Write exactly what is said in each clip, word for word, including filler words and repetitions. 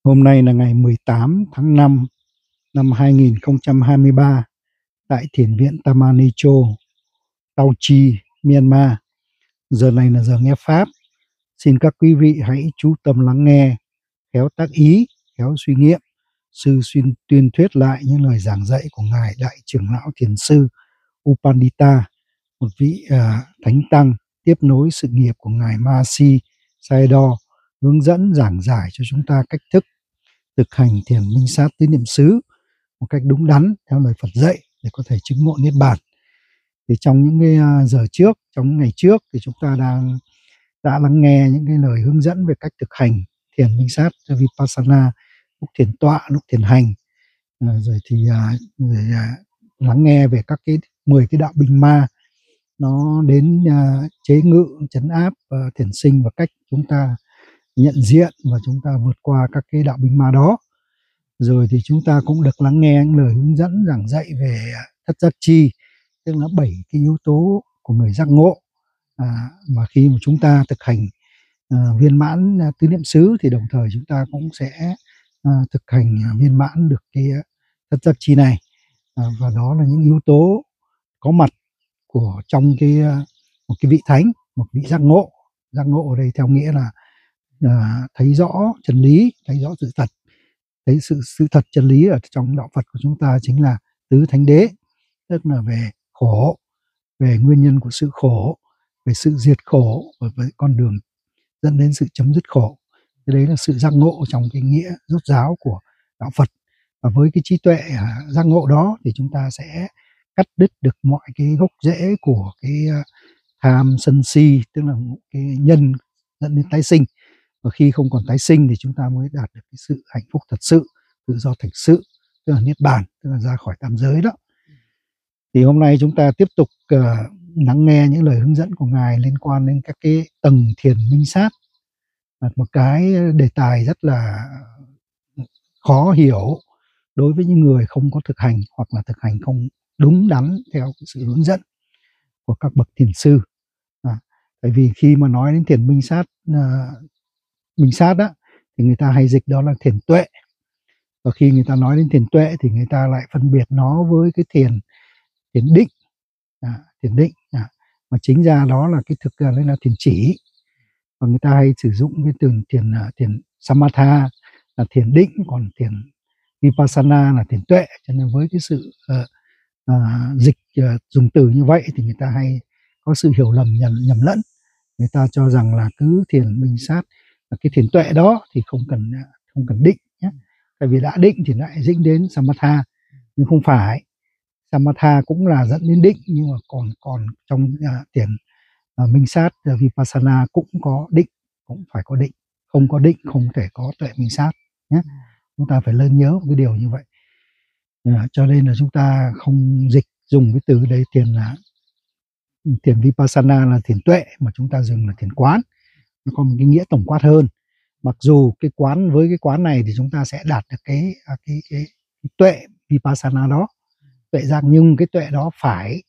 Hôm nay là ngày mười tám tháng năm năm hai nghìn không trăm hai mươi ba tại Thiền viện Tamanicho, Tao Chi, Myanmar. Giờ này là giờ nghe Pháp. Xin các quý vị hãy chú tâm lắng nghe, khéo tác ý, khéo suy nghiệm. Sư xuyên tuyên thuyết lại những lời giảng dạy của Ngài Đại trưởng lão Thiền sư Upandita, một vị uh, thánh tăng tiếp nối sự nghiệp của Ngài Mahasi Sayadaw, hướng dẫn giảng giải cho chúng ta cách thức thực hành thiền minh sát tứ niệm xứ một cách đúng đắn theo lời Phật dạy để có thể chứng ngộ niết bàn. Thì trong những cái giờ trước, trong những ngày trước thì chúng ta đang đã lắng nghe những cái lời hướng dẫn về cách thực hành thiền minh sát Vipassana, lúc thiền tọa, lúc thiền hành, à, rồi thì à, rồi, à, lắng nghe về các cái mười cái đạo binh ma nó đến à, chế ngự, trấn áp à, thiền sinh và cách chúng ta nhận diện và chúng ta vượt qua các cái đạo binh ma đó. Rồi thì chúng ta cũng được lắng nghe những lời hướng dẫn giảng dạy về thất giác chi, tức là bảy cái yếu tố của người giác ngộ, à, mà khi mà chúng ta thực hành à, viên mãn à, tứ niệm xứ thì đồng thời chúng ta cũng sẽ à, thực hành à, viên mãn được cái thất giác chi này, à, và đó là những yếu tố có mặt của trong cái một cái vị thánh, một vị giác ngộ. Giác ngộ ở đây theo nghĩa là à, thấy rõ chân lý, thấy rõ sự thật. Thấy sự sự thật chân lý ở trong đạo Phật của chúng ta chính là tứ thánh đế, tức là về khổ, về nguyên nhân của sự khổ, về sự diệt khổ và với con đường dẫn đến sự chấm dứt khổ. Thế đấy là sự giác ngộ trong cái nghĩa rốt ráo của đạo Phật. Và với cái trí tuệ giác ngộ đó thì chúng ta sẽ cắt đứt được mọi cái gốc rễ của cái tham sân si, tức là cái nhân dẫn đến tái sinh. Và khi không còn tái sinh thì chúng ta mới đạt được cái sự hạnh phúc thật sự, tự do thực sự, tức là niết bàn, tức là ra khỏi tam giới đó. Thì hôm nay chúng ta tiếp tục uh, lắng nghe những lời hướng dẫn của Ngài liên quan đến các cái tầng thiền minh sát, một cái đề tài rất là khó hiểu đối với những người không có thực hành hoặc là thực hành không đúng đắn theo sự hướng dẫn của các bậc thiền sư. À, tại vì khi mà nói đến thiền minh sát, uh, minh sát đó, thì người ta hay dịch đó là thiền tuệ. Và khi người ta nói đến thiền tuệ thì người ta lại phân biệt nó với cái thiền thiền định, à, thiền định, à, mà chính ra đó là cái thực ra là thiền chỉ. Và người ta hay sử dụng cái từ thiền thiền samatha là thiền định, còn thiền vipassana là thiền tuệ. Cho nên với cái sự uh, uh, dịch uh, dùng từ như vậy thì người ta hay có sự hiểu lầm, nhầm, nhầm lẫn. Người ta cho rằng là cứ thiền minh sát là cái thiền tuệ đó thì không cần không cần định nhé. Tại vì đã định thì lại dính đến samatha, nhưng không phải. Samatha cũng là dẫn đến định, nhưng mà còn còn trong uh, thiền uh, minh sát uh, vipassana cũng có định, cũng phải có định. Không có định không thể có tuệ minh sát nhé. Chúng ta phải lên nhớ một cái điều như vậy. Uh, cho nên là chúng ta không dịch dùng cái từ đây thiền là thiền vipassana là thiền tuệ, mà chúng ta dùng là thiền quán. Nó có một cái nghĩa tổng quát hơn. Mặc dù cái quán với cái quán này thì chúng ta sẽ đạt được cái cái cái, cái, cái tuệ vipassana đó, tuệ giác, nhưng cái tuệ đó phải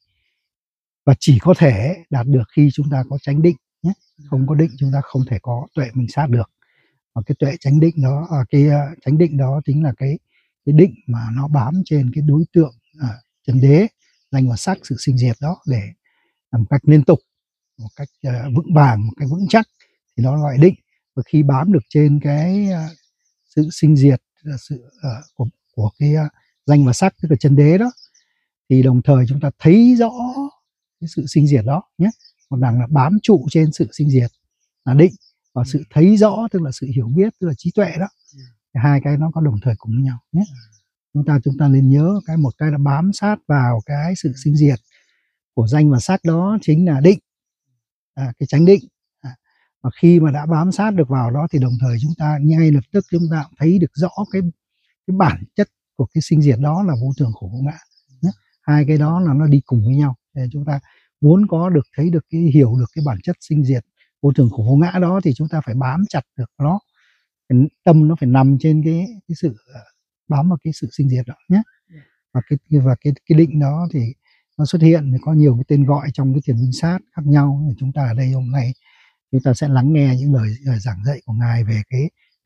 và chỉ có thể đạt được khi chúng ta có chánh định nhé. Không có định chúng ta không thể có tuệ minh sát được. Và cái tuệ chánh định đó, à, cái uh, chánh định đó chính là cái cái định mà nó bám trên cái đối tượng uh, chân đế, danh và sắc, sự sinh diệt đó, để làm cách liên tục, một cách uh, vững vàng, một cách vững chắc, thì đó gọi định. Và khi bám được trên cái uh, sự sinh diệt, uh, sự uh, của, của cái uh, danh và sắc, tức là chân đế đó, thì đồng thời chúng ta thấy rõ cái sự sinh diệt đó nhé. Một đằng là bám trụ trên sự sinh diệt là định, và sự thấy rõ tức là sự hiểu biết, tức là trí tuệ đó. Hai cái nó có đồng thời cùng với nhau nhé. Chúng ta chúng ta nên nhớ cái một cái là bám sát vào cái sự sinh diệt của danh và sắc đó chính là định, à, cái chánh định. À, và khi mà đã bám sát được vào đó thì đồng thời chúng ta ngay lập tức chúng ta thấy được rõ cái cái bản chất của cái sinh diệt đó là vô thường khổ vô ngã. Hai cái đó là nó đi cùng với nhau. Để chúng ta muốn có được, thấy được cái, hiểu được cái bản chất sinh diệt vô thường khổ vô ngã đó thì chúng ta phải bám chặt được nó. Cái tâm nó phải nằm trên cái cái sự bám vào cái sự sinh diệt đó nhé. Và cái và cái cái định đó thì nó xuất hiện thì có nhiều cái tên gọi trong cái thiền minh sát khác nhau. Thì chúng ta ở đây hôm nay chúng ta sẽ lắng nghe những lời, lời giảng dạy của Ngài về cái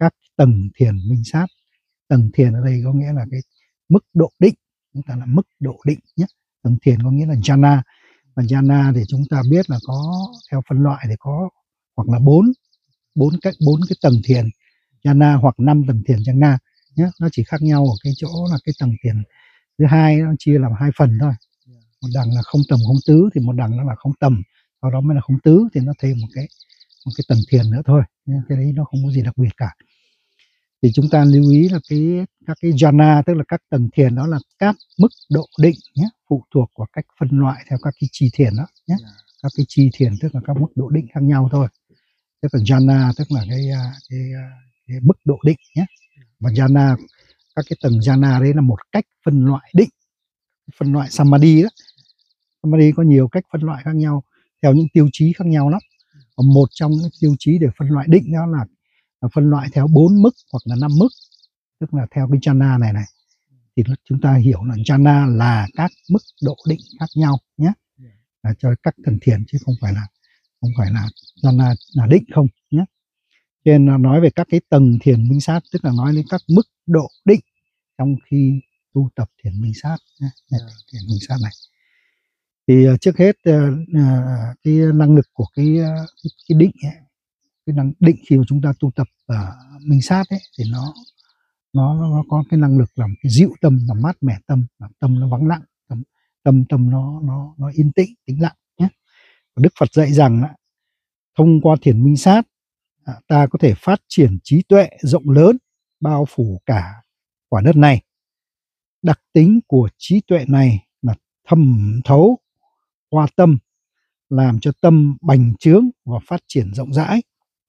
các tầng thiền minh sát. Tầng thiền ở đây có nghĩa là cái mức độ định, chúng ta là mức độ định nhé. Tầng thiền có nghĩa là jhana, và jhana thì chúng ta biết là có theo phân loại thì có hoặc là bốn bốn cách bốn cái tầng thiền jhana hoặc năm tầng thiền jhana nhé. Nó chỉ khác nhau ở cái chỗ là cái tầng thiền thứ hai nó chia làm hai phần thôi. Một đằng là không tầm không tứ, thì một đằng nó là không tầm, sau đó mới là không tứ, thì nó thêm một cái một cái tầng thiền nữa thôi. Cái đấy nó không có gì đặc biệt cả. Thì chúng ta lưu ý là cái các cái jhana, tức là các tầng thiền, đó là các mức độ định nhé, phụ thuộc vào cách phân loại theo các cái chi thiền đó nhé. Các cái chi thiền tức là các mức độ định khác nhau thôi. Tức là jhana tức là cái, cái, cái mức độ định nhé. Và jhana, các cái tầng jhana đấy là một cách phân loại định, phân loại samadhi đó. Samadhi có nhiều cách phân loại khác nhau theo những tiêu chí khác nhau lắm. Và một trong những tiêu chí để phân loại định đó là phân loại theo bốn mức hoặc là năm mức, tức là theo cái jhana này này thì chúng ta hiểu là jhana là các mức độ định khác nhau nhé, là cho các tầng thiền chứ không phải là không phải là jhana là định không nhé. Cho nên là nói về các cái tầng thiền minh sát, tức là nói đến các mức độ định trong khi tu tập thiền minh sát nhé. Thiền minh sát này thì trước hết cái năng lực của cái cái, cái định ấy, cái năng định khi mà chúng ta tu tập uh, minh sát ấy, thì nó nó nó có cái năng lực làm cái dịu tâm, làm mát mẻ tâm, làm tâm nó vắng lặng, tâm tâm, tâm nó nó nó yên tĩnh, tĩnh lặng nhé. Đức Phật dạy rằng thông qua thiền minh sát ta có thể phát triển trí tuệ rộng lớn bao phủ cả quả đất này. Đặc tính của trí tuệ này là thẩm thấu qua tâm, làm cho tâm bành trướng và phát triển rộng rãi.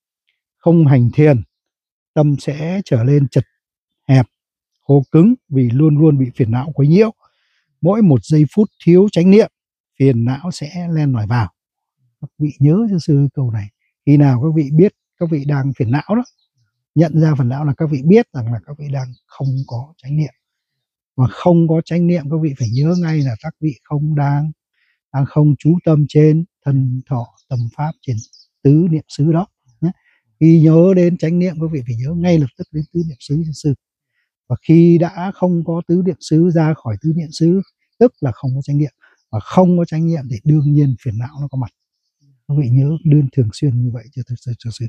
Không hành thiền, tâm sẽ trở nên chật hẹp, khô cứng vì luôn luôn bị phiền não quấy nhiễu. Mỗi một giây phút thiếu chánh niệm, phiền não sẽ len lỏi vào. Các vị nhớ cho sư câu này. Khi nào các vị biết các vị đang phiền não đó, nhận ra phiền não là các vị biết rằng là các vị đang không có chánh niệm. Mà không có chánh niệm, các vị phải nhớ ngay là các vị không đang đang không chú tâm trên thân thọ tâm pháp, trên tứ niệm xứ đó nhé. Khi nhớ đến chánh niệm, các vị phải nhớ ngay lập tức đến tứ niệm xứ cho sư. Và khi đã không có tứ niệm xứ, ra khỏi tứ niệm xứ tức là không có chánh niệm, và không có chánh niệm thì đương nhiên phiền não nó có mặt. Các vị nhớ đơn thường xuyên như vậy cho thực sự cho sư.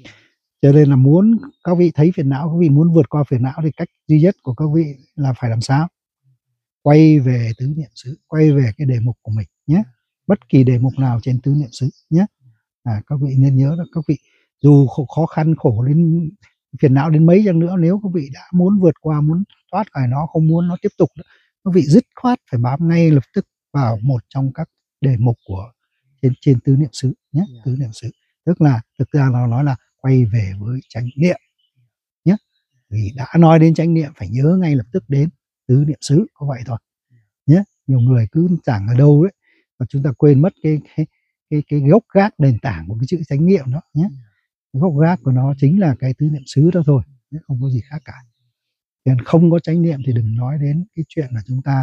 Cho nên là muốn các vị thấy phiền não, các vị muốn vượt qua phiền não thì cách duy nhất của các vị là phải làm sao? Quay về tứ niệm xứ, quay về cái đề mục của mình nhé. Bất kỳ đề mục nào trên tứ niệm xứ nhé. À, các vị nên nhớ là các vị dù khó khăn khổ đến phiền não đến mấy chăng nữa, nếu các vị đã muốn vượt qua, muốn thoát khỏi nó, không muốn nó tiếp tục nữa, các vị dứt khoát phải bám ngay lập tức vào một trong các đề mục của trên trên tứ niệm xứ nhé. Tứ niệm xứ tức là thực ra nó nói là quay về với chánh niệm nhé. Vì đã nói đến chánh niệm phải nhớ ngay lập tức đến tứ niệm xứ, có vậy thôi nhé. Nhiều người cứ giảng ở đâu đấy và chúng ta quên mất cái cái cái, cái gốc gác nền tảng của cái chữ chánh niệm đó nhé. Cái gốc gác của nó chính là cái tứ niệm xứ đó thôi, không có gì khác cả. Nên không có chánh niệm thì đừng nói đến cái chuyện là chúng ta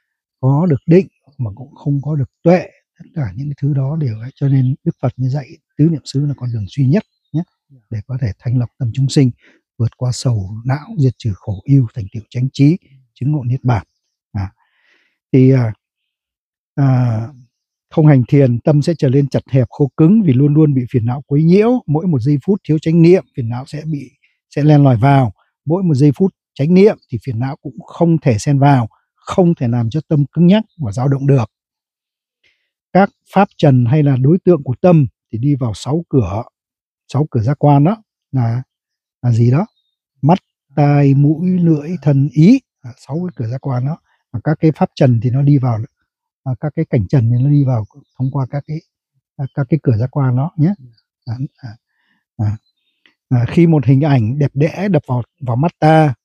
có được định mà cũng không có được tuệ. Tất cả những cái thứ đó đều ấy. Cho nên Đức Phật như dạy tứ niệm xứ là con đường duy nhất nhé, để có thể thanh lọc tâm chúng sinh, vượt qua sầu não, diệt trừ khổ ưu, thành tựu chánh trí, chứng ngộ niết bàn. À, thì à, à, không hành thiền, tâm sẽ trở nên chật hẹp, khô cứng vì luôn luôn bị phiền não quấy nhiễu. Mỗi một giây phút thiếu chánh niệm, phiền não sẽ bị sẽ len lỏi vào. Mỗi một giây phút chánh niệm thì phiền não cũng không thể xen vào, không thể làm cho tâm cứng nhắc và dao động được. Các pháp trần hay là đối tượng của tâm thì đi vào sáu cửa, sáu cửa giác quan đó là là gì đó? Mắt, tai, mũi, lưỡi, thân, ý, sáu cái cửa giác quan đó. Và các cái pháp trần thì nó đi vào, à, các cái cảnh trần thì nó đi vào thông qua các cái các cái cửa giác quan đó nhé. À, à, à, à, khi một hình ảnh đẹp đẽ đập vào vào mắt ta,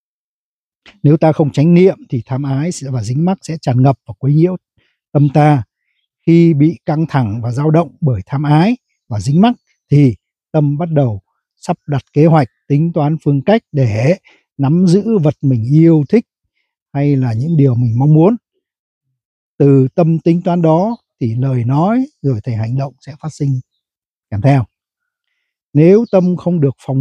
nếu ta không chánh niệm thì tham ái và dính mắc sẽ tràn ngập và quấy nhiễu tâm ta. Khi bị căng thẳng và dao động bởi tham ái và dính mắc thì tâm bắt đầu sắp đặt kế hoạch, tính toán phương cách để nắm giữ vật mình yêu thích hay là những điều mình mong muốn. Từ tâm tính toán đó thì lời nói rồi thành hành động sẽ phát sinh kèm theo. Nếu tâm không được phòng ngự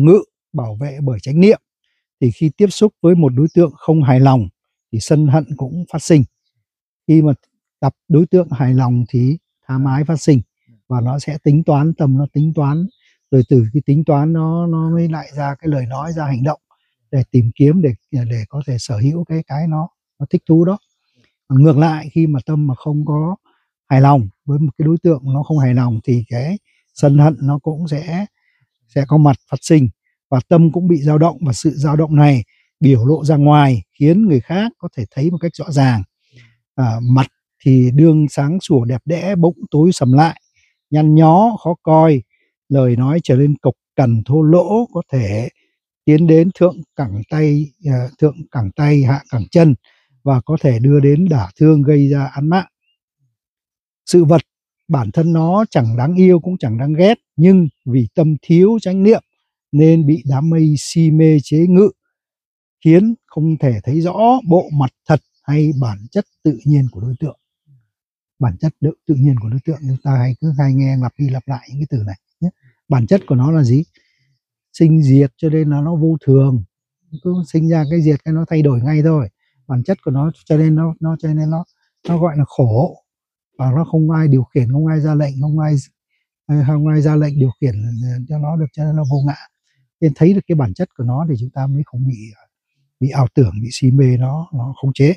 bảo vệ bởi chánh niệm, thì khi tiếp xúc với một đối tượng không hài lòng thì sân hận cũng phát sinh. Khi mà gặp đối tượng hài lòng thì tham ái phát sinh, và nó sẽ tính toán, tâm nó tính toán, rồi từ cái tính toán nó nó mới lại ra cái lời nói, ra hành động để tìm kiếm, để để có thể sở hữu cái cái nó nó thích thú đó. Còn ngược lại, khi mà tâm mà không có hài lòng với một cái đối tượng, nó không hài lòng, thì cái sân hận nó cũng sẽ sẽ có mặt phát sinh, và tâm cũng bị dao động, và sự dao động này biểu lộ ra ngoài khiến người khác có thể thấy một cách rõ ràng. À, mặt thì đương sáng sủa đẹp đẽ, bỗng tối sầm lại, nhăn nhó khó coi, lời nói trở nên cộc cằn thô lỗ, có thể tiến đến thượng cẳng tay uh, thượng cẳng tay hạ cẳng chân, và có thể đưa đến đả thương, gây ra án mạng. Sự vật bản thân nó chẳng đáng yêu cũng chẳng đáng ghét, nhưng vì tâm thiếu chánh niệm nên bị đám mây si mê chế ngự, khiến không thể thấy rõ bộ mặt thật hay bản chất tự nhiên của đối tượng. Bản chất tự nhiên của đối tượng, chúng ta hay cứ hay nghe lặp đi lặp lại những cái từ này nhé. Bản chất của nó là gì? Sinh diệt, cho nên là nó vô thường, cứ sinh ra cái diệt cái nó thay đổi ngay thôi. Bản chất của nó, cho nên nó nó cho nên nó nó gọi là khổ, và nó không ai điều khiển, không ai ra lệnh, không ai không ai ra lệnh điều khiển cho nó được, cho nên nó vô ngã. Nên thấy được cái bản chất của nó thì chúng ta mới không bị bị ảo tưởng, bị si mê nó nó khống chế.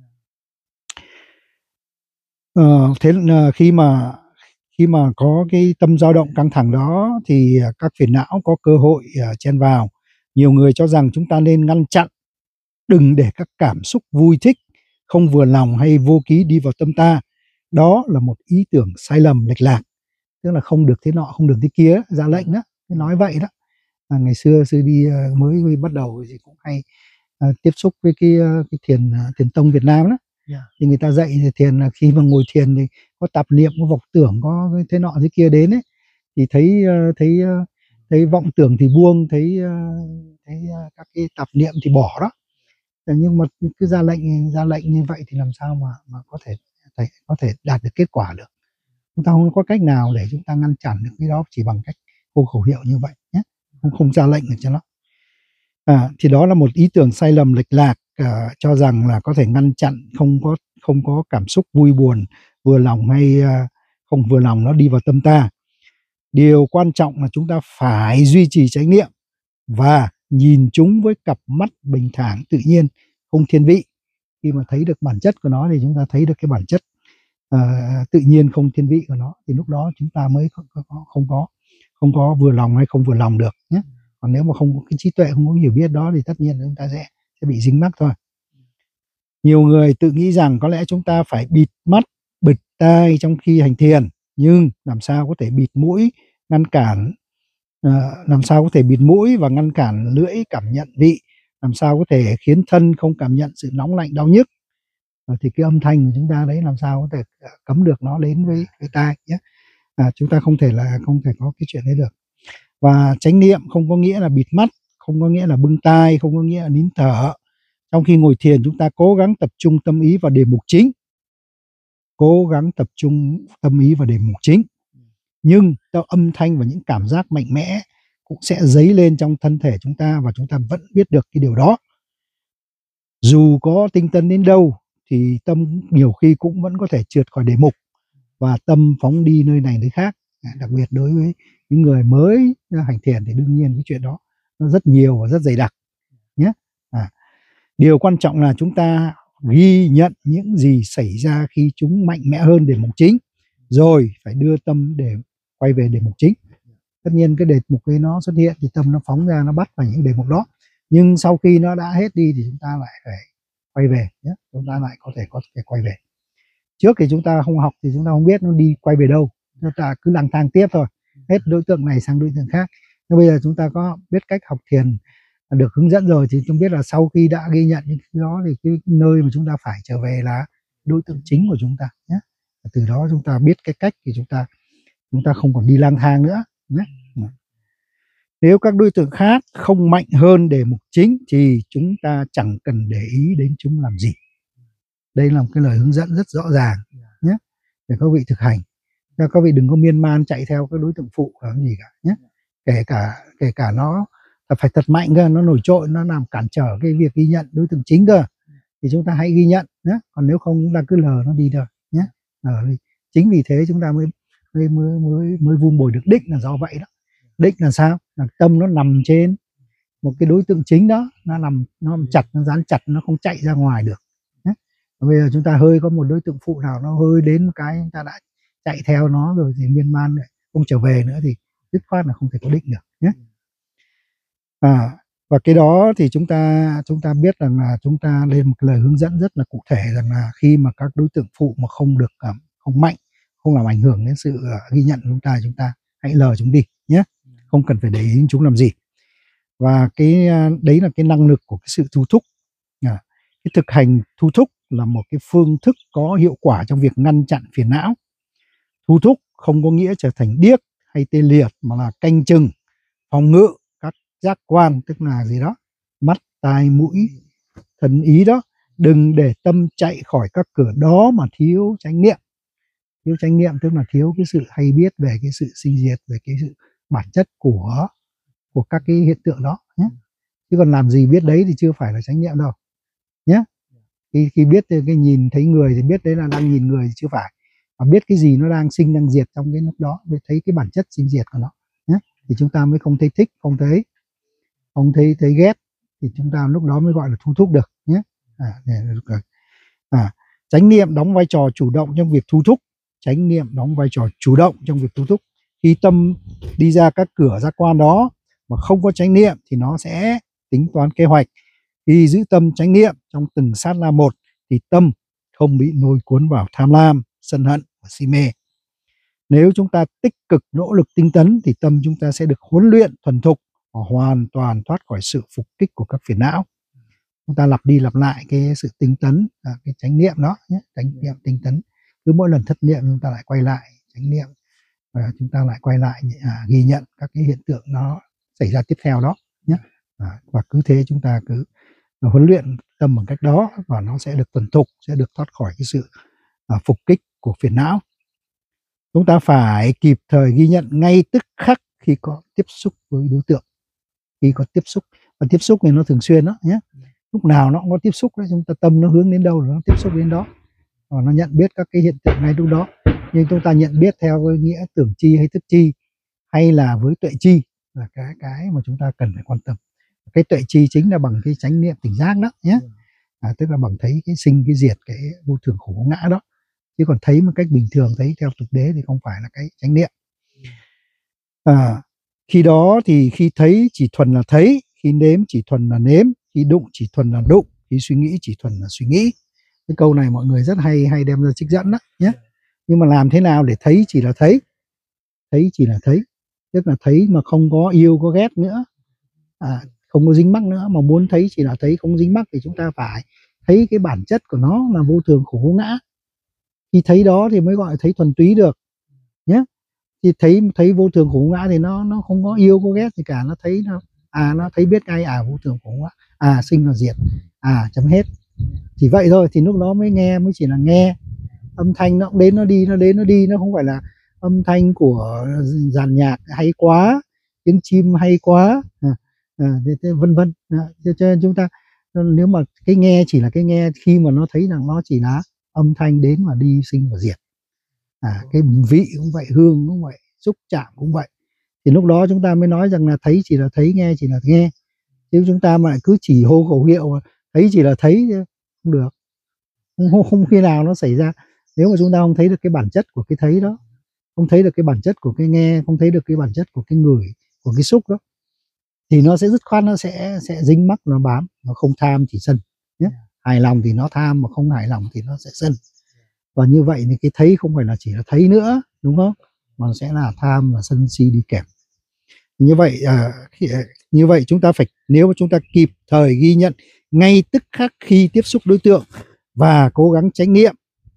Ờ, thế là khi mà khi mà có cái tâm dao động căng thẳng đó thì các phiền não có cơ hội uh, chen vào. Nhiều người cho rằng chúng ta nên ngăn chặn, đừng để các cảm xúc vui thích, không vừa lòng hay vô ký đi vào tâm ta. Đó là một ý tưởng sai lầm lệch lạc, tức là không được thế nọ, không được thế kia, ra lệnh đó, nói vậy đó. À, ngày xưa sư đi uh, mới bắt đầu thì cũng hay uh, tiếp xúc với cái, uh, cái thiền uh, thiền tông Việt Nam đó. Yeah. Thì người ta dạy thì thiền là khi mà ngồi thiền thì có tạp niệm, có vọng tưởng, có thế nọ thế kia đến ấy, thì thấy uh, thấy uh, thấy vọng tưởng thì buông, thấy uh, thấy uh, các cái tạp niệm thì bỏ đó. Nhưng mà cứ ra lệnh ra lệnh như vậy thì làm sao mà mà có thể có thể đạt được kết quả được. Chúng ta không có cách nào để chúng ta ngăn chặn được cái đó chỉ bằng cách hô khẩu hiệu như vậy nhé, không không ra lệnh được cho nó. À, thì đó là một ý tưởng sai lầm lệch lạc, à, cho rằng là có thể ngăn chặn, không có không có cảm xúc vui buồn, vừa lòng hay à, không vừa lòng nó đi vào tâm ta. Điều quan trọng là chúng ta phải duy trì chánh niệm và nhìn chúng với cặp mắt bình thản tự nhiên, không thiên vị. Khi mà thấy được bản chất của nó thì chúng ta thấy được cái bản chất uh, tự nhiên không thiên vị của nó, thì lúc đó chúng ta mới không có không có không có vừa lòng hay không vừa lòng được nhé. Còn nếu mà không có cái trí tuệ, không có hiểu biết đó thì tất nhiên chúng ta sẽ sẽ bị dính mắc thôi. Nhiều người tự nghĩ rằng có lẽ chúng ta phải bịt mắt, bịt tai trong khi hành thiền, nhưng làm sao có thể bịt mũi, ngăn cản uh, làm sao có thể bịt mũi và ngăn cản lưỡi cảm nhận vị, làm sao có thể khiến thân không cảm nhận sự nóng lạnh đau nhức. Uh, thì cái âm thanh của chúng ta đấy làm sao có thể cấm được nó đến với cái tai nhé. À, chúng ta không thể là không thể có cái chuyện đấy được. Và chánh niệm không có nghĩa là bịt mắt, không có nghĩa là bưng tai, không có nghĩa là nín thở. Trong khi ngồi thiền, chúng ta cố gắng tập trung tâm ý vào đề mục chính, cố gắng tập trung tâm ý vào đề mục chính, nhưng theo âm thanh và những cảm giác mạnh mẽ cũng sẽ dấy lên trong thân thể chúng ta, và chúng ta vẫn biết được cái điều đó. Dù có tinh tấn đến đâu thì tâm nhiều khi cũng vẫn có thể trượt khỏi đề mục và tâm phóng đi nơi này nơi khác. Đặc biệt đối với những người mới hành thiền thì đương nhiên cái chuyện đó nó rất nhiều và rất dày đặc nhé. À, điều quan trọng là chúng ta ghi nhận những gì xảy ra khi chúng mạnh mẽ hơn đề mục chính, rồi phải đưa tâm để quay về đề mục chính. Tất nhiên cái đề mục ấy nó xuất hiện thì tâm nó phóng ra, nó bắt vào những đề mục đó, nhưng sau khi nó đã hết đi thì chúng ta lại phải quay về nhé. Chúng ta lại có thể có thể quay về. Trước thì chúng ta không học thì chúng ta không biết nó đi quay về đâu, chúng ta cứ lang thang tiếp thôi, hết đối tượng này sang đối tượng khác. Nhưng bây giờ chúng ta có biết cách học thiền, được hướng dẫn rồi, thì chúng biết là sau khi đã ghi nhận những cái đó thì cái nơi mà chúng ta phải trở về là đối tượng chính của chúng ta nhé. Từ đó chúng ta biết cái cách thì chúng ta chúng ta không còn đi lang thang nữa nhé. Nếu các đối tượng khác không mạnh hơn đề mục chính thì chúng ta chẳng cần để ý đến chúng làm gì. Đây là một cái lời hướng dẫn rất rõ ràng nhé, để các vị thực hành. Các vị đừng có miên man chạy theo các đối tượng phụ làm gì cả nhé. Kể cả kể cả nó phải thật mạnh cơ, nó nổi trội, nó làm cản trở cái việc ghi nhận đối tượng chính cơ, thì chúng ta hãy ghi nhận nhé. Còn nếu không chúng ta cứ lờ nó đi thôi nhé. Chính vì thế chúng ta mới mới mới mới, mới vun bồi được định là do vậy đó. Định là sao? Là tâm nó nằm trên một cái đối tượng chính đó, nó nằm nó nằm chặt, nó dán chặt, nó không chạy ra ngoài được nhé. Bây giờ chúng ta hơi có một đối tượng phụ nào nó hơi đến một cái chúng ta đã chạy theo nó rồi thì miên man này, không trở về nữa thì dứt khoát là không thể có định được nhé. À, và cái đó thì chúng ta chúng ta biết rằng là chúng ta lên một cái lời hướng dẫn rất là cụ thể rằng là khi mà các đối tượng phụ mà không được không mạnh, không làm ảnh hưởng đến sự ghi nhận của chúng ta, chúng ta hãy lờ chúng đi nhé, không cần phải để ý chúng làm gì. Và cái đấy là cái năng lực của cái sự thu thúc. À, cái thực hành thu thúc là một cái phương thức có hiệu quả trong việc ngăn chặn phiền não. Thu thúc không có nghĩa trở thành điếc hay tê liệt, mà là canh chừng, phòng ngự các giác quan, tức là gì đó, mắt, tai, mũi, thần ý đó, đừng để tâm chạy khỏi các cửa đó mà thiếu chánh niệm. Thiếu chánh niệm tức là thiếu cái sự hay biết về cái sự sinh diệt, về cái sự bản chất của của các cái hiện tượng đó nhé. Chứ còn làm gì biết đấy thì chưa phải là chánh niệm đâu nhé. Khi, khi biết cái nhìn thấy người thì biết đấy là đang nhìn người thì chưa phải, mà biết cái gì nó đang sinh đang diệt trong cái lúc đó, mới thấy cái bản chất sinh diệt của nó nhé, thì chúng ta mới không thấy thích, không thấy không thấy thấy ghét, thì chúng ta lúc đó mới gọi là thu thúc được nhé. À, à, chánh niệm đóng vai trò chủ động trong việc thu thúc. Chánh niệm đóng vai trò chủ động trong việc thu thúc. Khi tâm đi ra các cửa giác quan đó mà không có chánh niệm thì nó sẽ tính toán kế hoạch. Khi giữ tâm chánh niệm trong từng sát na một thì tâm không bị lôi cuốn vào tham lam, sân hận và si mê. Nếu chúng ta tích cực nỗ lực tinh tấn thì tâm chúng ta sẽ được huấn luyện thuần thục và hoàn toàn thoát khỏi sự phục kích của các phiền não. Chúng ta lặp đi lặp lại cái sự tinh tấn, à, cái chánh niệm đó nhé, chánh niệm tinh tấn. Cứ mỗi lần thất niệm chúng ta lại quay lại chánh niệm, và chúng ta lại quay lại à, ghi nhận các cái hiện tượng nó xảy ra tiếp theo đó nhé. À, và cứ thế chúng ta cứ huấn luyện tâm bằng cách đó và nó sẽ được thuần thục, sẽ được thoát khỏi cái sự à, phục kích của phiền não. Chúng ta phải kịp thời ghi nhận ngay tức khắc khi có tiếp xúc với đối tượng. Khi có tiếp xúc, và tiếp xúc thì nó thường xuyên đó nhé. Lúc nào nó cũng có tiếp xúc đấy, chúng ta tâm nó hướng đến đâu nó tiếp xúc đến đó, và nó nhận biết các cái hiện tượng ngay lúc đó. Nhưng chúng ta nhận biết theo cái nghĩa tưởng chi hay thức chi, hay là với tuệ chi, là cái cái mà chúng ta cần phải quan tâm. Cái tuệ chi chính là bằng cái chánh niệm tỉnh giác đó nhé, à, tức là bằng thấy cái sinh cái diệt, cái vô thường khổ ngã đó. Chứ còn thấy một cách bình thường, thấy theo thực đế thì không phải là cái chánh niệm. À, khi đó thì khi thấy chỉ thuần là thấy, khi nếm chỉ thuần là nếm, khi đụng chỉ thuần là đụng, khi suy nghĩ chỉ thuần là suy nghĩ. Cái câu này mọi người rất hay hay đem ra trích dẫn đó nhé. Nhưng mà làm thế nào để thấy chỉ là thấy, thấy chỉ là thấy, tức là thấy mà không có yêu có ghét nữa, à, không có dính mắc nữa, mà muốn thấy chỉ là thấy không dính mắc thì chúng ta phải thấy cái bản chất của nó là vô thường khổ ngã. Khi thấy đó thì mới gọi là thấy thuần túy được nhé. Thì thấy thấy vô thường khổ ngã thì nó nó không có yêu có ghét gì cả, nó thấy nó à nó thấy biết ngay à vô thường khổ ngã, à sinh và diệt, à chấm hết. Chỉ vậy thôi thì lúc đó mới nghe, mới chỉ là nghe. Âm thanh nó cũng đến nó đi, nó đến nó đi, nó không phải là âm thanh của dàn nhạc hay quá, tiếng chim hay quá, à, à, vân vân. À, cho nên chúng ta nếu mà cái nghe chỉ là cái nghe khi mà nó thấy rằng nó chỉ là âm thanh đến và đi, sinh và diệt. À, cái vị cũng vậy, hương cũng vậy, xúc chạm cũng vậy, thì lúc đó chúng ta mới nói rằng là thấy chỉ là thấy, nghe chỉ là nghe. Chứ chúng ta mà cứ chỉ hô khẩu hiệu thấy chỉ là thấy không được, không, không khi nào nó xảy ra. Nếu mà chúng ta không thấy được cái bản chất của cái thấy đó, không thấy được cái bản chất của cái nghe, không thấy được cái bản chất của cái ngửi, của cái xúc đó, thì nó sẽ dứt khoát nó sẽ sẽ dính mắc, nó bám, nó không tham chỉ sân nhé. Hài lòng thì nó tham, mà không hài lòng thì nó sẽ sân. Và như vậy thì cái thấy không phải là chỉ là thấy nữa, đúng không, mà sẽ là tham và sân si đi kèm. Như vậy à, như vậy chúng ta phải, nếu mà chúng ta kịp thời ghi nhận ngay tức khắc khi tiếp xúc đối tượng và cố gắng chánh niệm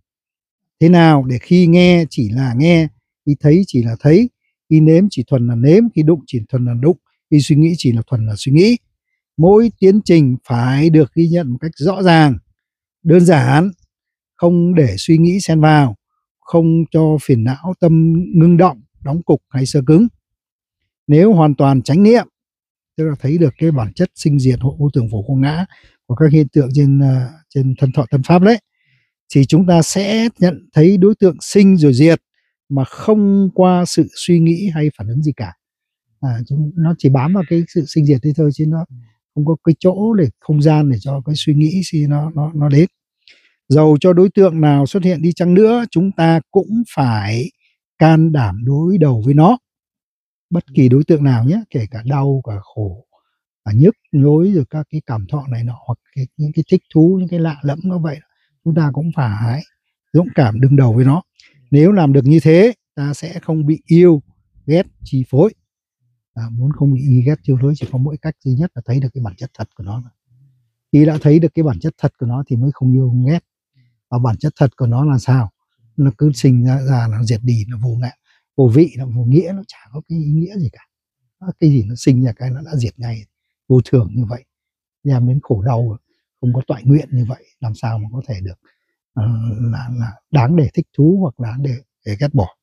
thế nào để khi nghe chỉ là nghe, khi thấy chỉ là thấy, khi nếm chỉ thuần là nếm, khi đụng chỉ thuần là đụng, khi suy nghĩ chỉ là thuần là suy nghĩ. Mỗi tiến trình phải được ghi nhận một cách rõ ràng, đơn giản, không để suy nghĩ xen vào, không cho phiền não tâm ngưng động, đóng cục hay sơ cứng. Nếu hoàn toàn chánh niệm, tức là thấy được cái bản chất sinh diệt hộ vô thường phổ không ngã của các hiện tượng trên uh, trên thân thọ thân pháp đấy, thì chúng ta sẽ nhận thấy đối tượng sinh rồi diệt mà không qua sự suy nghĩ hay phản ứng gì cả. À, chúng, nó chỉ bám vào cái sự sinh diệt đấy thôi, chứ nó không có cái chỗ để không gian để cho cái suy nghĩ gì nó nó nó đến. Dầu cho đối tượng nào xuất hiện đi chăng nữa, chúng ta cũng phải can đảm đối đầu với nó. Bất kỳ đối tượng nào nhé, kể cả đau, cả khổ, cả nhức nhối, rồi các cái cảm thọ này nọ, hoặc cái, những cái thích thú, những cái lạ lẫm như vậy, chúng ta cũng phải dũng cảm đương đầu với nó. Nếu làm được như thế, ta sẽ không bị yêu ghét chi phối. À, muốn không bị yêu ghét chi phối chỉ có mỗi cách duy nhất là thấy được cái bản chất thật của nó. Khi đã thấy được cái bản chất thật của nó thì mới không yêu không ghét. Và bản chất thật của nó là sao? Nó cứ sinh ra, ra là diệt đi, nó vô ngã, vô vị, nó vô nghĩa, nó chả có cái ý nghĩa gì cả. Cái gì nó sinh ra cái nó đã diệt ngay, vô thường như vậy, đem đến khổ đau, không có toại nguyện như vậy, làm sao mà có thể được uh, là, là đáng để thích thú hoặc đáng để, để ghét bỏ.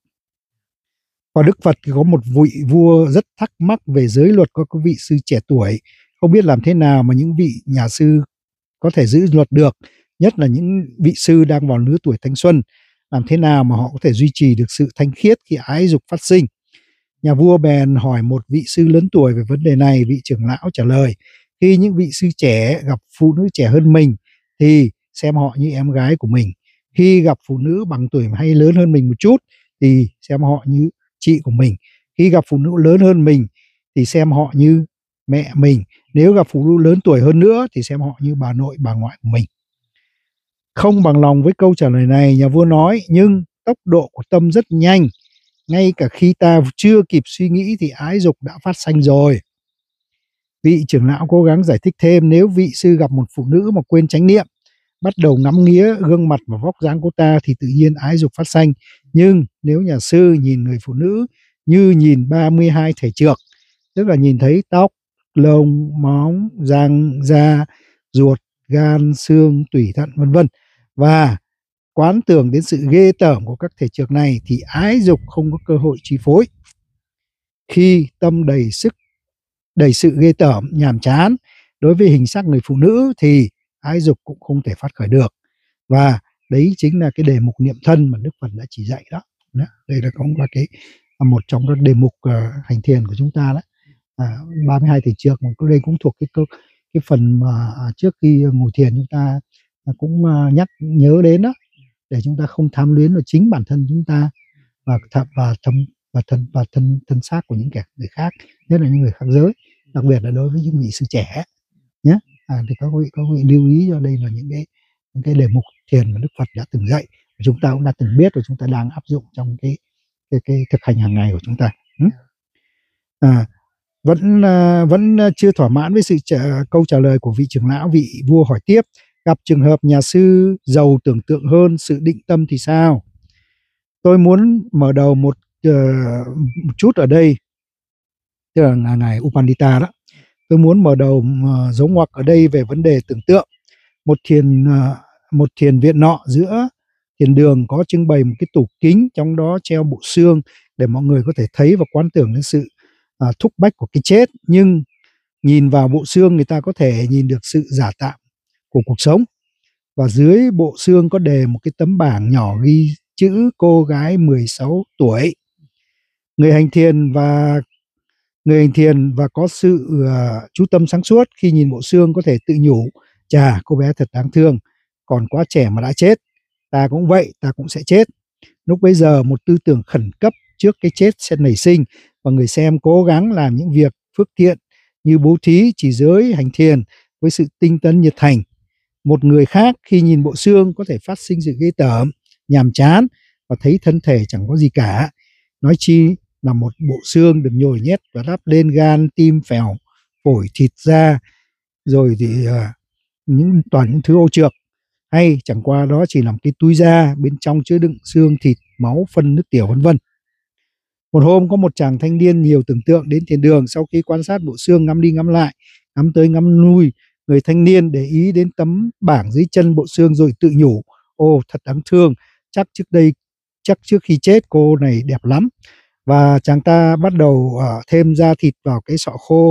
Và Đức Phật thì có một vị vua rất thắc mắc về giới luật của các vị sư trẻ tuổi, không biết làm thế nào mà những vị nhà sư có thể giữ luật được, nhất là những vị sư đang vào lứa tuổi thanh xuân, làm thế nào mà họ có thể duy trì được sự thanh khiết khi ái dục phát sinh. Nhà vua bèn hỏi một vị sư lớn tuổi về vấn đề này. Vị trưởng lão trả lời: khi những vị sư trẻ gặp phụ nữ trẻ hơn mình thì xem họ như em gái của mình, khi gặp phụ nữ bằng tuổi hay lớn hơn mình một chút thì xem họ như chị của mình, khi gặp phụ nữ lớn hơn mình thì xem họ như mẹ mình, nếu gặp phụ nữ lớn tuổi hơn nữa thì xem họ như bà nội bà ngoại của mình. Không bằng lòng với câu trả lời này, nhà vua nói: nhưng tốc độ của tâm rất nhanh, ngay cả khi ta chưa kịp suy nghĩ thì ái dục đã phát sanh rồi. Vị trưởng lão cố gắng giải thích thêm: nếu vị sư gặp một phụ nữ mà quên chánh niệm, bắt đầu ngắm nghía gương mặt và vóc dáng cô ta thì tự nhiên ái dục phát sanh. Nhưng nếu nhà sư nhìn người phụ nữ như nhìn ba mươi hai thể trược, tức là nhìn thấy tóc, lông, móng, răng, da, ruột, gan, xương, tủy thận vân vân, và quán tưởng đến sự ghê tởm của các thể trược này thì ái dục không có cơ hội chi phối. Khi tâm đầy sức đầy sự ghê tởm, nhàm chán đối với hình sắc người phụ nữ thì ái dục cũng không thể phát khởi được. Và đấy chính là cái đề mục niệm thân mà Đức Phật đã chỉ dạy đó. đó. Đây là cũng là cái một trong các đề mục uh, hành thiền của chúng ta đó. À, ba mươi hai thể trược, mà đây cũng thuộc cái cái phần mà trước khi ngồi thiền chúng ta cũng uh, nhắc nhớ đến đó, để chúng ta không tham luyến vào chính bản thân chúng ta và thậm và thâm và thân và thân thân xác của những kẻ người khác, nhất là những người khác giới, đặc biệt là đối với những vị sư trẻ nhé. À, thì các vị các vị lưu ý cho đây là những cái những cái đề mục thiền mà Đức Phật đã từng dạy, và chúng ta cũng đã từng biết và chúng ta đang áp dụng trong cái cái, cái thực hành hàng ngày của chúng ta. À, vẫn à, vẫn chưa thỏa mãn với sự trả, câu trả lời của vị trưởng lão, vị vua hỏi tiếp: gặp trường hợp nhà sư giàu tưởng tượng hơn sự định tâm thì sao? Tôi muốn mở đầu một, uh, một chút ở đây, tức là ngài Upandita đó. Tôi muốn mở đầu uh, dấu ngoặc ở đây về vấn đề tưởng tượng. Một thiền uh, một thiền viện nọ giữa thiền đường có trưng bày một cái tủ kính, trong đó treo bộ xương để mọi người có thể thấy và quán tưởng đến sự uh, thúc bách của cái chết. Nhưng nhìn vào bộ xương, người ta có thể nhìn được sự giả tạm của cuộc sống. Và dưới bộ xương có đề một cái tấm bảng nhỏ ghi chữ cô gái mười sáu tuổi. Người hành thiền và người hành thiền và có sự uh, chú tâm sáng suốt khi nhìn bộ xương có thể tự nhủ: chà, cô bé thật đáng thương, còn quá trẻ mà đã chết, ta cũng vậy, ta cũng sẽ chết. Lúc bấy giờ một tư tưởng khẩn cấp trước cái chết sẽ nảy sinh, và người xem cố gắng làm những việc phước thiện như bố thí, trì giới, hành thiền với sự tinh tấn nhiệt thành. Một người khác khi nhìn bộ xương có thể phát sinh sự ghê tởm, nhàm chán và thấy thân thể chẳng có gì cả, nói chi là một bộ xương được nhồi nhét và đắp lên gan, tim, phèo, phổi, thịt, da, rồi thì uh, những toàn những thứ ô trược, hay chẳng qua đó chỉ là một cái túi da bên trong chứa đựng xương, thịt, máu, phân, nước tiểu vân vân. Một hôm có một chàng thanh niên nhiều tưởng tượng đến thiền đường. Sau khi quan sát bộ xương ngắm đi ngắm lại, ngắm tới ngắm lui, người thanh niên để ý đến tấm bảng dưới chân bộ xương rồi tự nhủ: ô, thật đáng thương, chắc trước đây chắc trước khi chết cô này đẹp lắm. Và chàng ta bắt đầu uh, thêm da thịt vào cái sọ khô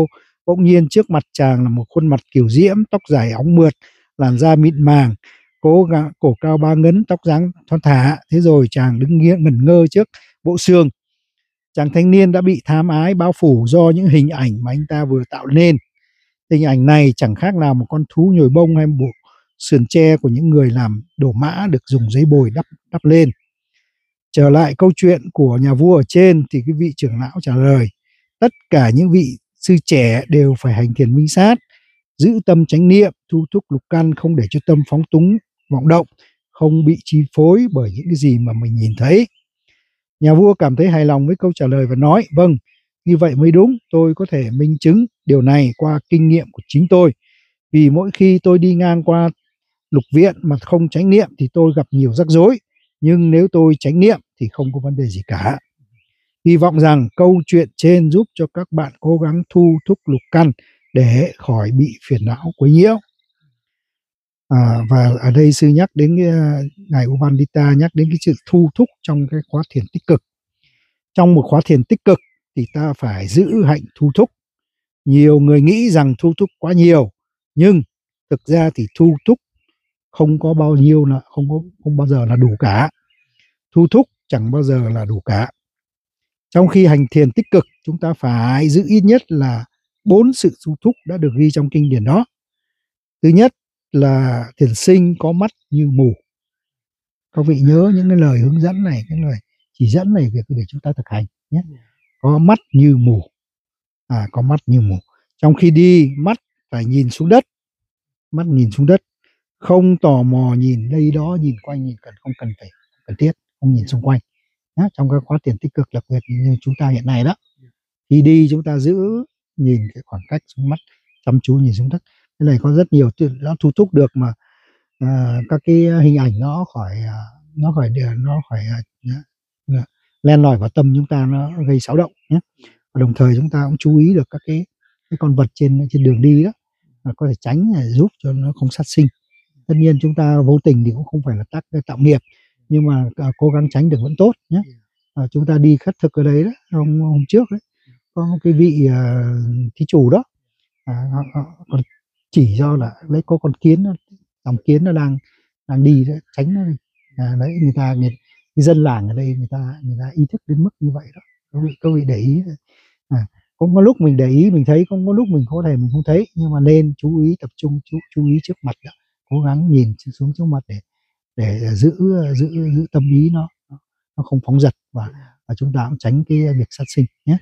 Bỗng nhiên trước mặt chàng là một khuôn mặt kiều diễm, tóc dài óng mượt, làn da mịn màng, cố gắng cổ cao ba ngấn, tóc dáng thon thả. Thế rồi chàng đứng nghiêng ngẩn ngơ trước bộ xương. Chàng thanh niên đã bị tham ái bao phủ do những hình ảnh mà anh ta vừa tạo nên. Hình ảnh này chẳng khác nào một con thú nhồi bông hay bộ sườn tre của những người làm đồ mã được dùng giấy bồi đắp đắp lên. Trở lại câu chuyện của nhà vua ở trên thì cái vị trưởng lão trả lời: tất cả những vị sư trẻ đều phải hành thiền minh sát, giữ tâm chánh niệm, thu thúc lục căn, không để cho tâm phóng túng vọng động, không bị chi phối bởi những cái gì mà mình nhìn thấy. Nhà vua cảm thấy hài lòng với câu trả lời và nói: vâng, như vậy mới đúng, tôi có thể minh chứng điều này qua kinh nghiệm của chính tôi. Vì mỗi khi tôi đi ngang qua lục viện mà không chánh niệm thì tôi gặp nhiều rắc rối, nhưng nếu tôi chánh niệm thì không có vấn đề gì cả. Hy vọng rằng câu chuyện trên giúp cho các bạn cố gắng thu thúc lục căn để khỏi bị phiền não quấy nhiễu. À, và ở đây sư nhắc đến cái, ngài Upandita nhắc đến cái sự thu thúc trong cái khóa thiền tích cực. Trong một khóa thiền tích cực thì ta phải giữ hạnh thu thúc. Nhiều người nghĩ rằng thu thúc quá nhiều, nhưng thực ra thì thu thúc không có bao nhiêu là không có không bao giờ là đủ cả. Thu thúc chẳng bao giờ là đủ cả. Trong khi hành thiền tích cực, chúng ta phải giữ ít nhất là bốn sự thu thúc đã được ghi trong kinh điển đó. Thứ nhất là thiền sinh có mắt như mù. Các vị nhớ những cái lời hướng dẫn này, cái lời chỉ dẫn này việc để chúng ta thực hành nhé. Có mắt như mù. À, có mắt như mù. Trong khi đi, mắt phải nhìn xuống đất. Mắt nhìn xuống đất. Không tò mò nhìn đây đó, nhìn quanh, nhìn cần không cần phải cần thiết, không nhìn xung quanh. Đó, trong các khóa thiền tích cực đặc biệt như chúng ta hiện nay đó, khi đi chúng ta giữ nhìn cái khoảng cách xuống mắt, chăm chú nhìn xuống đất. Cái này có rất nhiều nó thu thúc được mà à, các cái hình ảnh nó khỏi nó khỏi nó khỏi uh, len lỏi vào tâm chúng ta, nó gây xáo động nhé. Và đồng thời chúng ta cũng chú ý được các cái cái con vật trên trên đường đi đó, có thể tránh giúp cho nó không sát sinh. Tất nhiên chúng ta vô tình thì cũng không phải là tác tạo nghiệp, nhưng mà à, cố gắng tránh được vẫn tốt nhé. À, chúng ta đi khất thực ở đấy đó, hôm, hôm trước đấy có một cái vị uh, thí chủ đó, à, còn chỉ do là lấy có con kiến, dòng kiến nó đang đang đi đấy, tránh nó đi. À, đấy người ta người, người dân làng ở đây người ta người ta ý thức đến mức như vậy đó. Các vị các vị để ý. À, cũng có lúc mình để ý mình thấy, cũng có lúc mình có thể mình không thấy, nhưng mà nên chú ý, tập trung chú chú ý trước mặt đó. Cố gắng nhìn xuống trước mặt để để giữ giữ giữ tâm ý nó nó không phóng dật, và, và chúng ta cũng tránh cái việc sát sinh nhé.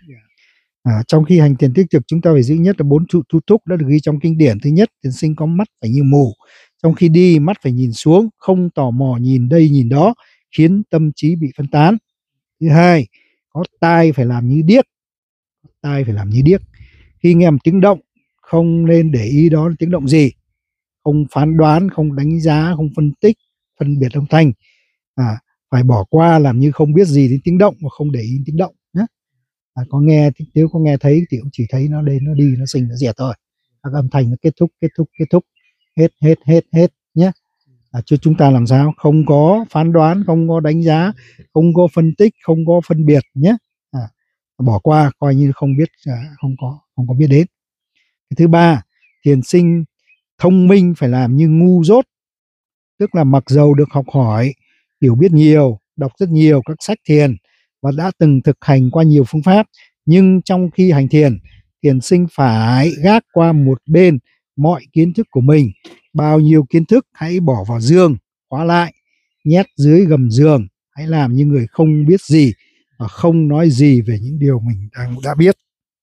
À, trong khi hành thiền tích cực chúng ta phải giữ nhất là bốn thu, thu thúc đã được ghi trong kinh điển. Thứ nhất, thiền sinh có mắt phải như mù. Trong khi đi, mắt phải nhìn xuống, không tò mò nhìn đây nhìn đó, khiến tâm trí bị phân tán. Thứ hai, có tai phải làm như điếc. Tai phải làm như điếc. Khi nghe một tiếng động, không nên để ý đó là tiếng động gì, không phán đoán, không đánh giá, không phân tích, phân biệt âm thanh. À, phải bỏ qua, làm như không biết gì đến tiếng động và không để ý tiếng động nhé. À, có nghe nếu có nghe thấy thì cũng chỉ thấy nó đến nó đi nó sinh nó diệt thôi. Các âm thanh nó kết thúc kết thúc kết thúc hết hết hết hết nhé. À, chứ chúng ta làm sao không có phán đoán, không có đánh giá, không có phân tích, không có phân biệt nhé. À, bỏ qua, coi như không biết, à, không có không có biết đến. Cái thứ ba, thiền sinh thông minh phải làm như ngu dốt, tức là mặc dầu được học hỏi, hiểu biết nhiều, đọc rất nhiều các sách thiền và đã từng thực hành qua nhiều phương pháp, nhưng trong khi hành thiền, thiền sinh phải gác qua một bên mọi kiến thức của mình. Bao nhiêu kiến thức hãy bỏ vào giường, khóa lại, nhét dưới gầm giường. Hãy làm như người không biết gì và không nói gì về những điều mình đang đã biết.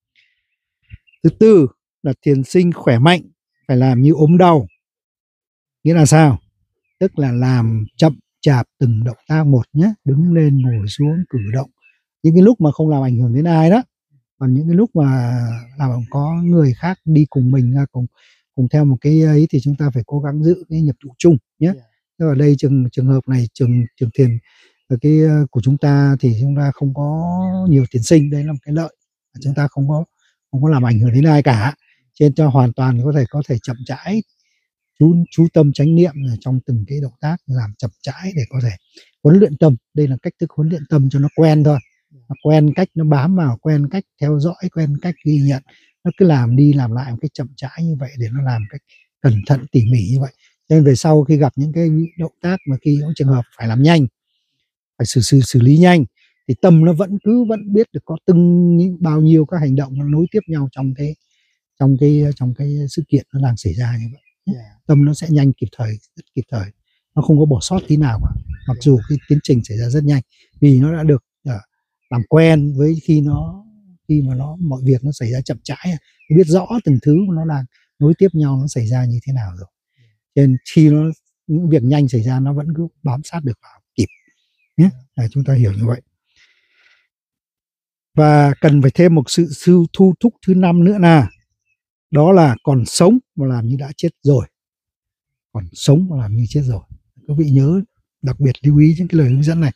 Thứ tư là thiền sinh khỏe mạnh phải làm như ốm đau. Nghĩa là sao? Tức là làm chậm chạp từng động tác một nhé, đứng lên ngồi xuống cử động. Những cái lúc mà không làm ảnh hưởng đến ai đó, còn những cái lúc mà làm có người khác đi cùng mình, cùng cùng theo một cái ấy thì chúng ta phải cố gắng giữ cái nhập trụ chung nhé. Thế ở đây trường trường hợp này trường trường thiền ở cái của chúng ta thì chúng ta không có nhiều thiền sinh, đây là một cái lợi, chúng ta không có không có làm ảnh hưởng đến ai cả, trên cho hoàn toàn có thể có thể chậm rãi chú chú tâm chánh niệm trong từng cái động tác, làm chậm rãi để có thể huấn luyện tâm. Đây là cách thức huấn luyện tâm cho nó quen thôi, nó quen cách nó bám vào, quen cách theo dõi, quen cách ghi nhận, nó cứ làm đi làm lại một cái chậm rãi như vậy, để nó làm cách cẩn thận tỉ mỉ như vậy. Cho nên về sau khi gặp những cái động tác mà khi có trường hợp phải làm nhanh, phải xử xử xử lý nhanh, thì tâm nó vẫn cứ vẫn biết được có từng bao nhiêu các hành động nó nối tiếp nhau trong cái trong cái trong cái sự kiện nó đang xảy ra như vậy. Yeah. Tâm nó sẽ nhanh, kịp thời, rất kịp thời, nó không có bỏ sót tí nào cả. Mặc dù cái tiến trình xảy ra rất nhanh, vì nó đã được uh, làm quen với khi nó khi mà nó mọi việc nó xảy ra chậm rãi, biết rõ từng thứ nó đang nối tiếp nhau nó xảy ra như thế nào rồi. Cho nên khi nó những việc nhanh xảy ra nó vẫn cứ bám sát được vào kịp nhé. À, chúng ta hiểu như vậy. Và cần phải thêm một sự sư thu thúc thứ năm nữa là đó là còn sống mà làm như đã chết rồi. Còn sống mà làm như chết rồi. Các vị nhớ đặc biệt lưu ý những cái lời hướng dẫn này,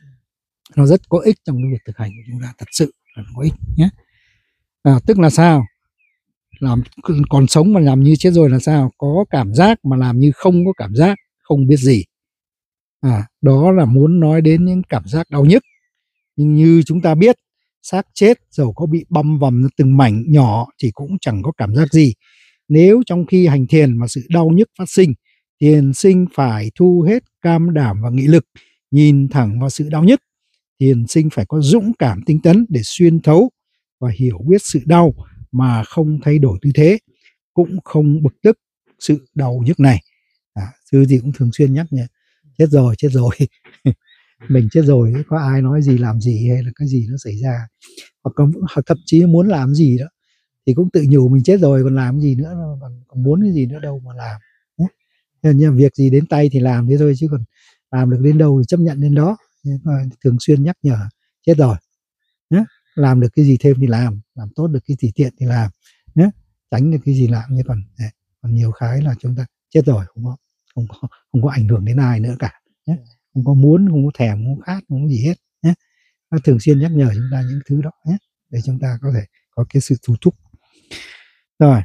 nó rất có ích trong cái việc thực hành của chúng ta, thật sự là có ích nhé. À, tức là sao? Làm còn sống mà làm như chết rồi là sao? Có cảm giác mà làm như không có cảm giác, không biết gì. À, đó là muốn nói đến những cảm giác đau nhức. Nhưng như chúng ta biết, xác chết dầu có bị băm vằm từng mảnh nhỏ thì cũng chẳng có cảm giác gì. Nếu trong khi hành thiền mà sự đau nhức phát sinh, thiền sinh phải thu hết cam đảm và nghị lực, nhìn thẳng vào sự đau nhức. Thiền sinh phải có dũng cảm tinh tấn để xuyên thấu và hiểu biết sự đau mà không thay đổi tư thế, cũng không bực tức sự đau nhức này. À, sư gì cũng thường xuyên nhắc nhỉ, chết rồi, chết rồi. Mình chết rồi, có ai nói gì làm gì hay là cái gì nó xảy ra, hoặc có, thậm chí muốn làm gì đó thì cũng tự nhủ mình chết rồi, còn làm gì nữa, còn, còn muốn cái gì nữa đâu mà làm. Nhưng việc gì đến tay thì làm thế thôi, chứ còn làm được đến đâu thì chấp nhận đến đó. Thường xuyên nhắc nhở chết rồi nhé, làm được cái gì thêm thì làm, làm tốt được cái gì tiện thì làm nhé, tránh được cái gì làm. Như còn còn nhiều cái là chúng ta chết rồi, không có không có không có ảnh hưởng đến ai nữa cả nhé, không có muốn, không có thèm, không có khát, không có gì hết nhé. Nó thường xuyên nhắc nhở chúng ta những thứ đó nhé, để chúng ta có thể có cái sự thu thúc. Rồi,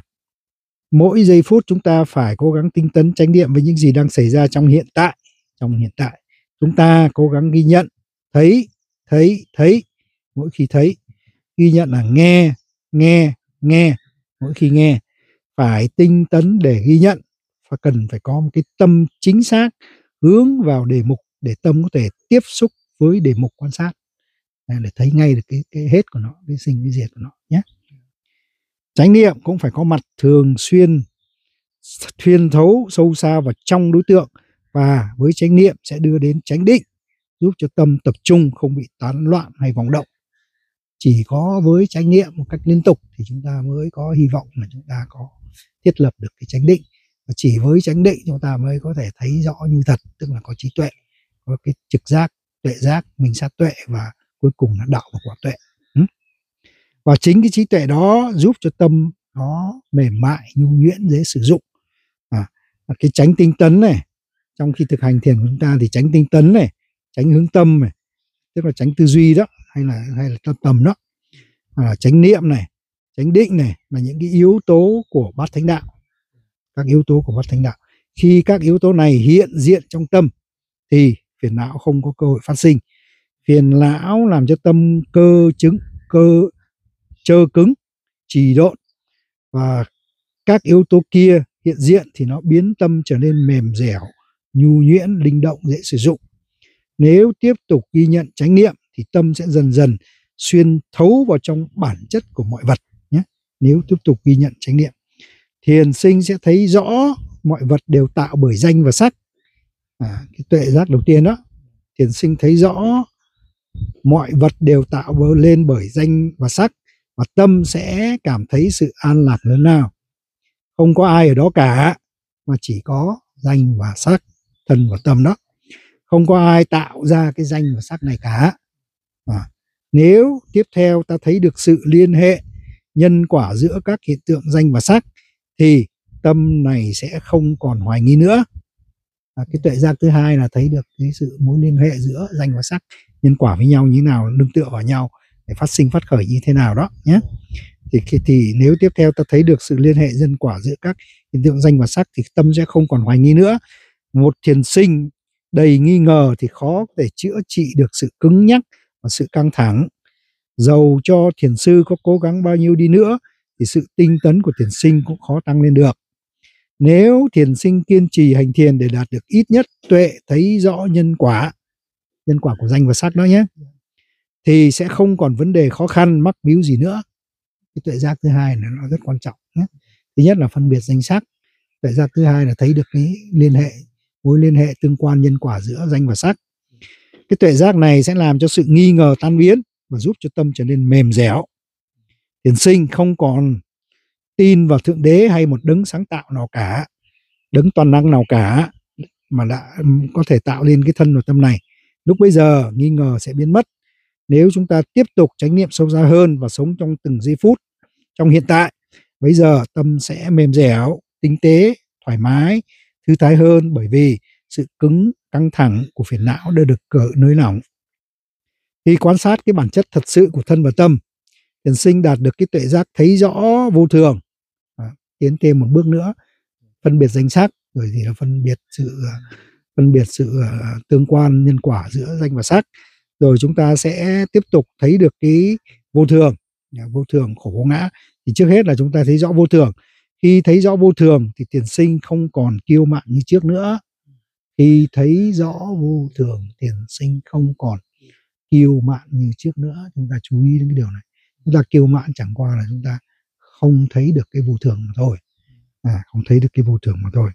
mỗi giây phút chúng ta phải cố gắng tinh tấn chánh niệm với những gì đang xảy ra trong hiện tại. Trong hiện tại chúng ta cố gắng ghi nhận, thấy, thấy, thấy. Mỗi khi thấy, ghi nhận là nghe, nghe, nghe. Mỗi khi nghe, phải tinh tấn để ghi nhận, và cần phải có một cái tâm chính xác hướng vào đề mục, để tâm có thể tiếp xúc với đề mục quan sát, để thấy ngay được cái, cái hết của nó, cái sinh, cái diệt của nó nhé. Chánh niệm cũng phải có mặt thường xuyên, xuyên thấu sâu xa vào trong đối tượng, và với chánh niệm sẽ đưa đến chánh định, giúp cho tâm tập trung, không bị tán loạn hay vọng động. Chỉ có với chánh niệm một cách liên tục thì chúng ta mới có hy vọng là chúng ta có thiết lập được cái chánh định. Và chỉ với chánh định chúng ta mới có thể thấy rõ như thật, tức là có trí tuệ, có cái trực giác, tuệ giác, minh sát tuệ, và cuối cùng là đạo và quả tuệ. Và chính cái trí tuệ đó giúp cho tâm nó mềm mại, nhu nhuyễn, dễ sử dụng. À, cái chánh tinh tấn này, trong khi thực hành thiền của chúng ta thì chánh tinh tấn này, chánh hướng tâm này, tức là chánh tư duy đó, hay là hay là tâm tầm đó, à, chánh niệm này, chánh định này, là những cái yếu tố của bát thánh đạo. Các yếu tố của bát thánh đạo, khi các yếu tố này hiện diện trong tâm thì phiền não không có cơ hội phát sinh. Phiền não làm cho tâm cơ chứng cơ trơ cứng, trì độn, và các yếu tố kia hiện diện thì nó biến tâm trở nên mềm dẻo, nhu nhuyễn, linh động, dễ sử dụng. Nếu tiếp tục ghi nhận chánh niệm thì tâm sẽ dần dần xuyên thấu vào trong bản chất của mọi vật nhé. Nếu tiếp tục ghi nhận chánh niệm, thiền sinh sẽ thấy rõ mọi vật đều tạo bởi danh và sắc. À, cái tuệ giác đầu tiên đó, thiền sinh thấy rõ mọi vật đều tạo lên bởi danh và sắc, và tâm sẽ cảm thấy sự an lạc lớn lao. Không có ai ở đó cả, mà chỉ có danh và sắc, thân và tâm đó. Không có ai tạo ra cái danh và sắc này cả. À, nếu tiếp theo ta thấy được sự liên hệ, nhân quả giữa các hiện tượng danh và sắc, thì tâm này sẽ không còn hoài nghi nữa. À, cái tuệ giác thứ hai là thấy được cái sự mối liên hệ giữa danh và sắc, nhân quả với nhau như thế nào, nương tựa vào nhau để phát sinh phát khởi như thế nào đó nhé. Thì, thì, thì nếu tiếp theo ta thấy được sự liên hệ nhân quả giữa các hiện tượng danh và sắc thì tâm sẽ không còn hoài nghi nữa. Một thiền sinh đầy nghi ngờ thì khó để chữa trị được sự cứng nhắc và sự căng thẳng. Dầu cho thiền sư có cố gắng bao nhiêu đi nữa thì sự tinh tấn của thiền sinh cũng khó tăng lên được. Nếu thiền sinh kiên trì hành thiền để đạt được ít nhất tuệ thấy rõ nhân quả, nhân quả của danh và sắc đó nhé, thì sẽ không còn vấn đề khó khăn mắc víu gì nữa. Cái tuệ giác thứ hai là nó rất quan trọng nhé. Thứ nhất là phân biệt danh sắc, tuệ giác thứ hai là thấy được cái liên hệ, mối liên hệ tương quan nhân quả giữa danh và sắc. Cái tuệ giác này sẽ làm cho sự nghi ngờ tan biến và giúp cho tâm trở nên mềm dẻo. Thiền sinh không còn tin vào thượng đế hay một đấng sáng tạo nào cả, đấng toàn năng nào cả mà đã có thể tạo lên cái thân và tâm này. Lúc bây giờ nghi ngờ sẽ biến mất nếu chúng ta tiếp tục chánh niệm sâu xa hơn và sống trong từng giây phút trong hiện tại. Bây giờ tâm sẽ mềm dẻo, tinh tế, thoải mái, thư thái hơn, bởi vì sự cứng căng thẳng của phiền não đã được cởi nới lỏng. Khi quan sát cái bản chất thật sự của thân và tâm, thiền sinh đạt được cái tuệ giác thấy rõ vô thường. À, tiến thêm một bước nữa, phân biệt danh sắc, rồi thì là phân biệt sự phân biệt sự uh, tương quan nhân quả giữa danh và sắc. Rồi chúng ta sẽ tiếp tục thấy được cái vô thường, vô thường khổ vô ngã. Thì trước hết là chúng ta thấy rõ vô thường. Khi thấy rõ vô thường thì thiền sinh không còn kiêu mạn như trước nữa. Khi thấy rõ vô thường, thiền sinh không còn kiêu mạn như trước nữa. Chúng ta chú ý đến cái điều này. Chúng ta kiêu mạn chẳng qua là chúng ta không thấy được cái vô thường mà thôi. À, không thấy được cái vô thường mà thôi.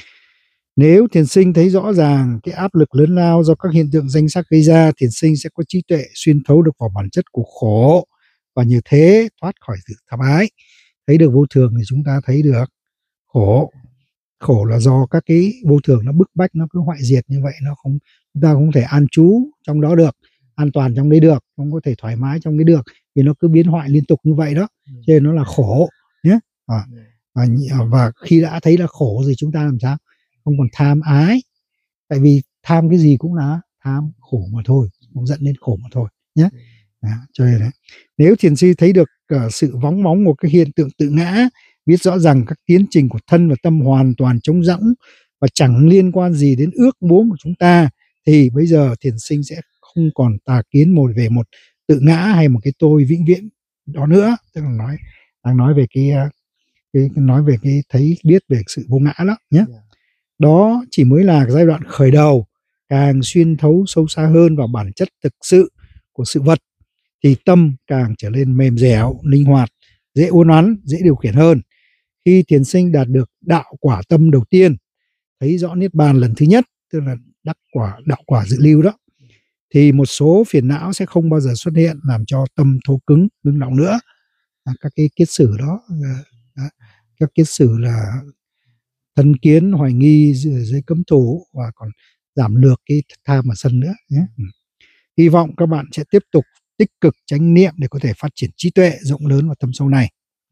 Nếu thiền sinh thấy rõ ràng cái áp lực lớn lao do các hiện tượng danh sắc gây ra, thiền sinh sẽ có trí tuệ xuyên thấu được vào bản chất của khổ, và như thế thoát khỏi sự tham ái. Thấy được vô thường thì chúng ta thấy được khổ. Khổ là do các cái vô thường nó bức bách, nó cứ hoại diệt như vậy, nó không, chúng ta không thể an trú trong đó được, an toàn trong đấy được, không có thể thoải mái trong đấy được, vì nó cứ biến hoại liên tục như vậy đó, cho nên nó là khổ nhé. À, và, và khi đã thấy là khổ thì chúng ta làm sao? Không còn tham ái, tại vì tham cái gì cũng là tham khổ mà thôi, cũng dẫn đến khổ mà thôi nhé. Đó, cho nên đấy, nếu thiền sư thấy được uh, sự vóng bóng của các hiện tượng tự ngã, biết rõ rằng các tiến trình của thân và tâm hoàn toàn trống rỗng và chẳng liên quan gì đến ước muốn của chúng ta, thì bây giờ thiền sinh sẽ không còn tà kiến một về một tự ngã hay một cái tôi vĩnh viễn đó nữa. Tức là nói đang nói về cái, cái nói về cái thấy biết về sự vô ngã đó nhé. Đó chỉ mới là giai đoạn khởi đầu. Càng xuyên thấu sâu xa hơn vào bản chất thực sự của sự vật thì tâm càng trở nên mềm dẻo, linh hoạt, dễ uốn nắn, dễ điều khiển hơn. Khi thiền sinh đạt được đạo quả tâm đầu tiên, thấy rõ niết bàn lần thứ nhất, tức là đắc quả đạo quả dự lưu đó, thì một số phiền não sẽ không bao giờ xuất hiện làm cho tâm thô cứng, ngưng động nữa. À, các cái kiết sử đó, à, các kiết sử là thân kiến, hoài nghi, dưới cấm thủ, và còn giảm lược cái tham và sân nữa nhé. Hy vọng các bạn sẽ tiếp tục tích cực chánh niệm để có thể phát triển trí tuệ rộng lớn và tâm sâu này.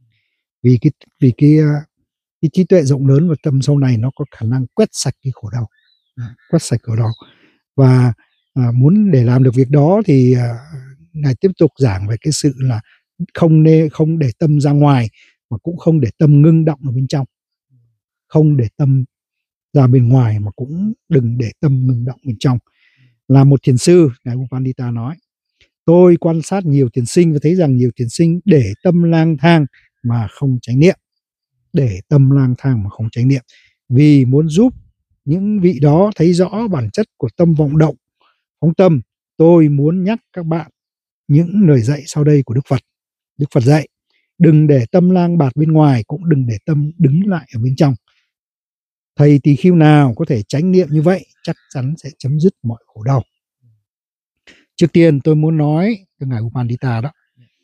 Vì cái vì cái, cái trí tuệ rộng lớn và tâm sâu này nó có khả năng quét sạch cái khổ đau, quét sạch khổ đau. Và à, muốn để làm được việc đó thì à, ngài tiếp tục giảng về cái sự là không nên không để tâm ra ngoài, mà cũng không để tâm ngưng động ở bên trong. Không để tâm ra bên ngoài mà cũng đừng để tâm ngưng động bên trong. Là một thiền sư, ngài U Pandita nói, tôi quan sát nhiều thiền sinh và thấy rằng nhiều thiền sinh để tâm lang thang mà không chánh niệm. Để tâm lang thang mà không chánh niệm. Vì muốn giúp những vị đó thấy rõ bản chất của tâm vọng động, phóng tâm, tôi muốn nhắc các bạn những lời dạy sau đây của Đức Phật. Đức Phật dạy, đừng để tâm lang bạt bên ngoài, cũng đừng để tâm đứng lại ở bên trong. Thầy tỳ khưu nào có thể chánh niệm như vậy chắc chắn sẽ chấm dứt mọi khổ đau. Trước tiên tôi muốn nói, từ ngài U Pandita đó,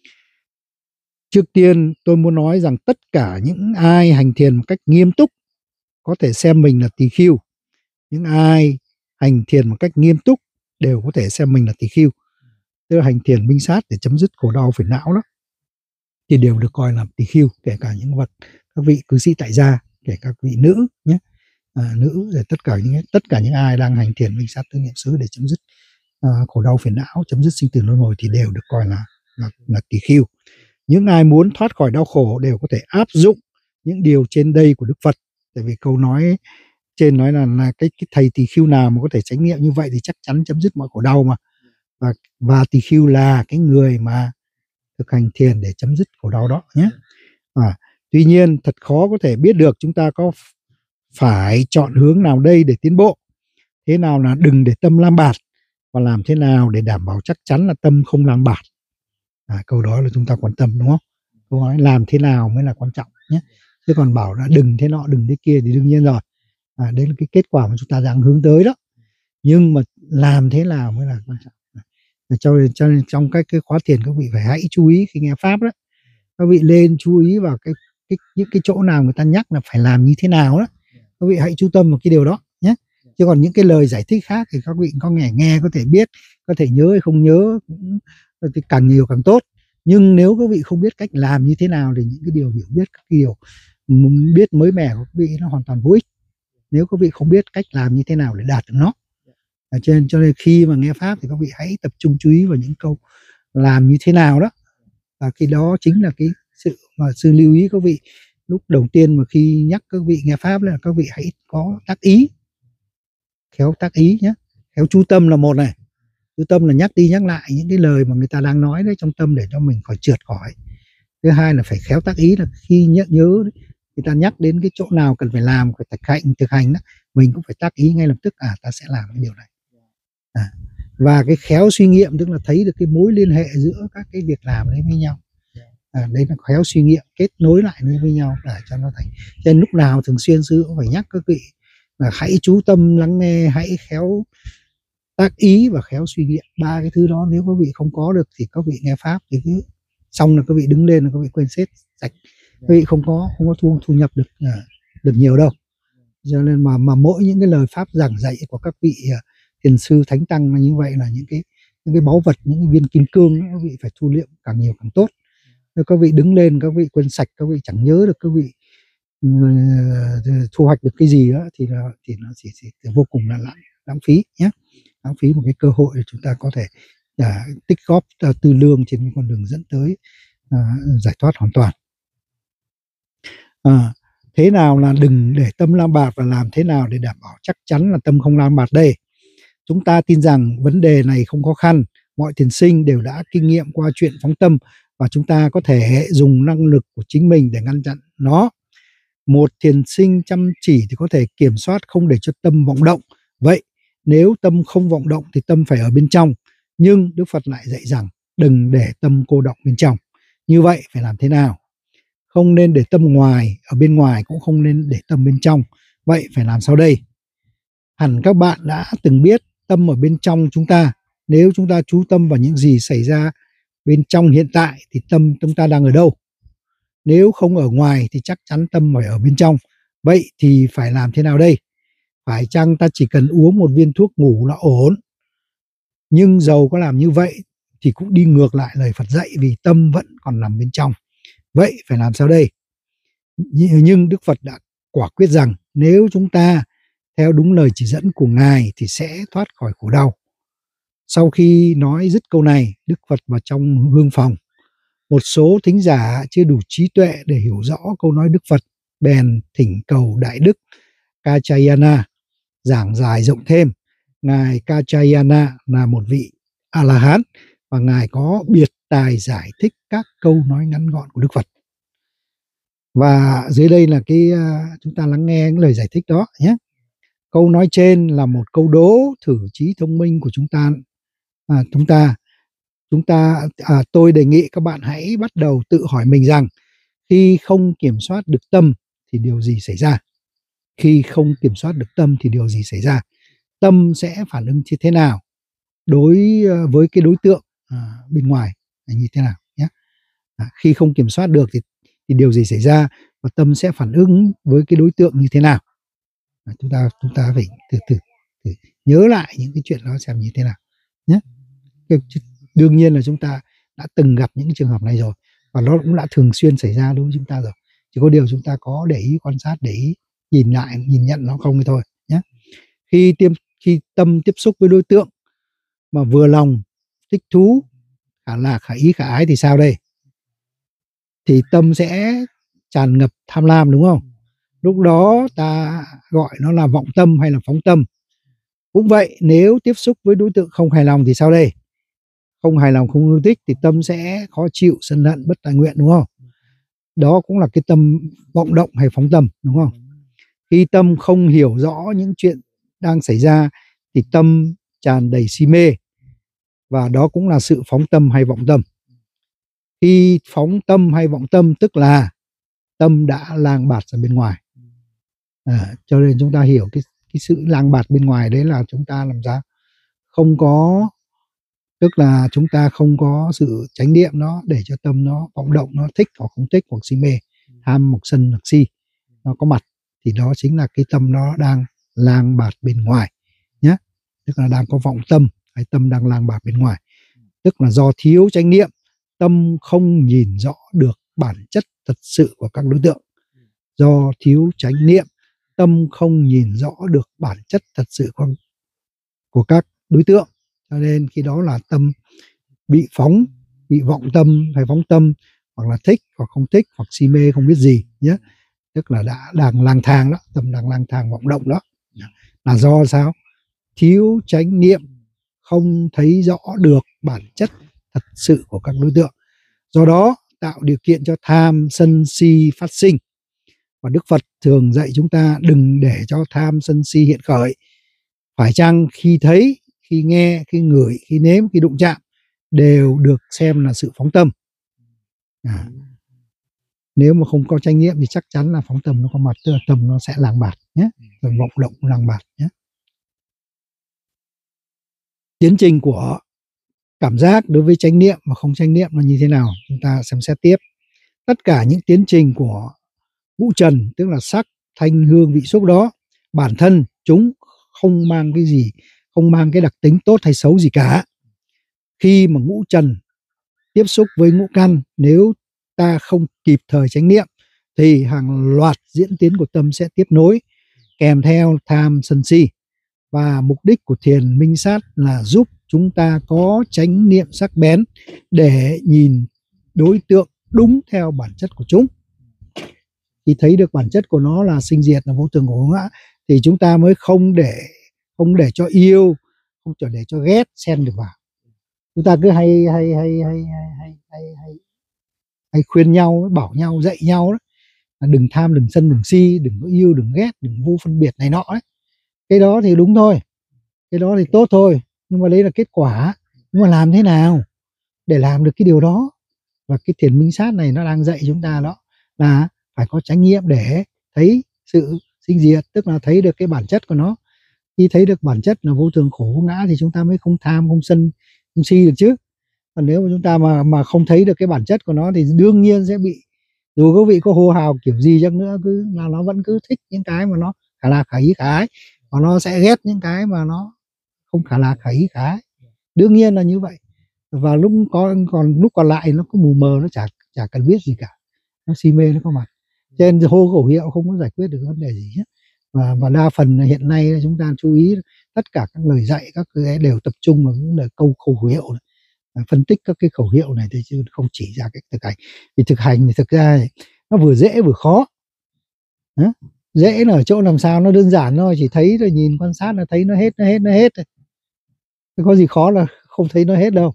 trước tiên tôi muốn nói rằng tất cả những ai hành thiền một cách nghiêm túc có thể xem mình là tỳ khưu. Những ai hành thiền một cách nghiêm túc đều có thể xem mình là tỳ khưu. Tức là hành thiền minh sát để chấm dứt khổ đau phiền não đó, thì đều được coi là tỳ khưu, kể cả những vật các vị cư sĩ tại gia, kể các vị nữ nhé, à, nữ, rồi tất cả những tất cả những ai đang hành thiền minh sát tứ niệm xứ để chấm dứt à, khổ đau phiền não, chấm dứt sinh tử luân hồi thì đều được coi là là, là tỳ khưu. Những ai muốn thoát khỏi đau khổ đều có thể áp dụng những điều trên đây của Đức Phật. Tại vì câu nói trên nói là, là cái, cái thầy tỳ khưu nào mà có thể chánh niệm như vậy thì chắc chắn chấm dứt mọi khổ đau mà. Và, và tỳ khưu là cái người mà thực hành thiền để chấm dứt khổ đau đó nhé. À, tuy nhiên thật khó có thể biết được chúng ta có phải chọn hướng nào đây để tiến bộ. Thế nào là đừng để tâm lang bạt, và làm thế nào để đảm bảo chắc chắn là tâm không lang bạt. À, câu đó là chúng ta quan tâm, đúng không? Câu nói làm thế nào mới là quan trọng nhé. Chứ còn bảo là đừng thế nọ đừng thế kia thì đương nhiên rồi. À, đấy là cái kết quả mà chúng ta đang hướng tới đó. Nhưng mà làm thế nào mới là quan trọng. Cho nên, cho nên trong các cái khóa thiền các vị phải hãy chú ý khi nghe pháp đó. Các vị lên chú ý vào cái, cái những cái chỗ nào người ta nhắc là phải làm như thế nào đó. Các vị hãy chú tâm vào cái điều đó nhé. Chứ còn những cái lời giải thích khác thì các vị có nghe nghe có thể biết, có thể nhớ hay không nhớ, thì càng nhiều càng tốt. Nhưng nếu các vị không biết cách làm như thế nào thì những cái điều hiểu biết, các điều biết mới mẻ của các vị nó hoàn toàn vô ích. Nếu các vị không biết cách làm như thế nào để đạt được nó. À, cho nên cho nên khi mà nghe pháp thì các vị hãy tập trung chú ý vào những câu làm như thế nào đó. Và cái đó chính là cái sự mà sư lưu ý các vị lúc đầu tiên mà khi nhắc các vị nghe pháp là các vị hãy có tác ý, khéo tác ý nhé. Khéo chú tâm là một này, chú tâm là nhắc đi nhắc lại những cái lời mà người ta đang nói đấy trong tâm để cho mình khỏi trượt khỏi. Thứ hai là phải khéo tác ý, là khi nhớ, nhớ người ta nhắc đến cái chỗ nào cần phải làm, phải thực hành thực hành đó, mình cũng phải tác ý ngay lập tức, à ta sẽ làm cái điều này. À, và cái khéo suy nghiệm tức là thấy được cái mối liên hệ giữa các cái việc làm đấy với nhau. À, đây là khéo suy nghiệm, kết nối lại với nhau để cho nó thành. Cho nên lúc nào thường xuyên sư cũng phải nhắc các vị là hãy chú tâm lắng nghe, hãy khéo tác ý và khéo suy nghiệm. Ba cái thứ đó nếu các vị không có được thì các vị nghe pháp thì cứ xong là các vị đứng lên là các vị quên hết sạch. Các vị không có không có thu thu nhập được uh, được nhiều đâu. Cho nên mà mà mỗi những cái lời pháp giảng dạy của các vị uh, thiền sư thánh tăng như vậy là những cái những cái báu vật, những cái viên kim cương đó, các vị phải thu liệm càng nhiều càng tốt. Nếu các vị đứng lên các vị quên sạch, các vị chẳng nhớ được các vị uh, thu hoạch được cái gì đó thì là thì nó chỉ, chỉ, chỉ vô cùng là lãng lãng phí nhé. Lãng phí một cái cơ hội để chúng ta có thể uh, tích góp uh, tư lương trên cái con đường dẫn tới uh, giải thoát hoàn toàn. À, thế nào là đừng để tâm lang bạt và làm thế nào để đảm bảo chắc chắn là tâm không lang bạt đây? Chúng ta tin rằng vấn đề này không khó khăn, mọi thiền sinh đều đã kinh nghiệm qua chuyện phóng tâm và chúng ta có thể dùng năng lực của chính mình để ngăn chặn nó. Một thiền sinh chăm chỉ thì có thể kiểm soát không để cho tâm vọng động. Vậy nếu tâm không vọng động thì tâm phải ở bên trong. Nhưng Đức Phật lại dạy rằng đừng để tâm cô động bên trong. Như vậy phải làm thế nào? Không nên để tâm ngoài, ở bên ngoài cũng không nên để tâm bên trong. Vậy phải làm sao đây? Hẳn các bạn đã từng biết tâm ở bên trong chúng ta. Nếu chúng ta chú tâm vào những gì xảy ra bên trong hiện tại thì tâm chúng ta đang ở đâu? Nếu không ở ngoài thì chắc chắn tâm phải ở bên trong. Vậy thì phải làm thế nào đây? Phải chăng ta chỉ cần uống một viên thuốc ngủ là ổn? Nhưng dầu có làm như vậy thì cũng đi ngược lại lời Phật dạy vì tâm vẫn còn nằm bên trong. Vậy phải làm sao đây? Nhưng Đức Phật đã quả quyết rằng nếu chúng ta theo đúng lời chỉ dẫn của Ngài thì sẽ thoát khỏi khổ đau. Sau khi nói dứt câu này, Đức Phật vào trong hương phòng. Một số thính giả chưa đủ trí tuệ để hiểu rõ câu nói Đức Phật, bèn thỉnh cầu Đại Đức Kaccayana giảng giải rộng thêm. Ngài Kaccayana là một vị A-la-hán và Ngài có biệt tài giải thích các câu nói ngắn gọn của Đức Phật. Và dưới đây là cái uh, chúng ta lắng nghe những lời giải thích đó nhé. Câu nói trên là một câu đố thử trí thông minh của chúng ta. À, chúng ta chúng ta à, tôi đề nghị các bạn hãy bắt đầu tự hỏi mình rằng khi không kiểm soát được tâm thì điều gì xảy ra? Khi không kiểm soát được tâm thì điều gì xảy ra? Tâm sẽ phản ứng như thế nào đối với cái đối tượng à, bên ngoài là như thế nào nhé? À, khi không kiểm soát được thì, thì điều gì xảy ra và tâm sẽ phản ứng với cái đối tượng như thế nào? À, chúng ta chúng ta phải từ từ nhớ lại những cái chuyện đó xem như thế nào nhé. Đương nhiên là chúng ta đã từng gặp những trường hợp này rồi và nó cũng đã thường xuyên xảy ra đối với chúng ta rồi. Chỉ có điều chúng ta có để ý quan sát, để ý nhìn lại, nhìn nhận nó không thì thôi nhé. Khi tiêm khi tâm tiếp xúc với đối tượng mà vừa lòng, thích thú, khả lạc, khả ý, khả ái thì sao đây? Thì tâm sẽ tràn ngập tham lam, đúng không? Lúc đó ta gọi nó là vọng tâm hay là phóng tâm. Cũng vậy, nếu tiếp xúc với đối tượng không hài lòng thì sao đây? Không hài lòng, không ưa thích thì tâm sẽ khó chịu, sân hận, bất tài nguyện, đúng không? đó cũng là cái tâm vọng động hay phóng tâm, đúng không? Khi tâm không hiểu rõ những chuyện đang xảy ra thì tâm tràn đầy si mê, và đó cũng là sự phóng tâm hay vọng tâm. Khi phóng tâm hay vọng tâm tức là tâm đã lang bạt ra bên ngoài. À, cho nên chúng ta hiểu cái, cái sự lang bạt bên ngoài đấy là chúng ta làm sao không có, tức là chúng ta không có sự chánh niệm nó để cho tâm nó vọng động, nó thích hoặc không thích hoặc si mê, tham hoặc sân hoặc si nó có mặt, thì đó chính là cái tâm nó đang lang bạt bên ngoài nhé, tức là đang có vọng tâm hay tâm đang lang bạt bên ngoài, tức là do thiếu chánh niệm, tâm không nhìn rõ được bản chất thật sự của các đối tượng. Do thiếu chánh niệm, tâm không nhìn rõ được bản chất thật sự của, của các đối tượng, cho nên khi đó là tâm bị phóng, bị vọng tâm hay phóng tâm, hoặc là thích hoặc không thích, hoặc si mê không biết gì nhé, tức là đã đang lang thang đó, tâm đang lang thang vọng động đó, là do sao? Thiếu chánh niệm, không thấy rõ được bản chất thật sự của các đối tượng, do đó tạo điều kiện cho tham sân si phát sinh. Và Đức Phật thường dạy chúng ta đừng để cho tham sân si hiện khởi. Phải chăng khi thấy, khi nghe, khi ngửi, khi nếm, khi đụng chạm đều được xem là sự phóng tâm. À, nếu mà không có chánh niệm thì chắc chắn là phóng tâm nó có mặt, tức là tâm nó sẽ lang bạt nhé, rồi vọng động lang bạt nhé. Tiến trình của cảm giác đối với chánh niệm và không chánh niệm là như thế nào, chúng ta xem xét tiếp. Tất cả những tiến trình của ngũ trần, tức là sắc, thanh, hương, vị, xúc đó, bản thân chúng không mang cái gì, không mang cái đặc tính tốt hay xấu gì cả. Khi mà ngũ trần tiếp xúc với ngũ căn, nếu ta không kịp thời chánh niệm thì hàng loạt diễn tiến của tâm sẽ tiếp nối, kèm theo tham sân si. Và mục đích của thiền minh sát là giúp chúng ta có chánh niệm sắc bén để nhìn đối tượng đúng theo bản chất của chúng. Khi thấy được bản chất của nó là sinh diệt, là vô thường của ngã, thì chúng ta mới không để không để cho yêu, không trở để cho ghét xen được vào. Chúng ta cứ hay hay hay hay hay hay hay, hay khuyên nhau, bảo nhau, dạy nhau đó, là đừng tham, đừng sân, đừng si, đừng có yêu, đừng ghét, đừng vô phân biệt này nọ đấy. Cái đó thì đúng thôi, cái đó thì tốt thôi, nhưng mà đấy là kết quả. Nhưng mà làm thế nào để làm được cái điều đó? Và cái thiền minh sát này nó đang dạy chúng ta đó là phải có chánh niệm để thấy sự sinh diệt, tức là thấy được cái bản chất của nó. Khi thấy được bản chất là vô thường khổ vô ngã thì chúng ta mới không tham, không sân, không si được chứ. Còn nếu mà chúng ta mà mà không thấy được cái bản chất của nó thì đương nhiên sẽ bị, dù các vị có hô hào kiểu gì chăng nữa, cứ là nó vẫn cứ thích những cái mà nó khả là khả ý khả ái, và nó sẽ ghét những cái mà nó không khả là khả ý khả ái. Đương nhiên là như vậy. Và lúc có còn lúc còn lại nó cứ mù mờ, nó chả chả cần biết gì cả, nó si mê nó có mặt. Cho nên hô khẩu hiệu không có giải quyết được vấn đề gì hết. Và và đa phần hiện nay chúng ta chú ý tất cả các lời dạy, các cái đều tập trung vào những lời câu khẩu hiệu này. Phân tích các cái khẩu hiệu này thì chứ không chỉ ra cách thực hành. Vì thực hành thì thực ra nó vừa dễ vừa khó. Đó. Dễ là ở chỗ làm sao nó đơn giản thôi, chỉ thấy rồi nhìn quan sát là thấy nó hết, nó hết, nó hết. Không có gì khó là không thấy nó hết đâu.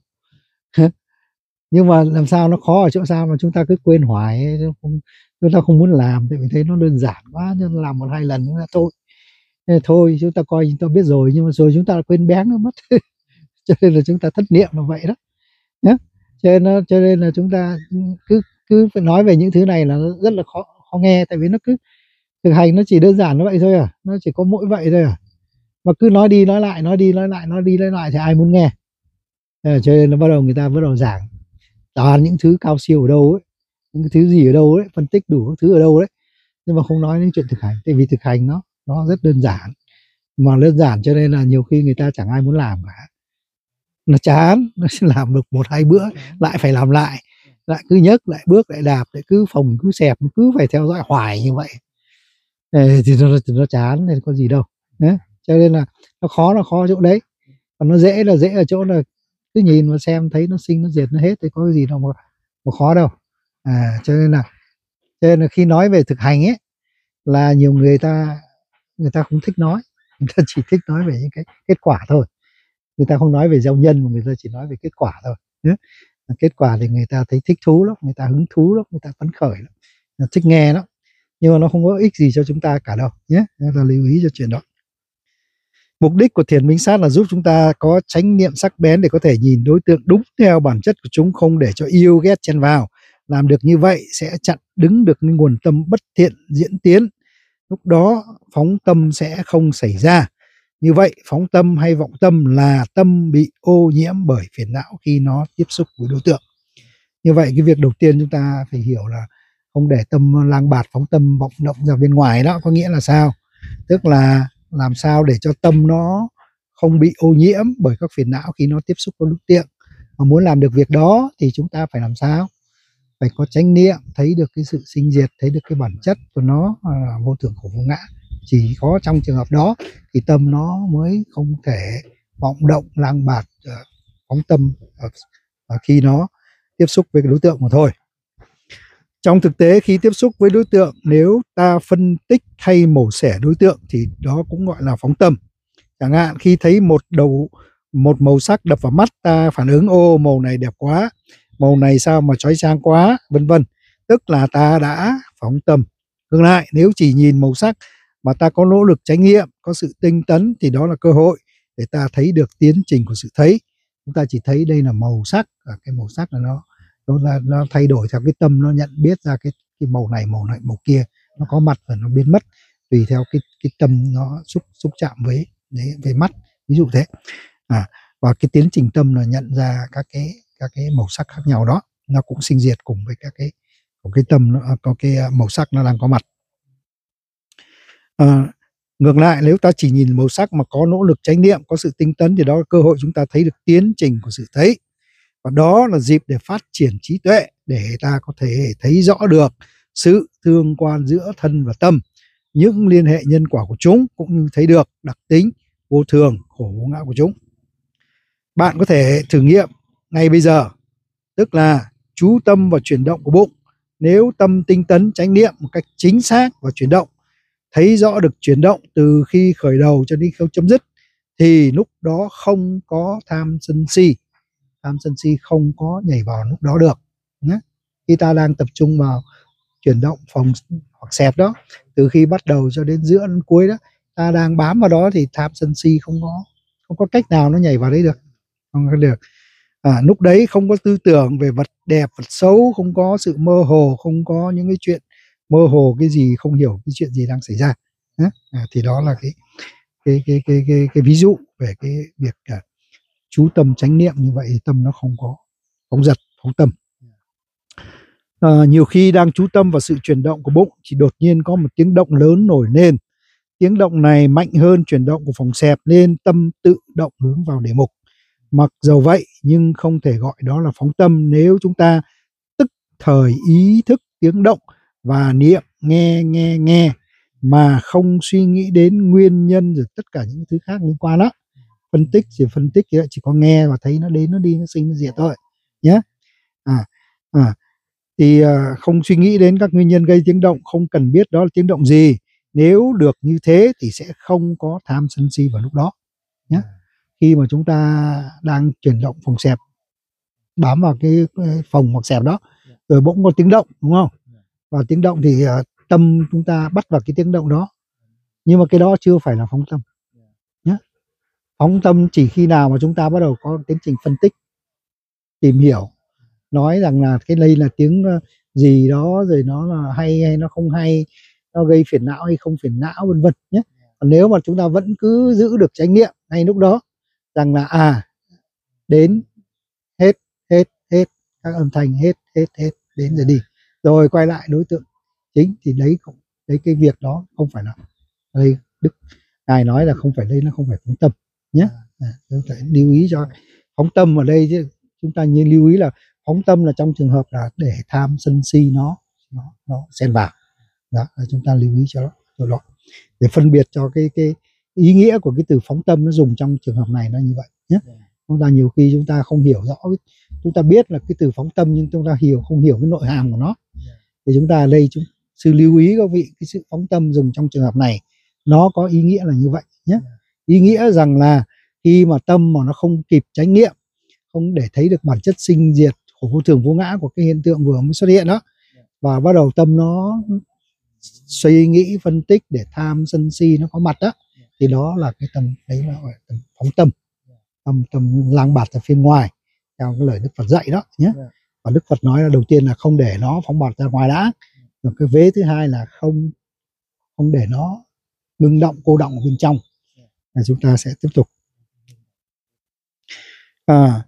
Nhưng mà làm sao nó khó ở chỗ sao mà chúng ta cứ quên hoài, không, chúng ta không muốn làm, tại vì thấy nó đơn giản quá, nên làm một hai lần chúng ta thôi. Nên thôi chúng ta coi chúng ta biết rồi, nhưng mà rồi chúng ta lại quên bén nó mất. Cho nên là chúng ta thất niệm là vậy đó nhé. Cho nên nó, cho nên là chúng ta cứ cứ phải nói về những thứ này là rất là khó khó nghe, tại vì nó cứ thực hành nó chỉ đơn giản như vậy thôi à, nó chỉ có mỗi vậy thôi à, mà cứ nói đi nói lại, nói đi nói lại, nói đi nói lại thì ai muốn nghe. À, cho nên nó bắt đầu người ta bắt đầu giảng toàn những thứ cao siêu ở đâu ấy, những cái thứ gì ở đâu ấy, phân tích đủ các thứ ở đâu đấy, nhưng mà không nói đến chuyện thực hành, tại vì thực hành nó nó rất đơn giản, mà đơn giản cho nên là nhiều khi người ta chẳng ai muốn làm cả, nó chán, nó sẽ làm được một hai bữa lại phải làm lại, lại cứ nhấc lại bước lại đạp, lại cứ phồng cứ xẹp, cứ phải theo dõi hoài như vậy. Ê, thì nó, nó chán thì có gì đâu. Đấy. Cho nên là nó khó nó khó chỗ đấy, còn nó dễ là dễ ở chỗ là cứ nhìn và xem thấy nó sinh nó diệt nó hết thì có cái gì đâu mà, mà khó đâu. À, cho nên là cho nên là khi nói về thực hành ấy là nhiều người ta người ta không thích nói, người ta chỉ thích nói về những cái kết quả thôi, người ta không nói về giao nhân mà người ta chỉ nói về kết quả thôi. Kết quả thì người ta thấy thích thú lắm, người ta hứng thú lắm, người ta phấn khởi lắm, thích nghe lắm, nhưng mà nó không có ích gì cho chúng ta cả đâu nhé. Chúng ta lưu ý cho chuyện đó. Mục đích của thiền minh sát là giúp chúng ta có chánh niệm sắc bén để có thể nhìn đối tượng đúng theo bản chất của chúng, không để cho yêu ghét chen vào. Làm được như vậy sẽ chặn đứng được nguồn tâm bất thiện diễn tiến. Lúc đó phóng tâm sẽ không xảy ra. Như vậy phóng tâm hay vọng tâm là tâm bị ô nhiễm bởi phiền não khi nó tiếp xúc với đối tượng. Như vậy cái việc đầu tiên chúng ta phải hiểu là không để tâm lang bạt, phóng tâm vọng động ra bên ngoài. Đó có nghĩa là sao? Tức là làm sao để cho tâm nó không bị ô nhiễm bởi các phiền não khi nó tiếp xúc với đối tượng. Mà muốn làm được việc đó thì chúng ta phải làm sao? Phải có chánh niệm, thấy được cái sự sinh diệt, thấy được cái bản chất của nó là vô thường khổ vô ngã. Chỉ có trong trường hợp đó thì tâm nó mới không thể vọng động, lang bạt, phóng tâm khi nó tiếp xúc với cái đối tượng mà thôi. Trong thực tế khi tiếp xúc với đối tượng, nếu ta phân tích hay mổ xẻ đối tượng thì đó cũng gọi là phóng tâm. Chẳng hạn khi thấy một đầu một màu sắc đập vào mắt, ta phản ứng ô màu này đẹp quá, màu này sao mà chói chang quá, vân vân. Tức là ta đã phóng tâm. Ngược lại, nếu chỉ nhìn màu sắc mà ta có nỗ lực chánh niệm, có sự tinh tấn thì đó là cơ hội để ta thấy được tiến trình của sự thấy. Chúng ta chỉ thấy đây là màu sắc, và cái màu sắc là nó nó, là, nó thay đổi theo cái tâm nó nhận biết ra cái, cái màu này, màu này, màu kia, nó có mặt và nó biến mất tùy theo cái cái tâm nó xúc xúc chạm với đấy, với mắt, ví dụ thế. À, và cái tiến trình tâm là nhận ra các cái các cái màu sắc khác nhau đó, nó cũng sinh diệt cùng với các cái của cái tâm nó có cái màu sắc nó đang có mặt. À, ngược lại, nếu ta chỉ nhìn màu sắc mà có nỗ lực chánh niệm, có sự tinh tấn thì đó là cơ hội chúng ta thấy được tiến trình của sự thấy. Và đó là dịp để phát triển trí tuệ, để ta có thể thấy rõ được sự tương quan giữa thân và tâm, những liên hệ nhân quả của chúng, cũng như thấy được đặc tính vô thường, khổ vô ngã của chúng. Bạn có thể thử nghiệm ngay bây giờ, tức là chú tâm vào chuyển động của bụng. Nếu tâm tinh tấn chánh niệm một cách chính xác và chuyển động, thấy rõ được chuyển động từ khi khởi đầu cho đến khi chấm dứt, thì lúc đó không có tham sân si. Tham sân si không có nhảy vào lúc đó được nhé. Khi ta đang tập trung vào chuyển động phòng hoặc xẹp đó, từ khi bắt đầu cho đến giữa đến cuối đó, ta đang bám vào đó thì tham sân si không có không có cách nào nó nhảy vào đấy được, không có được. À, lúc đấy không có tư tưởng về vật đẹp, vật xấu, không có sự mơ hồ, không có những cái chuyện mơ hồ cái gì, không hiểu cái chuyện gì đang xảy ra. À, thì đó là cái cái cái cái cái, cái ví dụ về cái việc cả chú tâm chánh niệm như vậy, tâm nó không có phóng dật, phóng tâm. À, nhiều khi đang chú tâm vào sự chuyển động của bụng thì đột nhiên có một tiếng động lớn nổi lên. Tiếng động này mạnh hơn chuyển động của phòng xẹp nên tâm tự động hướng vào đề mục. Mặc dầu vậy nhưng không thể gọi đó là phóng tâm nếu chúng ta tức thời ý thức tiếng động và niệm nghe nghe nghe mà không suy nghĩ đến nguyên nhân rồi tất cả những thứ khác liên quan đó. Phân tích chỉ phân tích chỉ có nghe và thấy nó đến nó đi nó sinh nó diệt thôi nhé. À, à, thì à, không suy nghĩ đến các nguyên nhân gây tiếng động, không cần biết đó là tiếng động gì. Nếu được như thế thì sẽ không có tham sân si vào lúc đó nhé. Khi mà chúng ta đang chuyển động phòng xẹp, bám vào cái phòng hoặc xẹp đó, rồi bỗng có tiếng động, đúng không? Và tiếng động thì uh, tâm chúng ta bắt vào cái tiếng động đó, nhưng mà cái đó chưa phải là phóng tâm nhé. Phóng tâm chỉ khi nào mà chúng ta bắt đầu có tiến trình phân tích, tìm hiểu, nói rằng là cái đây là tiếng uh, gì đó, rồi nó là hay hay nó không hay, nó gây phiền não hay không phiền não, vân vân nhé. Còn nếu mà chúng ta vẫn cứ giữ được chánh niệm ngay lúc đó rằng là à đến hết hết hết các âm thanh hết hết hết đến rồi đi, rồi quay lại đối tượng chính, thì đấy cũng đấy cái việc đó không phải là đây Đức Ngài nói là không phải, đây nó không phải phóng tâm nhé. À, chúng ta lưu ý cho phóng tâm ở đây chứ, chúng ta như lưu ý là phóng tâm là trong trường hợp là để tham sân si nó nó nó xen vào đó, chúng ta lưu ý cho đó, cho đó để phân biệt cho cái cái ý nghĩa của cái từ phóng tâm nó dùng trong trường hợp này nó như vậy nhé. Chúng ta nhiều khi chúng ta không hiểu rõ, chúng ta biết là cái từ phóng tâm nhưng chúng ta hiểu không hiểu cái nội hàm của nó, thì chúng ta ở đây chúng sư lưu ý các vị, cái sự phóng tâm dùng trong trường hợp này nó có ý nghĩa là như vậy nhé. Ý nghĩa rằng là khi mà tâm mà nó không kịp chánh niệm, không để thấy được bản chất sinh diệt của vô thường vô ngã của cái hiện tượng vừa mới xuất hiện đó, và bắt đầu tâm nó suy nghĩ phân tích để tham sân si nó có mặt đó, thì đó là cái tâm đấy là gọi là tâm phóng tâm, tâm tâm lang bạt ra phía ngoài theo cái lời Đức Phật dạy đó nhé. Và Đức Phật nói là đầu tiên là không để nó phóng bạt ra ngoài đã, rồi cái vế thứ hai là không không để nó ngưng động cô động ở bên trong. Là chúng ta sẽ tiếp tục. À,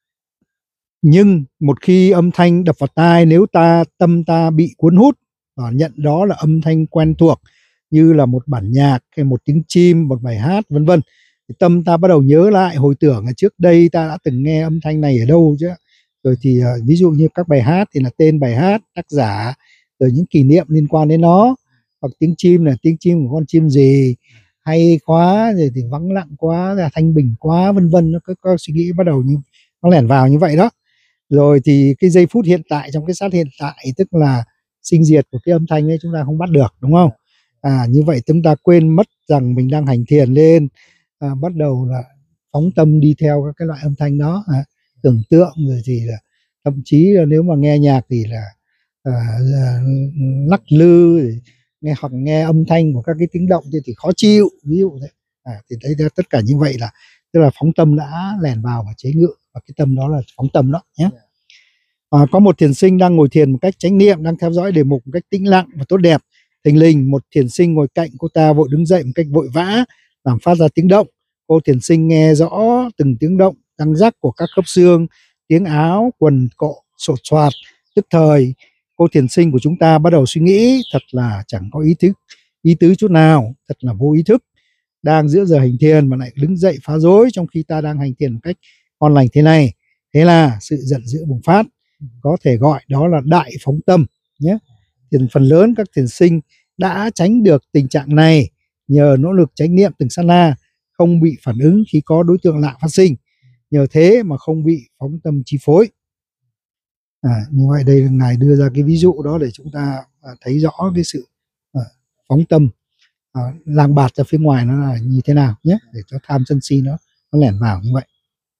nhưng một khi âm thanh đập vào tai, nếu ta tâm ta bị cuốn hút và nhận đó là âm thanh quen thuộc như là một bản nhạc hay một tiếng chim, một bài hát vân vân, thì tâm ta bắt đầu nhớ lại hồi tưởng là trước đây ta đã từng nghe âm thanh này ở đâu chứ. Rồi thì uh, ví dụ như các bài hát thì là tên bài hát, tác giả, rồi những kỷ niệm liên quan đến nó, hoặc tiếng chim là tiếng chim của con chim gì, hay quá, rồi thì vắng lặng quá, là thanh bình quá, vân vân. Nó có, có suy nghĩ bắt đầu như nó lẻn vào như vậy đó. Rồi thì cái giây phút hiện tại, trong cái sát hiện tại, tức là sinh diệt của cái âm thanh ấy chúng ta không bắt được, đúng không? À, như vậy chúng ta quên mất rằng mình đang hành thiền lên, à, bắt đầu là phóng tâm đi theo các cái loại âm thanh đó, à, tưởng tượng, rồi thì là thậm chí là nếu mà nghe nhạc thì là, à, là lắc lư, nghe hoặc nghe âm thanh của các cái tiếng động thì, thì khó chịu, ví dụ thế. À, thì đấy, tất cả như vậy là tức là phóng tâm đã lẻn vào và chế ngự, và cái tâm đó là phóng tâm đó nhé. À, có một thiền sinh đang ngồi thiền một cách chánh niệm, đang theo dõi đề mục một cách tĩnh lặng và tốt đẹp. Thình lình một thiền sinh ngồi cạnh cô ta vội đứng dậy một cách vội vã, làm phát ra tiếng động. Cô thiền sinh nghe rõ từng tiếng động răng rắc của các khớp xương, tiếng áo quần cộ sột soạt. Tức thời cô thiền sinh của chúng ta bắt đầu suy nghĩ, thật là chẳng có ý thức ý tứ chút nào, thật là vô ý thức, đang giữa giờ hành thiền mà lại đứng dậy phá rối trong khi ta đang hành thiền một cách ngon lành thế này. Thế là sự giận dữ bùng phát, có thể gọi đó là đại phóng tâm nhé. Thiền phần lớn các thiền sinh đã tránh được tình trạng này nhờ nỗ lực chánh niệm từng sát na, không bị phản ứng khi có đối tượng lạ phát sinh, nhờ thế mà không bị phóng tâm chi phối. À, như vậy đây là ngài đưa ra cái ví dụ đó để chúng ta à, thấy rõ cái sự à, phóng tâm à, lang bạt ra phía ngoài nó là như thế nào nhé, để cho tham sân si nó nó lẻn vào như vậy.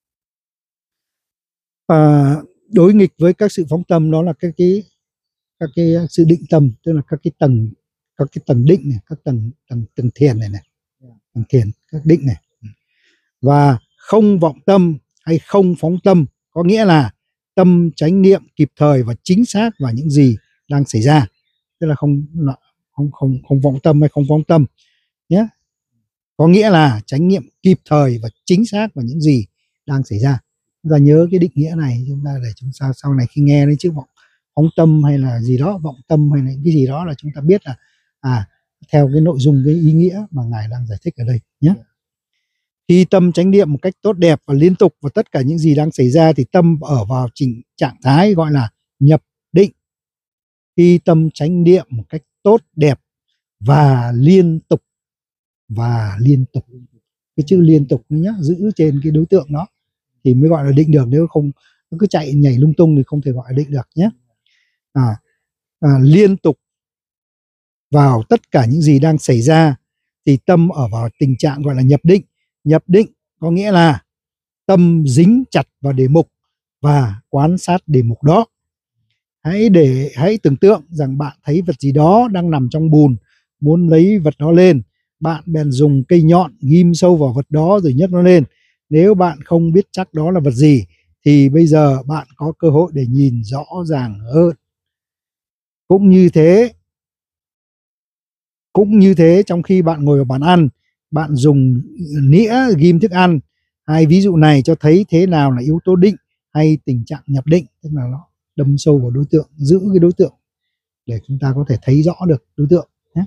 À, đối nghịch với các sự phóng tâm đó là các cái các cái sự định tâm, tức là các cái tầng các cái tầng định này, các tầng tầng tầng thiền này này, tầng thiền các định này. Và không vọng tâm hay không phóng tâm có nghĩa là tâm chánh niệm kịp thời và chính xác vào những gì đang xảy ra, tức là không không không không vọng tâm hay không phóng tâm nhé, có nghĩa là chánh niệm kịp thời và chính xác vào những gì đang xảy ra. Chúng ta nhớ cái định nghĩa này, chúng ta để chúng ta sau này khi nghe đến chữ vọng phóng tâm hay là gì đó, vọng tâm hay là cái gì đó, là chúng ta biết là à theo cái nội dung, cái ý nghĩa mà ngài đang giải thích ở đây nhé. Khi tâm chánh niệm một cách tốt đẹp và liên tục vào tất cả những gì đang xảy ra thì tâm ở vào trình trạng thái gọi là nhập định. Khi tâm chánh niệm một cách tốt đẹp và liên tục và liên tục, cái chữ liên tục nhé, giữ trên cái đối tượng đó thì mới gọi là định được, nếu không nó cứ chạy nhảy lung tung thì không thể gọi là định được nhé. À, à, liên tục vào tất cả những gì đang xảy ra thì tâm ở vào tình trạng gọi là nhập định. Nhập định có nghĩa là tâm dính chặt vào đề mục và quan sát đề mục đó. Hãy để hãy tưởng tượng rằng bạn thấy vật gì đó đang nằm trong bùn, muốn lấy vật đó lên, bạn bèn dùng cây nhọn ghim sâu vào vật đó rồi nhấc nó lên. Nếu bạn không biết chắc đó là vật gì thì bây giờ bạn có cơ hội để nhìn rõ ràng hơn. Cũng như thế, cũng như thế trong khi bạn ngồi ở bàn ăn, bạn dùng nĩa ghim thức ăn. Hai ví dụ này cho thấy thế nào là yếu tố định hay tình trạng nhập định, tức là nó đâm sâu vào đối tượng, giữ cái đối tượng để chúng ta có thể thấy rõ được đối tượng nhé.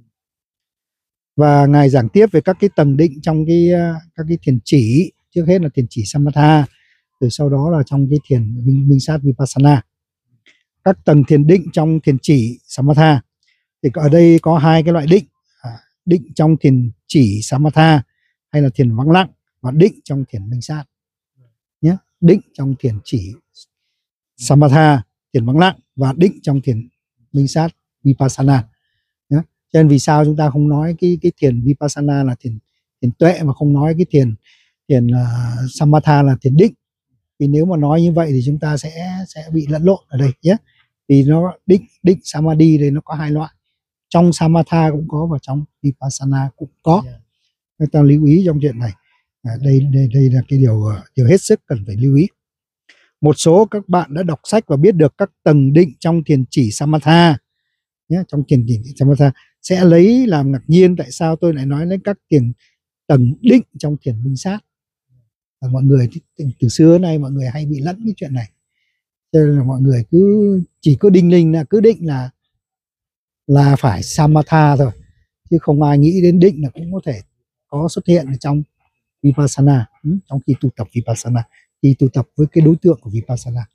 Và ngài giảng tiếp về các cái tầng định trong cái các cái thiền chỉ, trước hết là thiền chỉ Samatha, rồi sau đó là trong cái thiền minh, minh sát Vipassana. Các tầng thiền định trong thiền chỉ Samatha thì ở đây có hai cái loại định, à, định trong thiền chỉ Samatha hay là thiền vắng lặng, và định trong thiền minh sát nhé. Định trong thiền chỉ Samatha, thiền vắng lặng, và định trong thiền minh sát Vipassana nhé. Cho nên vì sao chúng ta không nói cái cái thiền Vipassana là thiền thiền tuệ mà không nói cái thiền thiền uh, Samatha là thiền định? Vì nếu mà nói như vậy thì chúng ta sẽ sẽ bị lẫn lộn ở đây nhé. Vì nó định định samadhi đây nó có hai loại, trong samatha cũng có và trong vipassana cũng có. Chúng ta lưu ý trong chuyện này. À, đây đây đây là cái điều điều hết sức cần phải lưu ý. Một số các bạn đã đọc sách và biết được các tầng định trong thiền chỉ samatha nhé, trong thiền chỉ samatha sẽ lấy làm ngạc nhiên tại sao tôi lại nói đến các tiền tầng định trong thiền minh sát. Và mọi người từ, từ xưa nay mọi người hay bị lẫn cái chuyện này, cho nên là mọi người cứ chỉ có định linh là cứ định là là phải samatha thôi, chứ không ai nghĩ đến định là cũng có thể có xuất hiện ở trong vipassana, trong khi tu tập vipassana, khi tu tập với cái đối tượng của vipassana.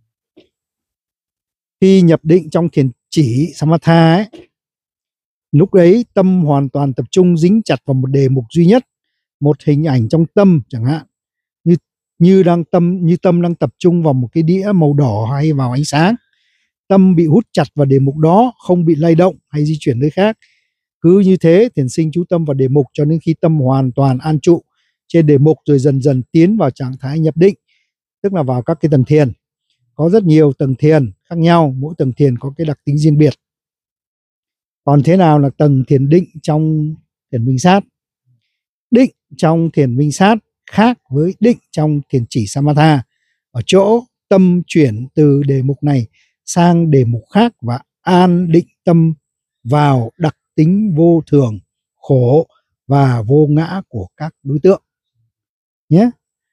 Khi nhập định trong thiền chỉ samatha ấy, lúc đấy tâm hoàn toàn tập trung dính chặt vào một đề mục duy nhất, một hình ảnh trong tâm chẳng hạn, như như đang tâm như tâm đang tập trung vào một cái đĩa màu đỏ hay vào ánh sáng. Tâm bị hút chặt vào đề mục đó, không bị lay động hay di chuyển nơi khác. Cứ như thế thiền sinh chú tâm vào đề mục cho đến khi tâm hoàn toàn an trụ trên đề mục, rồi dần dần tiến vào trạng thái nhập định, tức là vào các cái tầng thiền. Có rất nhiều tầng thiền khác nhau, mỗi tầng thiền có cái đặc tính riêng biệt. Còn thế nào là tầng thiền định trong thiền minh sát? Định trong thiền minh sát khác với định trong thiền chỉ samatha ở chỗ tâm chuyển từ đề mục này sang đề mục khác và an định tâm vào đặc tính vô thường, khổ và vô ngã của các đối tượng nhé.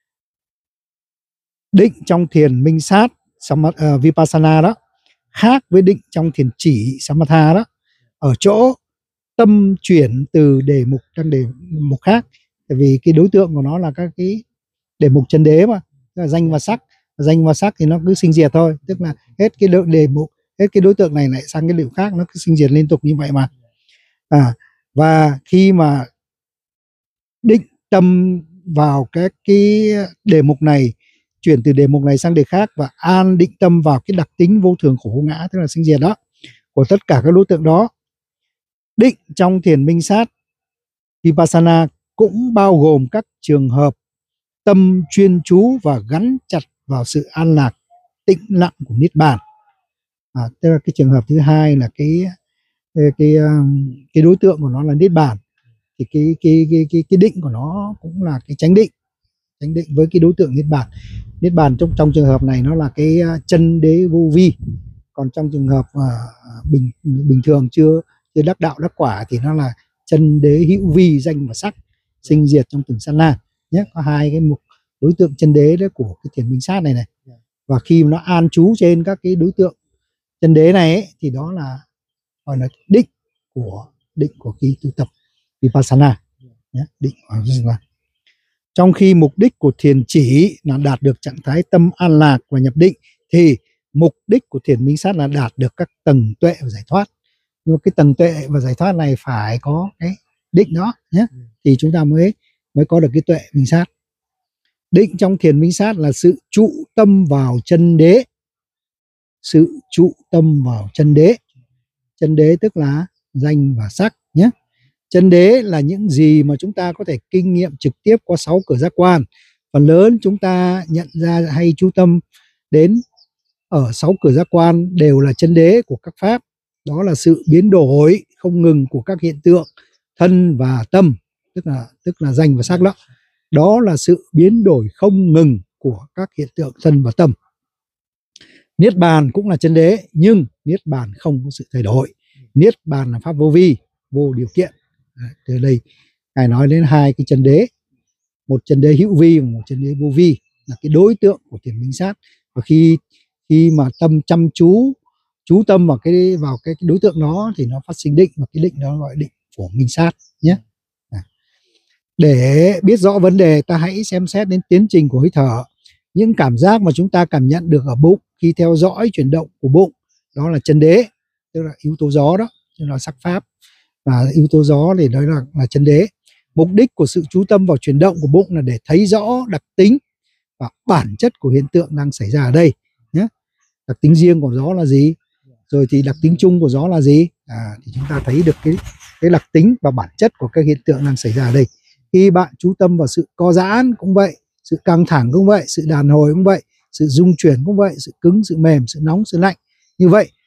Định trong thiền minh sát uh, vipassana đó khác với định trong thiền chỉ samatha đó ở chỗ tâm chuyển từ đề mục sang đề mục khác. Tại vì cái đối tượng của nó là các cái đề mục chân đế mà, là danh và sắc. Danh và sắc thì nó cứ sinh diệt thôi, tức là hết cái đề mục, hết cái đối tượng này lại sang cái điều khác, nó cứ sinh diệt liên tục như vậy mà. À, và khi mà định tâm vào các cái đề mục này, chuyển từ đề mục này sang đề khác và an định tâm vào cái đặc tính vô thường khổ vô ngã, tức là sinh diệt đó của tất cả các đối tượng đó. Định trong thiền minh sát vipassana cũng bao gồm các trường hợp tâm chuyên chú và gắn chặt vào sự an lạc tĩnh lặng của niết bàn. À, tức là cái trường hợp thứ hai là cái cái cái, cái đối tượng của nó là niết bàn, thì cái cái cái cái cái định của nó cũng là cái chánh định, chánh định với cái đối tượng niết bàn. Niết bàn trong trong trường hợp này nó là cái chân đế vô vi, còn trong trường hợp uh, bình bình thường chưa chưa đắc đạo đắc quả thì nó là chân đế hữu vi, danh và sắc, sinh diệt trong từng sát na nhé. Có hai cái mục đối tượng chân đế đấy của cái thiền minh sát này này, và khi nó an trú trên các cái đối tượng chân đế này ấy, thì đó là gọi là định của định của khi tu tập vipassana nhé, định của vipassana. Trong khi mục đích của thiền chỉ là đạt được trạng thái tâm an lạc và nhập định, thì mục đích của thiền minh sát là đạt được các tầng tuệ và giải thoát. Nhưng cái tầng tuệ và giải thoát này phải có cái định đó nhé, thì chúng ta mới mới có được cái tuệ minh sát. Định trong thiền minh sát là sự trụ tâm vào chân đế, sự trụ tâm vào chân đế. Chân đế tức là danh và sắc nhé. Chân đế là những gì mà chúng ta có thể kinh nghiệm trực tiếp qua sáu cửa giác quan. Phần lớn chúng ta nhận ra hay chú tâm đến ở sáu cửa giác quan đều là chân đế của các pháp. Đó là sự biến đổi không ngừng của các hiện tượng thân và tâm, tức là tức là danh và sắc đó. Đó là sự biến đổi không ngừng của các hiện tượng thân và tâm. Niết bàn cũng là chân đế, nhưng niết bàn không có sự thay đổi. Niết bàn là pháp vô vi, vô điều kiện. Từ đây ngài nói đến hai cái chân đế, một chân đế hữu vi và một chân đế vô vi, là cái đối tượng của thiền minh sát. Và khi khi mà tâm chăm chú chú tâm vào cái vào cái, cái đối tượng đó thì nó phát sinh định, và cái định đó gọi định của minh sát nhé. À. Để biết rõ vấn đề, ta hãy xem xét đến tiến trình của hơi thở. Những cảm giác mà chúng ta cảm nhận được ở bụng khi theo dõi chuyển động của bụng, đó là chân đế, tức là yếu tố gió đó, tức là sắc pháp. Và yếu tố gió thì đó là, là chân đế. Mục đích của sự chú tâm vào chuyển động của bụng là để thấy rõ đặc tính và bản chất của hiện tượng đang xảy ra ở đây nhé. Đặc tính riêng của gió là gì, rồi thì đặc tính chung của gió là gì, à, thì chúng ta thấy được cái, cái đặc tính và bản chất của các hiện tượng đang xảy ra ở đây. Khi bạn chú tâm vào sự co giãn cũng vậy, sự căng thẳng cũng vậy, sự đàn hồi cũng vậy, sự rung chuyển cũng vậy, sự cứng, sự mềm, sự nóng, sự lạnh, như vậy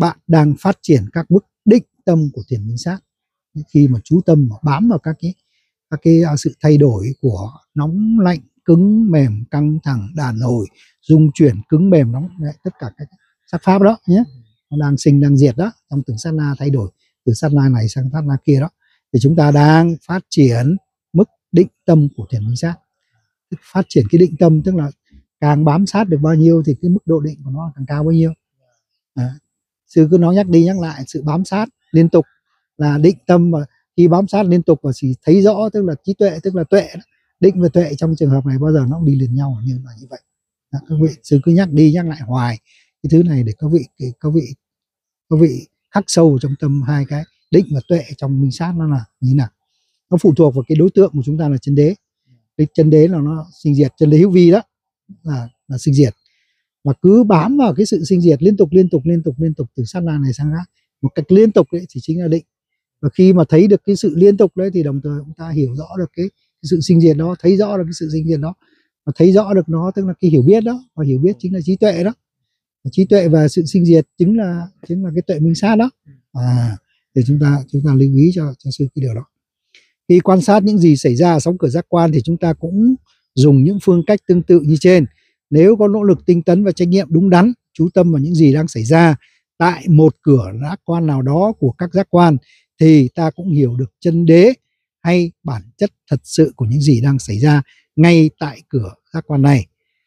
bạn đang phát triển các mức định tâm của thiền minh sát. Khi mà chú tâm mà bám vào các cái các cái sự thay đổi của nóng lạnh, cứng mềm, căng thẳng, đàn hồi, dung chuyển, cứng mềm, nóng, đấy, tất cả các sắc pháp đó nhé, nó đang sinh đang diệt đó, trong từng sát na thay đổi từ sát na này sang sát na kia đó, thì chúng ta đang phát triển mức định tâm của thiền minh sát. Phát triển cái định tâm tức là càng bám sát được bao nhiêu thì cái mức độ định của nó càng cao bấy nhiêu. À, sư cứ nói nhắc đi nhắc lại, sự bám sát liên tục là định tâm, mà khi bám sát liên tục và chỉ thấy rõ tức là trí tuệ, tức là tuệ. Định và tuệ trong trường hợp này bao giờ nó cũng đi liền nhau như là như vậy. À, các vị sư cứ nhắc đi nhắc lại hoài cái thứ này để các vị các vị các vị khắc sâu trong tâm hai cái định và tuệ trong minh sát nó là như nào. Nó phụ thuộc vào cái đối tượng của chúng ta là chân đế. Cái chân đế là nó sinh diệt, chân đế hữu vi đó là là sinh diệt, và cứ bám vào cái sự sinh diệt liên tục liên tục liên tục liên tục từ sát na này sang khác một cách liên tục đấy thì chính là định. Và khi mà thấy được cái sự liên tục đấy thì đồng thời chúng ta hiểu rõ được cái, cái sự sinh diệt đó, thấy rõ được cái sự sinh diệt đó, và thấy rõ được nó tức là cái hiểu biết đó, và hiểu biết chính là trí tuệ đó. Và trí tuệ và sự sinh diệt chính là chính là cái tuệ minh sát đó. À, để chúng ta chúng ta lưu ý cho cho sư cái điều đó. Khi quan sát những gì xảy ra ở sóng cửa giác quan thì chúng ta cũng dùng những phương cách tương tự như trên. Nếu có nỗ lực tinh tấn và trách nhiệm đúng đắn, chú tâm vào những gì đang xảy ra tại một cửa giác quan nào đó của các giác quan, thì ta cũng hiểu được chân đế hay bản chất thật sự của những gì đang xảy ra ngay tại cửa giác quan này.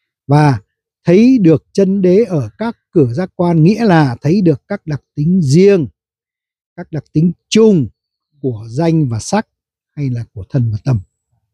Và thấy được chân đế ở các cửa giác quan nghĩa là thấy được các đặc tính riêng, các đặc tính chung của danh và sắc hay là của thân và tâm.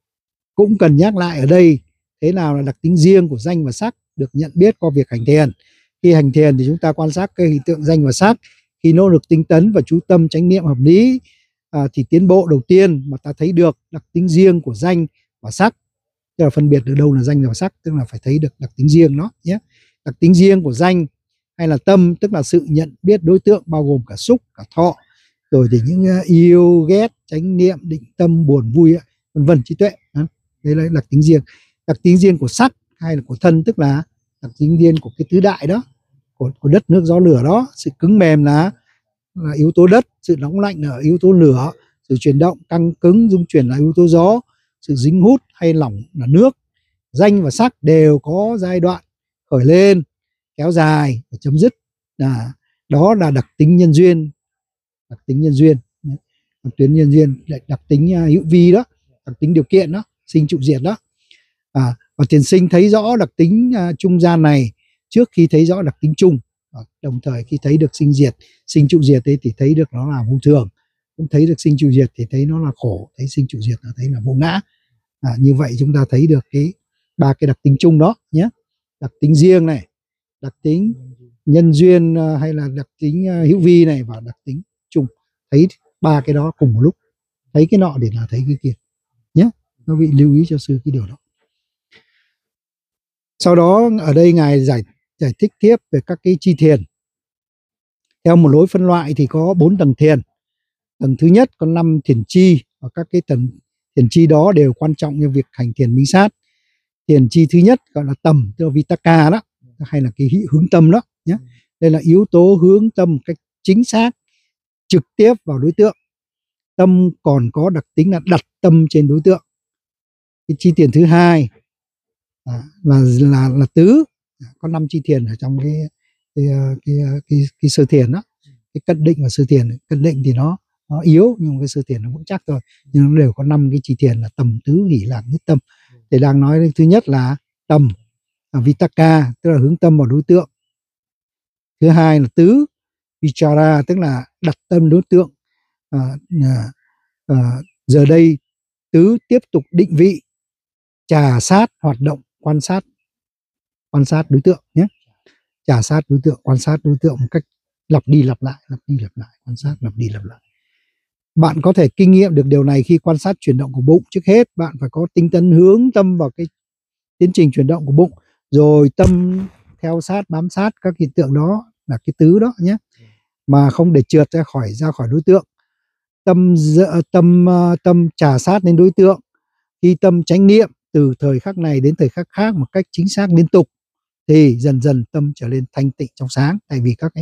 Cũng cần nhắc lại ở đây thế nào là đặc tính riêng của danh và sắc được nhận biết qua việc hành thiền. Khi hành thiền thì chúng ta quan sát cái hiện tượng danh và sắc. Khi nỗ lực tinh tấn và chú tâm chánh niệm hợp lý à, thì tiến bộ đầu tiên mà ta thấy được đặc tính riêng của danh và sắc. Tức là phân biệt được đâu là danh và sắc, tức là phải thấy được đặc tính riêng nó nhé. Đặc tính riêng của danh hay là tâm tức là sự nhận biết đối tượng bao gồm cả xúc, cả thọ, rồi thì những yêu, ghét, chánh niệm, định tâm, buồn, vui, vân vân, trí tuệ. Đấy là đặc tính riêng. Đặc tính riêng của sắc hay là của thân tức là đặc tính riêng của cái tứ đại đó, của, của đất, nước, gió, lửa đó. Sự cứng mềm là, là yếu tố đất, sự nóng lạnh là yếu tố lửa, sự chuyển động căng cứng dung chuyển là yếu tố gió, sự dính hút hay lỏng là nước. Danh và sắc đều có giai đoạn khởi lên, kéo dài và chấm dứt. À, đó là đặc tính nhân duyên, đặc tính nhân duyên, đặc tính nhân duyên, đặc tính hữu vi đó, đặc tính điều kiện đó, sinh trụ diệt đó. À, và thiền sinh thấy rõ đặc tính uh, trung gian này trước khi thấy rõ đặc tính chung. À, đồng thời khi thấy được sinh diệt, sinh trụ diệt ấy thì thấy được nó là vô thường, cũng thấy được sinh trụ diệt thì thấy nó là khổ, thấy sinh trụ diệt là thấy là vô ngã. À, như vậy chúng ta thấy được cái ba cái đặc tính chung đó nhé. Đặc tính riêng này, đặc tính nhân duyên uh, hay là đặc tính uh, hữu vi này, và đặc tính chung. Thấy ba cái đó cùng một lúc, thấy cái nọ để là thấy cái kia nhé. Các vị lưu ý cho sư cái điều đó. Sau đó ở đây ngài giải giải thích tiếp về các cái chi thiền. Theo một lối phân loại thì có bốn tầng thiền. Tầng thứ nhất có năm thiền chi, và các cái tầng thiền chi đó đều quan trọng như việc hành thiền minh sát. Thiền chi thứ nhất gọi là tầm, tức là Vitakka đó, hay là cái hướng tâm đó nhé. Đây là yếu tố hướng tâm cách chính xác, trực tiếp vào đối tượng. Tâm còn có đặc tính là đặt tâm trên đối tượng. Cái chi thiền thứ hai à, là là là tứ, có năm chi thiền ở trong cái cái cái, cái, cái, cái sơ thiền đó. Cái cận định và sơ thiền, cận định thì nó nó yếu nhưng cái sơ thiền nó vững chắc thôi, nhưng nó đều có năm cái chi thiền là tầm, tứ, hỷ, lạc, nhất tâm. Thì đang nói thứ nhất là tầm, là Vitakka, tức là hướng tâm vào đối tượng. Thứ hai là tứ, Vichara, tức là đặt tâm đối tượng. À, à, à, giờ đây tứ tiếp tục định vị, trà sát hoạt động, quan sát quan sát đối tượng nhé. Trà sát đối tượng, quan sát đối tượng một cách lặp đi lặp lại, lặp đi lặp lại, quan sát lặp đi lặp lại. Bạn có thể kinh nghiệm được điều này khi quan sát chuyển động của bụng. Trước hết bạn phải có tinh tấn hướng tâm vào cái tiến trình chuyển động của bụng, rồi tâm theo sát, bám sát các hiện tượng đó, là cái tứ đó nhé, mà không để trượt ra khỏi ra khỏi đối tượng. Tâm tâm tâm trà sát đến đối tượng. Khi tâm chánh niệm từ thời khắc này đến thời khắc khác một cách chính xác liên tục thì dần dần tâm trở nên thanh tịnh trong sáng, tại vì các cái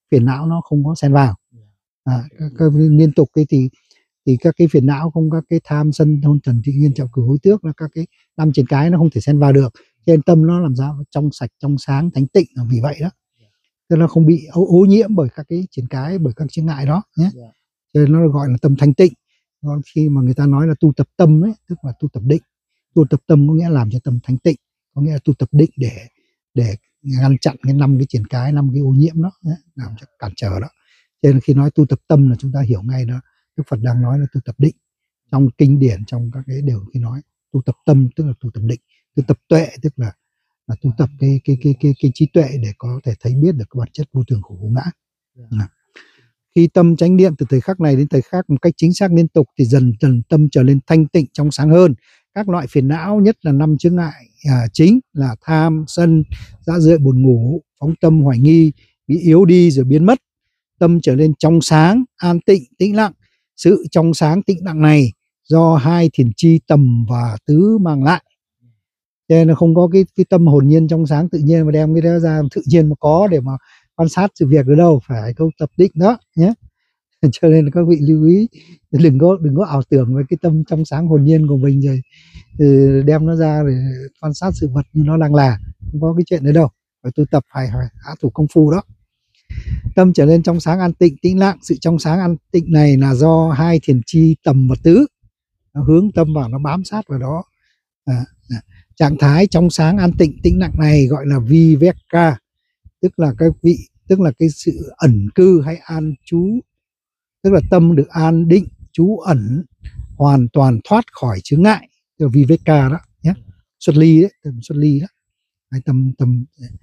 phiền não nó không có xen vào. À, các, các liên tục cái thì thì các cái phiền não không, các cái tham sân hôn trần thị nghiên trọng cửu hối tước là các cái năm trên cái nó không thể xen vào được, cho nên tâm nó làm sao trong sạch, trong sáng, thánh tịnh. Vì vậy đó, cho nó không bị ô, ô nhiễm bởi các cái triển cái, bởi các chướng ngại đó nhé. Cho nên nó gọi là tâm thanh tịnh. Còn khi mà người ta nói là tu tập tâm ấy, tức là tu tập định. Tu tập tâm có nghĩa là làm cho tâm thanh tịnh, có nghĩa là tu tập định để để ngăn chặn cái năm cái triển cái, năm cái ô nhiễm đó nhé, làm cho cản trở đó. Cho nên khi nói tu tập tâm là chúng ta hiểu ngay đó, Đức Phật đang nói là tu tập định. Trong kinh điển, trong các cái đều khi nói tu tập tâm tức là tu tập định, tu tập tuệ tức là là tu tập cái cái cái cái cái trí tuệ để có thể thấy biết được cái bản chất vô thường khổ vô ngã. À. Khi tâm chánh niệm từ thời khắc này đến thời khắc một cách chính xác liên tục thì dần dần tâm trở nên thanh tịnh trong sáng hơn. Các loại phiền não, nhất là năm chướng ngại à, chính là tham, sân, dã rượi, buồn ngủ, phóng tâm, hoài nghi bị yếu đi rồi biến mất. Tâm trở nên trong sáng, an tịnh, tĩnh lặng. Sự trong sáng tĩnh lặng này do hai thiền chi tầm và tứ mang lại. Cho nên nó không có cái, cái tâm hồn nhiên trong sáng tự nhiên mà đem cái đó ra tự nhiên mà có để mà quan sát sự việc được đâu, phải câu tập định đó nhé. Cho nên là các vị lưu ý đừng có đừng có ảo tưởng với cái tâm trong sáng hồn nhiên của mình rồi đem nó ra để quan sát sự vật như nó đang là, không có cái chuyện đấy đâu. Phải tu tập, phải phải hạ thủ công phu đó. Tâm trở nên trong sáng an tịnh tĩnh lặng. Sự trong sáng an tịnh này là do hai thiền chi tầm và tứ, nó hướng tâm vào, nó bám sát vào đó. À, à. Trạng thái trong sáng an tịnh tĩnh lặng này gọi là viveka, tức là các vị tức là cái sự ẩn cư hay an trú, tức là tâm được an định trú ẩn, hoàn toàn thoát khỏi chướng ngại, tức là viveka đó nhé, xuất ly đấy, tâm xuất ly đó. Hay tâm tâm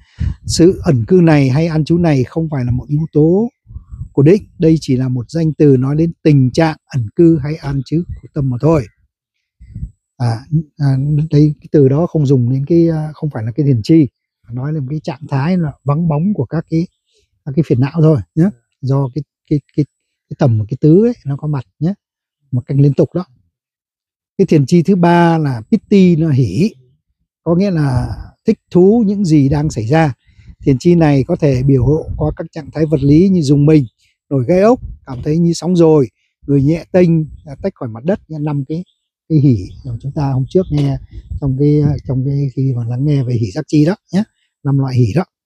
sự ẩn cư này hay an trú này không phải là một yếu tố của định, đây chỉ là một danh từ nói đến tình trạng ẩn cư hay an trú của tâm mà thôi. À, à, đây cái từ đó không dùng đến cái, không phải là cái thiền chi, nói là một cái trạng thái là vắng bóng của các cái các cái phiền não thôi nhé, do cái cái cái cái tầm của cái tứ ấy nó có mặt nhé, một cách liên tục đó. Cái thiền chi thứ ba là piti, nó hỷ, có nghĩa là thích thú những gì đang xảy ra. Thiền chi này có thể biểu lộ qua các trạng thái vật lý như rùng mình, nổi gai ốc, cảm thấy như sóng dồi, người nhẹ tênh, tách khỏi mặt đất, như năm cái cái hỷ mà chúng ta hôm trước nghe trong cái trong cái khi mà lắng nghe về hỷ giác chi đó nhé, năm loại hỷ đó.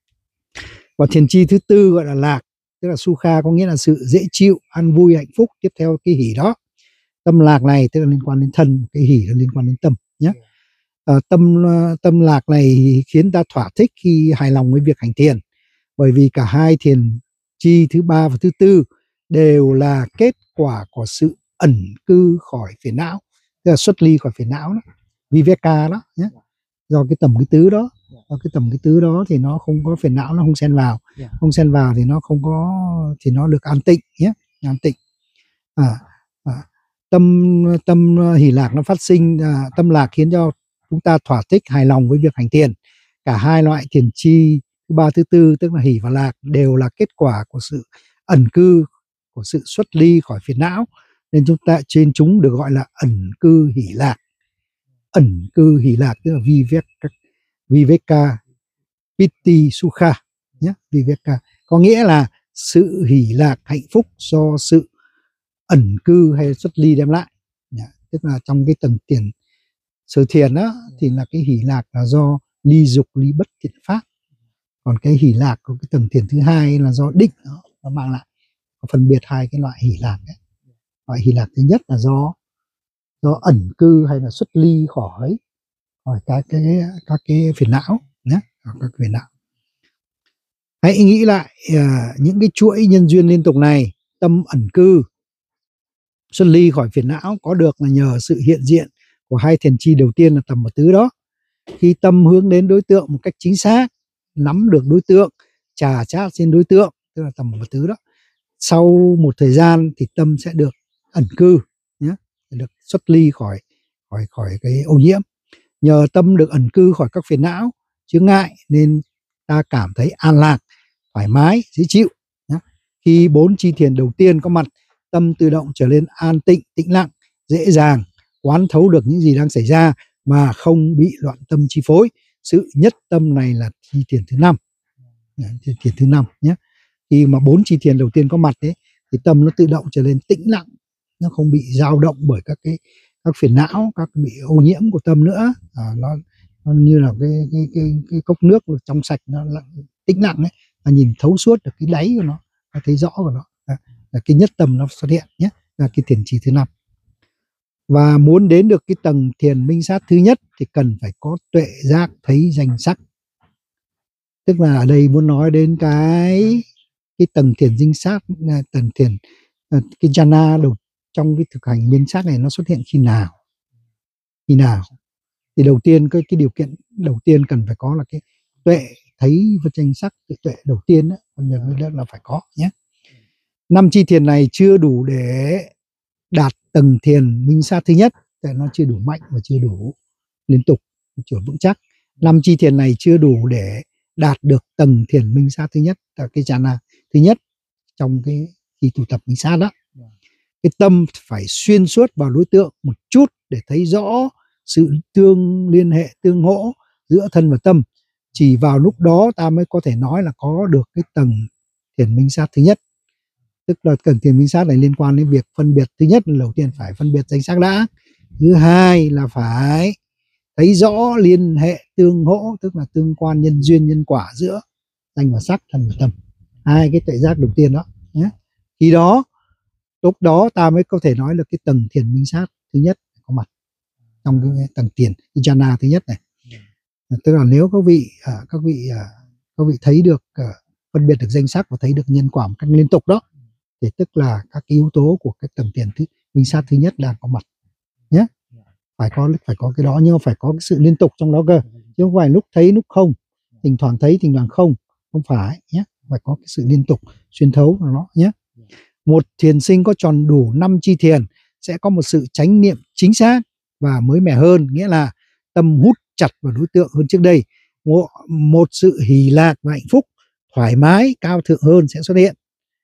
Và thiền chi thứ tư gọi là lạc, tức là sukha, có nghĩa là sự dễ chịu, an vui, hạnh phúc tiếp theo cái hỷ đó. Tâm lạc này tức là liên quan đến thân, cái hỷ là liên quan đến tâm nhé. À, tâm tâm lạc này khiến ta thỏa thích khi hài lòng với việc hành thiền, bởi vì cả hai thiền chi thứ ba và thứ tư đều là kết quả của sự ẩn cư khỏi phiền não, tức là xuất ly khỏi phiền não đó, viveka đó nhé. Do cái tầm cái tứ đó, do cái tầm cái tứ đó thì nó không có phiền não, nó không xen vào, không xen vào thì nó không có, thì nó được an tịnh nhé, an tịnh. À, à, tâm tâm hỷ lạc nó phát sinh, à, tâm lạc khiến cho chúng ta thỏa thích hài lòng với việc hành thiền. Cả hai loại thiền chi thứ ba thứ tư, tức là hỷ và lạc, đều là kết quả của sự ẩn cư, của sự xuất ly khỏi phiền não, nên chúng ta trên chúng được gọi là ẩn cư hỷ lạc. Ẩn cư hỷ lạc tức là viveka, viveka piti sukha nhé, viveka có nghĩa là sự hỷ lạc hạnh phúc do sự ẩn cư hay xuất ly đem lại. Tức là trong cái tầng tiền sở thiền đó thì là cái hỷ lạc là do ly dục ly bất thiện pháp, còn cái hỷ lạc của cái tầng thiền thứ hai là do định nó, nó mang lại. Có phân biệt hai cái loại hỷ lạc đấy. Loại hỷ lạc thứ nhất là do do ẩn cư hay là xuất ly khỏi khỏi các cái các cái phiền não nhé, các phiền não. Hãy nghĩ lại uh, những cái chuỗi nhân duyên liên tục này. Tâm ẩn cư, xuất ly khỏi phiền não có được là nhờ sự hiện diện của hai thiền chi đầu tiên là tầm và tứ đó. Khi tâm hướng đến đối tượng một cách chính xác, nắm được đối tượng, trà chát trên đối tượng, tức là tầm và tứ đó, sau một thời gian thì tâm sẽ được ẩn cư nhé, được xuất ly khỏi khỏi khỏi cái ô nhiễm. Nhờ tâm được ẩn cư khỏi các phiền não chướng ngại nên ta cảm thấy an lạc, thoải mái, dễ chịu nhé. Khi bốn chi thiền đầu tiên có mặt, tâm tự động trở nên an tịnh, tĩnh lặng, dễ dàng quán thấu được những gì đang xảy ra mà không bị loạn tâm chi phối. Sự nhất tâm này là chi thiền thứ năm, thiền thứ năm nhé. Khi mà bốn chi thiền đầu tiên có mặt đấy thì tâm nó tự động trở nên tĩnh lặng, nó không bị dao động bởi các cái các phiền não, các bị ô nhiễm của tâm nữa. À, nó, nó như là cái cái cái, cái cốc nước trong sạch, nó lặng, tĩnh lặng ấy, là nhìn thấu suốt được cái đáy của nó, nó thấy rõ của nó. À, là cái nhất tâm nó xuất hiện nhé, là cái thiền trì thứ năm. Và muốn đến được cái tầng thiền minh sát thứ nhất thì cần phải có tuệ giác thấy danh sắc. Tức là ở đây muốn nói đến cái cái tầng thiền dinh sát, tầng thiền cái jhana đầu trong cái thực hành minh sát này nó xuất hiện khi nào? Khi nào? Thì đầu tiên cái cái điều kiện đầu tiên cần phải có là cái tuệ thấy danh sắc, cái tuệ đầu tiên đó, là phải có nhé. Năm chi thiền này chưa đủ để đạt tầng thiền minh sát thứ nhất, tại nó chưa đủ mạnh và chưa đủ liên tục, chưa vững chắc. Năm chi thiền này chưa đủ để đạt được tầng thiền minh sát thứ nhất, là cái jhana thứ nhất trong cái khi tu tập minh sát đó. Cái tâm phải xuyên suốt vào đối tượng một chút để thấy rõ sự tương liên hệ tương hỗ giữa thân và tâm. Chỉ vào lúc đó ta mới có thể nói là có được cái tầng thiền minh sát thứ nhất. Tức là cần thiền minh sát này liên quan đến việc phân biệt. Thứ nhất là đầu tiên phải phân biệt danh sắc đã. Thứ hai là phải thấy rõ liên hệ tương hỗ, tức là tương quan nhân duyên nhân quả giữa danh và sắc, thân và tâm. Hai cái tuệ giác đầu tiên đó nhé. Khi đó lúc đó ta mới có thể nói là cái tầng thiền minh sát thứ nhất có mặt trong cái tầng tiền jhana thứ nhất này. Tức là nếu các vị các vị các vị thấy được phân biệt được danh sắc và thấy được nhân quả một cách liên tục đó, thì tức là các cái yếu tố của cái tầng tiền thứ minh sát thứ nhất đang có mặt nhé. Phải có phải có cái đó, nhưng mà phải có cái sự liên tục trong đó cơ, chứ không phải lúc thấy lúc không, thỉnh thoảng thấy thỉnh thoảng không, không phải nhé. Phải có cái sự liên tục xuyên thấu của nó nhé. Một thiền sinh có tròn đủ năm chi thiền sẽ có một sự chánh niệm chính xác và mới mẻ hơn, nghĩa là tâm hút chặt vào đối tượng hơn trước đây. Một sự hỷ lạc và hạnh phúc thoải mái cao thượng hơn sẽ xuất hiện.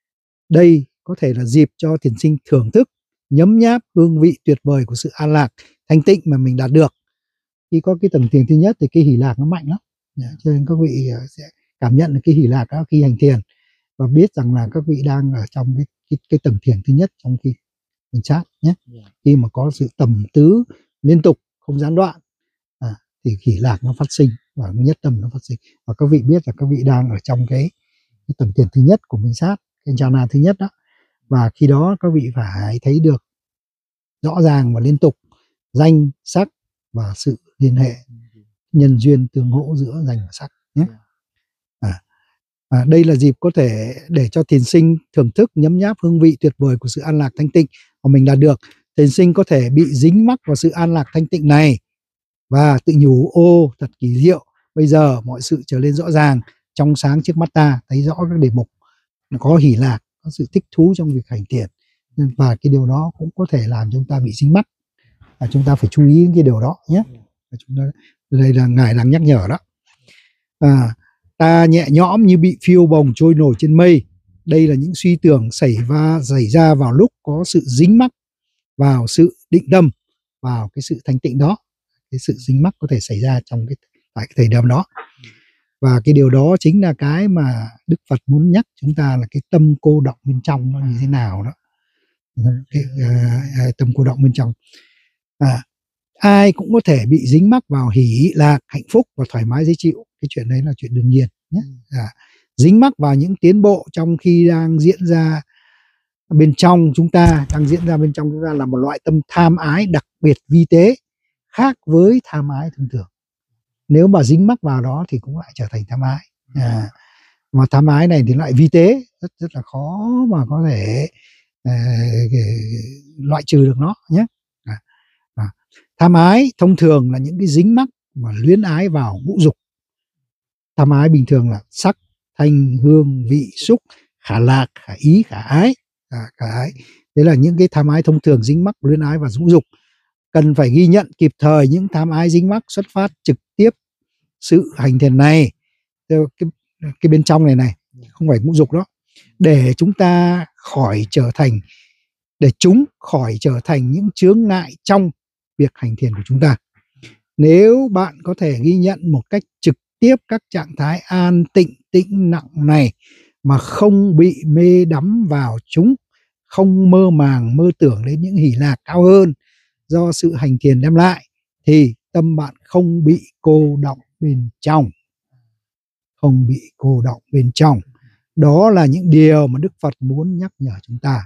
Đây có thể là dịp cho thiền sinh thưởng thức, nhấm nháp hương vị tuyệt vời của sự an lạc, thanh tịnh mà mình đạt được. Khi có cái tầng thiền thứ nhất thì cái hỷ lạc nó mạnh lắm, cho nên các vị sẽ cảm nhận được cái hỷ lạc đó khi hành thiền và biết rằng là các vị đang ở trong cái cái, cái tầng thiền thứ nhất trong khi mình sát nhé. Khi mà có sự tầm tứ liên tục không gián đoạn à, thì hỷ lạc nó phát sinh và nhất tâm nó phát sinh, và các vị biết là các vị đang ở trong cái, cái tầng thiền thứ nhất của mình sát, cái jhana thứ nhất đó. Và khi đó các vị phải thấy được rõ ràng và liên tục danh sắc và sự liên hệ nhân duyên tương hỗ giữa danh và sắc nhé. À, à, đây là dịp có thể để cho thiền sinh thưởng thức nhấm nháp hương vị tuyệt vời của sự an lạc thanh tịnh mà mình đạt được. Thiền sinh có thể bị dính mắc vào sự an lạc thanh tịnh này và tự nhủ: ô thật kỳ diệu, bây giờ mọi sự trở nên rõ ràng trong sáng trước mắt ta, thấy rõ các đề mục, có hỷ lạc, có sự thích thú trong việc hành thiền, và cái điều đó cũng có thể làm chúng ta bị dính mắc. À, chúng ta phải chú ý đến cái điều đó nhé. Chúng ta, đây là ngài đang nhắc nhở đó. À, ta nhẹ nhõm như bị phiêu bồng trôi nổi trên mây. Đây là những suy tưởng xảy va xảy ra vào lúc có sự dính mắc vào sự định tâm, vào cái sự thanh tịnh đó. Cái sự dính mắc có thể xảy ra trong cái tại cái thời điểm đó. Và cái điều đó chính là cái mà Đức Phật muốn nhắc chúng ta, là cái tâm cô đọng bên trong nó như thế nào đó. Cái, uh, tâm cô đọng bên trong. À, ai cũng có thể bị dính mắc vào hỷ lạc, hạnh phúc và thoải mái dễ chịu. Cái chuyện đấy là chuyện đương nhiên nhé. À, dính mắc vào những tiến bộ trong khi đang diễn ra bên trong chúng ta, đang diễn ra bên trong chúng ta là một loại tâm tham ái đặc biệt vi tế, khác với tham ái thông thường. Nếu mà dính mắc vào đó thì cũng lại trở thành tham ái. À, mà tham ái này thì lại vi tế, rất rất là khó mà có thể uh, loại trừ được nó nhé. À, à. Tham ái thông thường là những cái dính mắc mà luyến ái vào ngũ dục. Tham ái bình thường là sắc, thanh, hương, vị, xúc, khả lạc, khả ý, khả ái. À, khả ái. Đấy là những cái tham ái thông thường dính mắc luyến ái và ngũ dục. Cần phải ghi nhận kịp thời những tham ái dính mắc xuất phát trực tiếp sự hành thiền này, cái, cái bên trong này này, không phải ngũ dục đó, để chúng ta khỏi trở thành, để chúng khỏi trở thành những chướng ngại trong việc hành thiền của chúng ta. Nếu bạn có thể ghi nhận một cách trực tiếp các trạng thái an tịnh, tĩnh lặng này mà không bị mê đắm vào chúng, không mơ màng mơ tưởng đến những hỷ lạc cao hơn do sự hành thiền đem lại, thì tâm bạn không bị cô đọng bên trong. Không bị cô đọng bên trong. Đó là những điều mà Đức Phật muốn nhắc nhở chúng ta.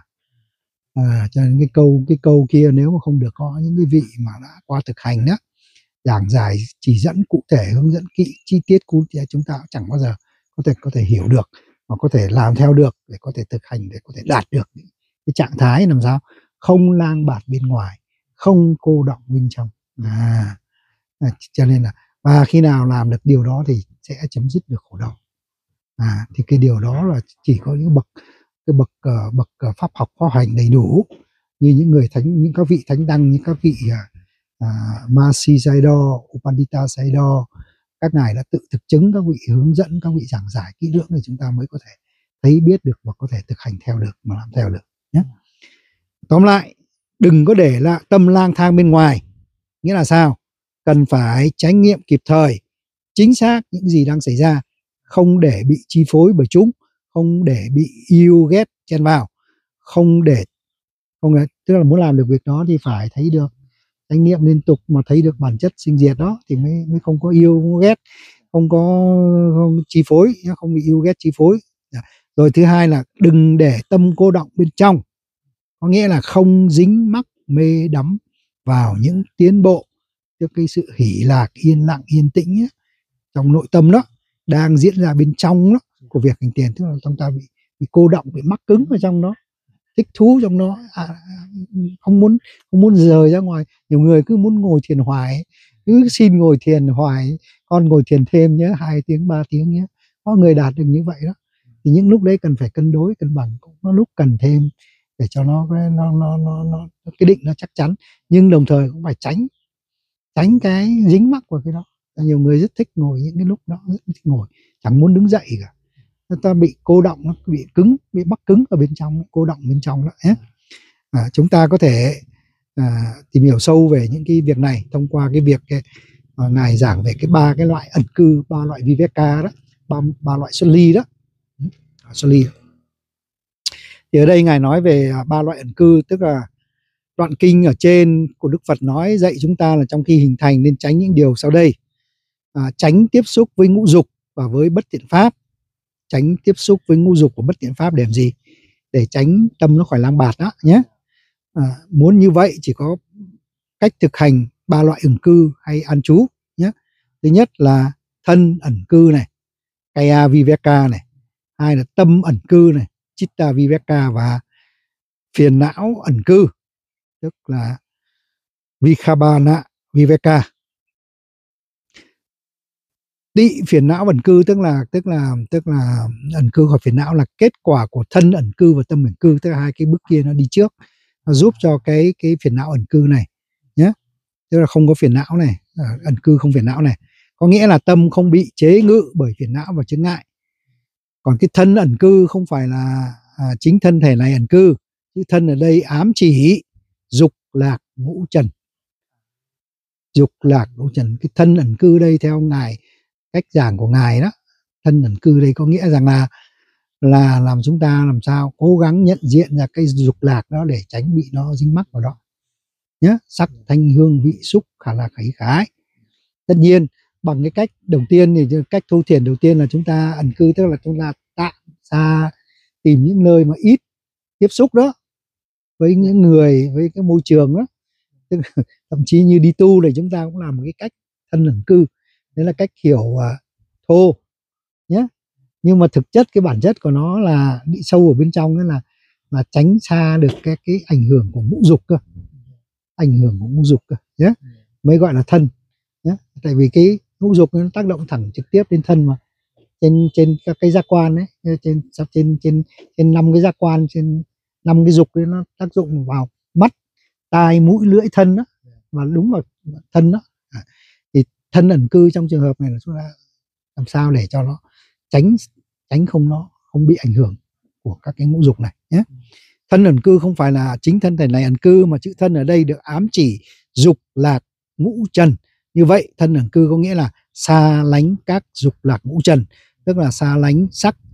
À, cho nên cái câu cái câu kia nếu mà không được có những cái vị mà đã qua thực hành đó, giảng giải chỉ dẫn cụ thể, hướng dẫn kỹ chi tiết cụ thể, chúng ta cũng chẳng bao giờ có thể có thể hiểu được và có thể làm theo được để có thể thực hành, để có thể đạt được cái trạng thái làm sao không lang bạt bên ngoài, không cô đọng bên trong. À, cho nên là và khi nào làm được điều đó thì sẽ chấm dứt được khổ đau. À, thì cái điều đó là chỉ có những bậc cái bậc uh, bậc uh, pháp học pháp hành đầy đủ như những người thánh, những các vị thánh đăng, như các vị uh, uh, Mahasi Sayadaw, Upandita Sayadaw, các ngài đã tự thực chứng, các vị hướng dẫn, các vị giảng giải kỹ lưỡng thì chúng ta mới có thể thấy biết được và có thể thực hành theo được, mà làm theo được nhé. Tóm lại, đừng có để là tâm lang thang bên ngoài. Nghĩa là sao? Cần phải chánh niệm kịp thời, chính xác những gì đang xảy ra, không để bị chi phối bởi chúng, không để bị yêu ghét chen vào, không để không để, tức là muốn làm được việc đó thì phải thấy được chánh niệm liên tục mà thấy được bản chất sinh diệt đó thì mới mới không có yêu không có ghét, không có không chi phối, không bị yêu ghét chi phối. Rồi thứ hai là đừng để tâm cô đọng bên trong, có nghĩa là không dính mắc mê đắm vào những tiến bộ, trước cái sự hỷ lạc yên lặng yên tĩnh ấy, trong nội tâm đó đang diễn ra bên trong đó của việc hành thiền, tức là chúng ta bị bị cô đọng, bị mắc cứng ở trong đó, thích thú trong đó, à, không muốn không muốn rời ra ngoài. Nhiều người cứ muốn ngồi thiền hoài, cứ xin ngồi thiền hoài, con ngồi thiền thêm nhé, hai tiếng ba tiếng nhé. Có người đạt được như vậy đó, thì những lúc đấy cần phải cân đối cân bằng, cũng có lúc cần thêm để cho nó nó nó nó, nó cái định nó chắc chắn, nhưng đồng thời cũng phải tránh tránh cái dính mắc vào cái đó. Nhiều người rất thích ngồi những cái lúc đó, rất thích ngồi, chẳng muốn đứng dậy cả. Người ta bị cô đọng, nó bị cứng, bị mắc cứng ở bên trong, cô đọng bên trong đó. À, chúng ta có thể à, tìm hiểu sâu về những cái việc này thông qua cái việc cái, à, ngài giảng về cái ba cái loại ẩn cư, ba loại viveka đó, ba, ba loại xuất ly đó. Xuất ly. Thì ở đây ngài nói về ba loại ẩn cư, tức là đoạn kinh ở trên của Đức Phật nói dạy chúng ta là trong khi hình thành nên tránh những điều sau đây. À, tránh tiếp xúc với ngũ dục và với bất thiện pháp. Tránh tiếp xúc với ngũ dục và bất thiện pháp để làm gì? Để tránh tâm nó khỏi lang bạt đó nhé. À, muốn như vậy chỉ có cách thực hành ba loại ẩn cư hay an trú nhé. Thứ nhất là thân ẩn cư này, kaya viveka này. Hai là tâm ẩn cư này, chitta viveka, và phiền não ẩn cư, tức là vikhabana viveka. Tị phiền não ẩn cư tức là tức là tức là ẩn cư khỏi phiền não là kết quả của thân ẩn cư và tâm ẩn cư, tức là hai cái bước kia nó đi trước, nó giúp cho cái cái phiền não ẩn cư này nhé, tức là không có phiền não này, ẩn cư không phiền não này, có nghĩa là tâm không bị chế ngự bởi phiền não và chướng ngại. Còn cái thân ẩn cư không phải là à, chính thân thể này ẩn cư, chứ thân ở đây ám chỉ dục lạc ngũ trần. Dục lạc ngũ trần, cái thân ẩn cư đây theo ngài, cách giảng của ngài đó, thân ẩn cư đây có nghĩa rằng là là làm chúng ta làm sao cố gắng nhận diện ra cái dục lạc đó để tránh bị nó dính mắc vào đó nhé. Sắc thanh hương vị xúc khả lạc khẩy khái. Tất nhiên bằng cái cách đầu tiên thì cách thu thiền đầu tiên là chúng ta ẩn cư, tức là chúng ta tạm xa, tìm những nơi mà ít tiếp xúc đó với những người, với cái môi trường đó. Tức là, thậm chí như đi tu này chúng ta cũng làm một cái cách thân ẩn cư, đấy là cách hiểu uh, thô nhé. Nhưng mà thực chất cái bản chất của nó là bị sâu ở bên trong, đó là là tránh xa được cái cái ảnh hưởng của ngũ dục cơ, ảnh hưởng của ngũ dục cơ nhé, mới gọi là thân nhé. Tại vì cái ngũ dục nó tác động thẳng trực tiếp đến thân mà, trên trên các cái giác quan ấy, trên trên trên trên năm cái giác quan, trên năm cái dục đấy, nó tác dụng vào mắt, tai, mũi, lưỡi, thân đó, và đúng vào thân đó. À, thì thân ẩn cư trong trường hợp này là chúng ta làm sao để cho nó tránh tránh không nó không bị ảnh hưởng của các cái ngũ dục này nhé. Thân ẩn cư không phải là chính thân thể này ẩn cư, mà chữ thân ở đây được ám chỉ dục lạc ngũ trần. Như vậy thân ẩn cư có nghĩa là xa lánh các dục lạc ngũ trần, tức là xa lánh sắc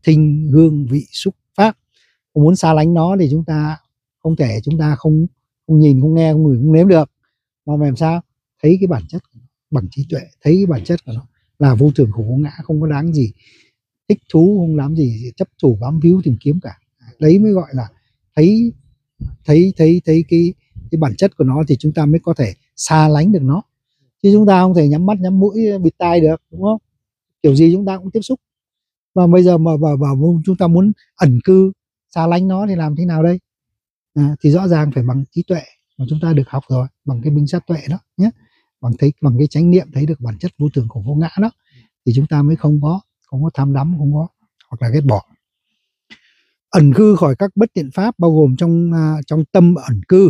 thinh hương vị xúc pháp. Muốn xa lánh nó thì chúng ta không thể, chúng ta không không nhìn, không nghe, không ngửi, không nếm được, mà làm sao thấy cái bản chất bằng trí tuệ, thấy cái bản chất của nó là vô thường khổ vô ngã, không có đáng gì thích thú, không dám gì chấp thủ bám víu tìm kiếm cả. Đấy mới gọi là thấy thấy thấy thấy cái cái bản chất của nó, thì chúng ta mới có thể xa lánh được nó, chứ chúng ta không thể nhắm mắt nhắm mũi bịt tai được, đúng không? Kiểu gì chúng ta cũng tiếp xúc. Và bây giờ mà vào vào chúng ta muốn ẩn cư xa lánh nó thì làm thế nào đây? À, thì rõ ràng phải bằng trí tuệ mà chúng ta được học rồi, bằng cái minh sát tuệ đó nhé, bằng thấy bằng cái chánh niệm thấy được bản chất vô thường khổ vô ngã đó, thì chúng ta mới không có không có tham đắm, không có hoặc là ghét bỏ. Ẩn cư khỏi các bất thiện pháp bao gồm trong uh, trong tâm ẩn cư.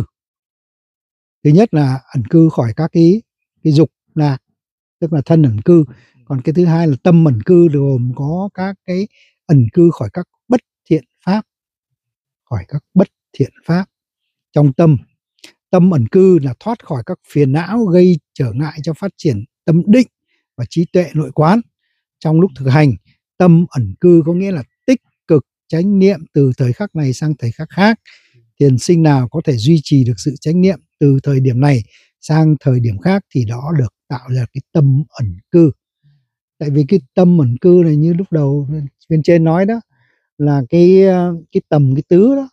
Thứ nhất là ẩn cư khỏi các cái cái dục lạc, tức là thân ẩn cư. Còn cái thứ hai là tâm ẩn cư, gồm có các cái ẩn cư khỏi các bất thiện pháp, khỏi các bất thiện pháp trong tâm. Tâm ẩn cư là thoát khỏi các phiền não gây trở ngại cho phát triển tâm định và trí tuệ nội quán. Trong lúc thực hành, tâm ẩn cư có nghĩa là tích cực chánh niệm từ thời khắc này sang thời khắc khác. Thiền sinh nào có thể duy trì được sự chánh niệm từ thời điểm này sang thời điểm khác thì đó được tạo ra cái tâm ẩn cư. Tại vì cái tâm ẩn cư này như lúc đầu bên trên nói đó, là cái cái tầm cái tứ đó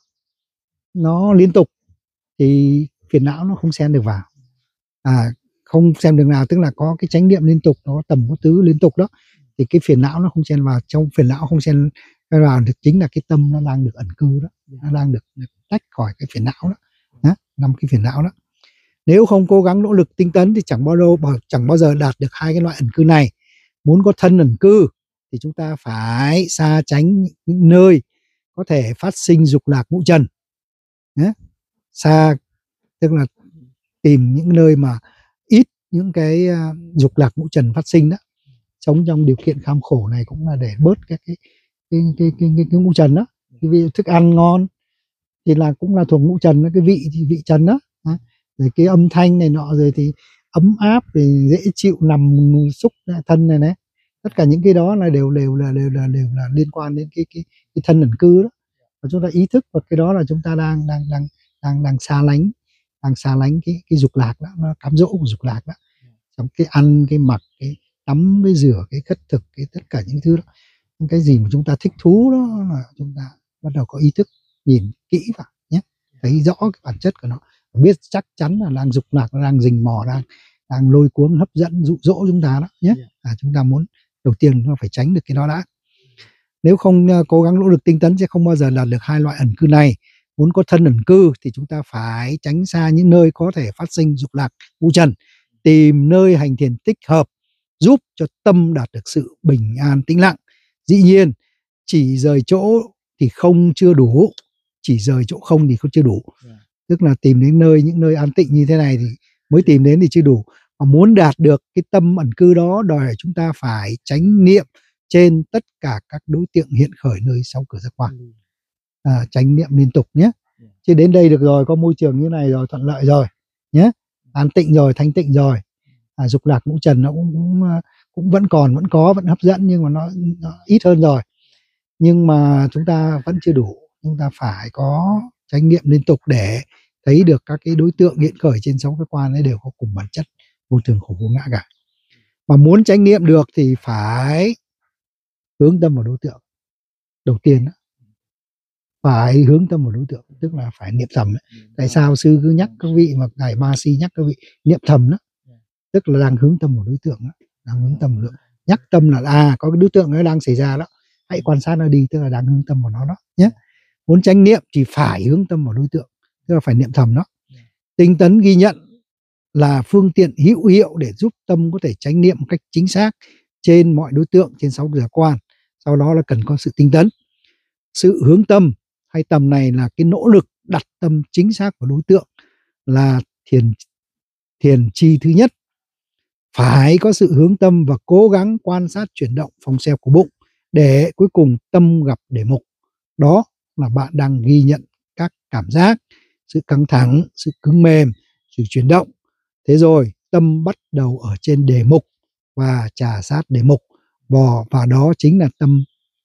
nó liên tục thì phiền não nó không xen được vào. À, không xem được nào, tức là có cái chánh niệm liên tục, nó có tầm có tứ liên tục đó, thì cái phiền não nó không xen vào. Trong phiền não không xen vào được chính là cái tâm nó đang được ẩn cư đó, nó đang được, được tách khỏi cái phiền não đó, đó năm cái phiền não đó. Nếu không cố gắng nỗ lực tinh tấn thì chẳng bao đâu chẳng bao giờ đạt được hai cái loại ẩn cư này. Muốn có thân ẩn cư thì chúng ta phải xa tránh những nơi có thể phát sinh dục lạc ngũ trần. Nhé. Xa tức là tìm những nơi mà ít những cái uh, dục lạc ngũ trần phát sinh đó. Sống trong điều kiện kham khổ này cũng là để bớt các cái cái cái cái, cái, cái ngũ trần đó. Cái vị thức ăn ngon thì là cũng là thuộc ngũ trần đó, cái vị thì vị trần đó. Rồi cái âm thanh này nọ, rồi thì ấm áp thì dễ chịu, nằm xúc thân này này, tất cả những cái đó là đều đều là đều là đều là liên quan đến cái cái cái thân ẩn cư đó. Và chúng ta ý thức vào cái đó là chúng ta đang đang đang đang đang xa lánh đang xa lánh cái cái dục lạc đó, nó cám dỗ của dục lạc đó. Trong cái ăn, cái mặc, cái tắm, cái rửa, cái khất thực, cái tất cả những thứ đó, những cái gì mà chúng ta thích thú đó là chúng ta bắt đầu có ý thức nhìn kỹ vào nhé, thấy rõ cái bản chất của nó, biết chắc chắn là đang dục lạc, nó đang rình mò, đang đang lôi cuốn, hấp dẫn, dụ dỗ chúng ta đó nhé. À, chúng ta muốn đầu tiên nó phải tránh được cái đó đã. Nếu không uh, cố gắng nỗ lực tinh tấn sẽ không bao giờ đạt được hai loại ẩn cư này. Muốn có thân ẩn cư thì chúng ta phải tránh xa những nơi có thể phát sinh dục lạc ngũ trần, tìm nơi hành thiền tích hợp giúp cho tâm đạt được sự bình an tĩnh lặng. Dĩ nhiên chỉ rời chỗ thì không chưa đủ, chỉ rời chỗ không thì không chưa đủ. Yeah. Tức là tìm đến nơi, những nơi an tịnh như thế này thì mới tìm đến thì chưa đủ. Mà muốn đạt được cái tâm ẩn cư đó, đòi hỏi chúng ta phải chánh niệm trên tất cả các đối tượng hiện khởi nơi sáu cửa giác quan. À, chánh niệm liên tục nhé. Chứ đến đây được rồi, có môi trường như này rồi, thuận lợi rồi nhé, an tịnh rồi, thanh tịnh rồi. À, dục lạc ngũ trần nó cũng, cũng cũng vẫn còn, vẫn có, vẫn hấp dẫn, nhưng mà nó, nó ít hơn rồi. Nhưng mà chúng ta vẫn chưa đủ, chúng ta phải có chánh niệm liên tục để thấy được các cái đối tượng hiện khởi trên sáu cái quan ấy đều có cùng bản chất vô thường khổ vô ngã cả. Mà muốn chánh niệm được thì phải hướng tâm vào đối tượng đầu tiên đó. Phải hướng tâm vào đối tượng, tức là phải niệm thầm. Tại sao sư cứ nhắc các vị, mà ngài Ma Si nhắc các vị niệm thầm đó, tức là đang hướng tâm vào đối tượng đó, đang hướng tâm vào đối tượng. Nhắc tâm là à có cái đối tượng nó đang xảy ra đó, hãy quan sát nó đi, tức là đang hướng tâm vào nó đó nhé. Muốn chánh niệm thì phải hướng tâm vào đối tượng, tức là phải niệm thầm nó. Tinh tấn ghi nhận là phương tiện hữu hiệu để giúp tâm có thể chánh niệm một cách chính xác trên mọi đối tượng trên sáu giác quan. Sau đó là cần có sự tinh tấn. Sự hướng tâm hay tầm này là cái nỗ lực đặt tâm chính xác vào đối tượng, là thiền thiền chi thứ nhất. Phải có sự hướng tâm và cố gắng quan sát chuyển động phòng xẹp của bụng để cuối cùng tâm gặp đề mục. Đó là bạn đang ghi nhận các cảm giác, sự căng thẳng, sự cứng mềm, sự chuyển động. Thế rồi tâm bắt đầu ở trên đề mục và trà sát đề mục, và, và đó chính là tâm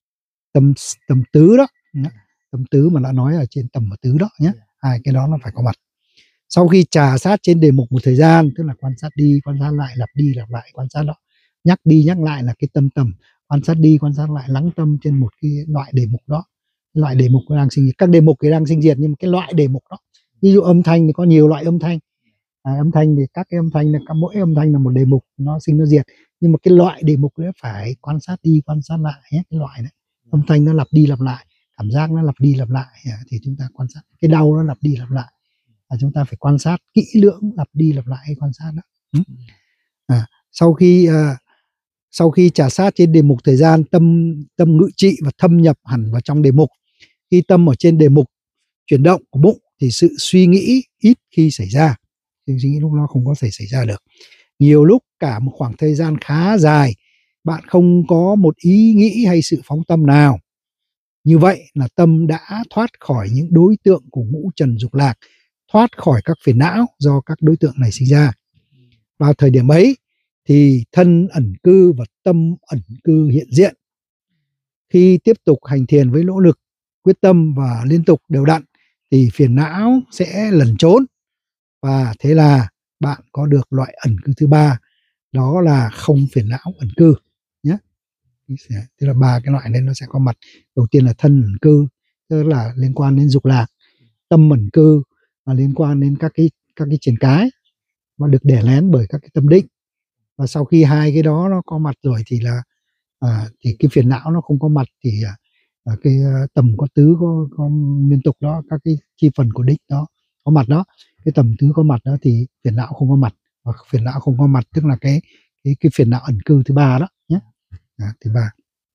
tâm tâm tứ đó, tâm tứ mà đã nói ở trên tầm và tứ đó nhé, hai cái đó nó phải có mặt. Sau khi trà sát trên đề mục một thời gian, tức là quan sát đi quan sát lại, lặp đi lặp lại quan sát đó, nhắc đi nhắc lại là cái tâm tầm, quan sát đi quan sát lại, lắng tâm trên một cái loại đề mục đó, cái loại đề mục đang sinh diệt. Các đề mục thì đang sinh diệt, nhưng mà cái loại đề mục đó, ví dụ âm thanh thì có nhiều loại âm thanh, à, âm thanh thì các cái âm thanh là mỗi âm thanh là một đề mục, nó sinh nó diệt, nhưng mà cái loại đề mục đấy phải quan sát đi quan sát lại nhé, cái loại đấy, âm thanh nó lặp đi lặp lại, cảm giác nó lặp đi lặp lại thì chúng ta quan sát, cái đau nó lặp đi lặp lại là chúng ta phải quan sát kỹ lưỡng, lặp đi lặp lại quan sát đó. À, sau khi à, sau khi trà sát trên đề mục thời gian, tâm tâm ngự trị và thâm nhập hẳn vào trong đề mục. Khi tâm ở trên đề mục chuyển động của bụng thì sự suy nghĩ ít khi xảy ra, suy nghĩ lúc nó không có thể xảy ra được. Nhiều lúc cả một khoảng thời gian khá dài bạn không có một ý nghĩ hay sự phóng tâm nào. Như vậy là tâm đã thoát khỏi những đối tượng của ngũ trần dục lạc, thoát khỏi các phiền não do các đối tượng này sinh ra. Vào thời điểm ấy thì thân ẩn cư và tâm ẩn cư hiện diện. Khi tiếp tục hành thiền với nỗ lực, quyết tâm và liên tục đều đặn thì phiền não sẽ lẩn trốn, và thế là bạn có được loại ẩn cư thứ ba, đó là không phiền não ẩn cư nhé. Tức là ba cái loại này nó sẽ có mặt. Đầu tiên là thân ẩn cư, tức là liên quan đến dục lạc. Tâm ẩn cư là liên quan đến các cái các cái triển cái mà được đè lén bởi các cái tâm định. Và sau khi hai cái đó nó có mặt rồi thì là à, thì cái phiền não nó không có mặt, thì à, cái tầm có tứ có, có liên tục đó, các cái chi phần của định đó có mặt đó, cái tầm tứ có mặt đó thì phiền não không có mặt. Và phiền não không có mặt tức là cái cái cái phiền não ẩn cư thứ ba đó nhé, à, thứ ba.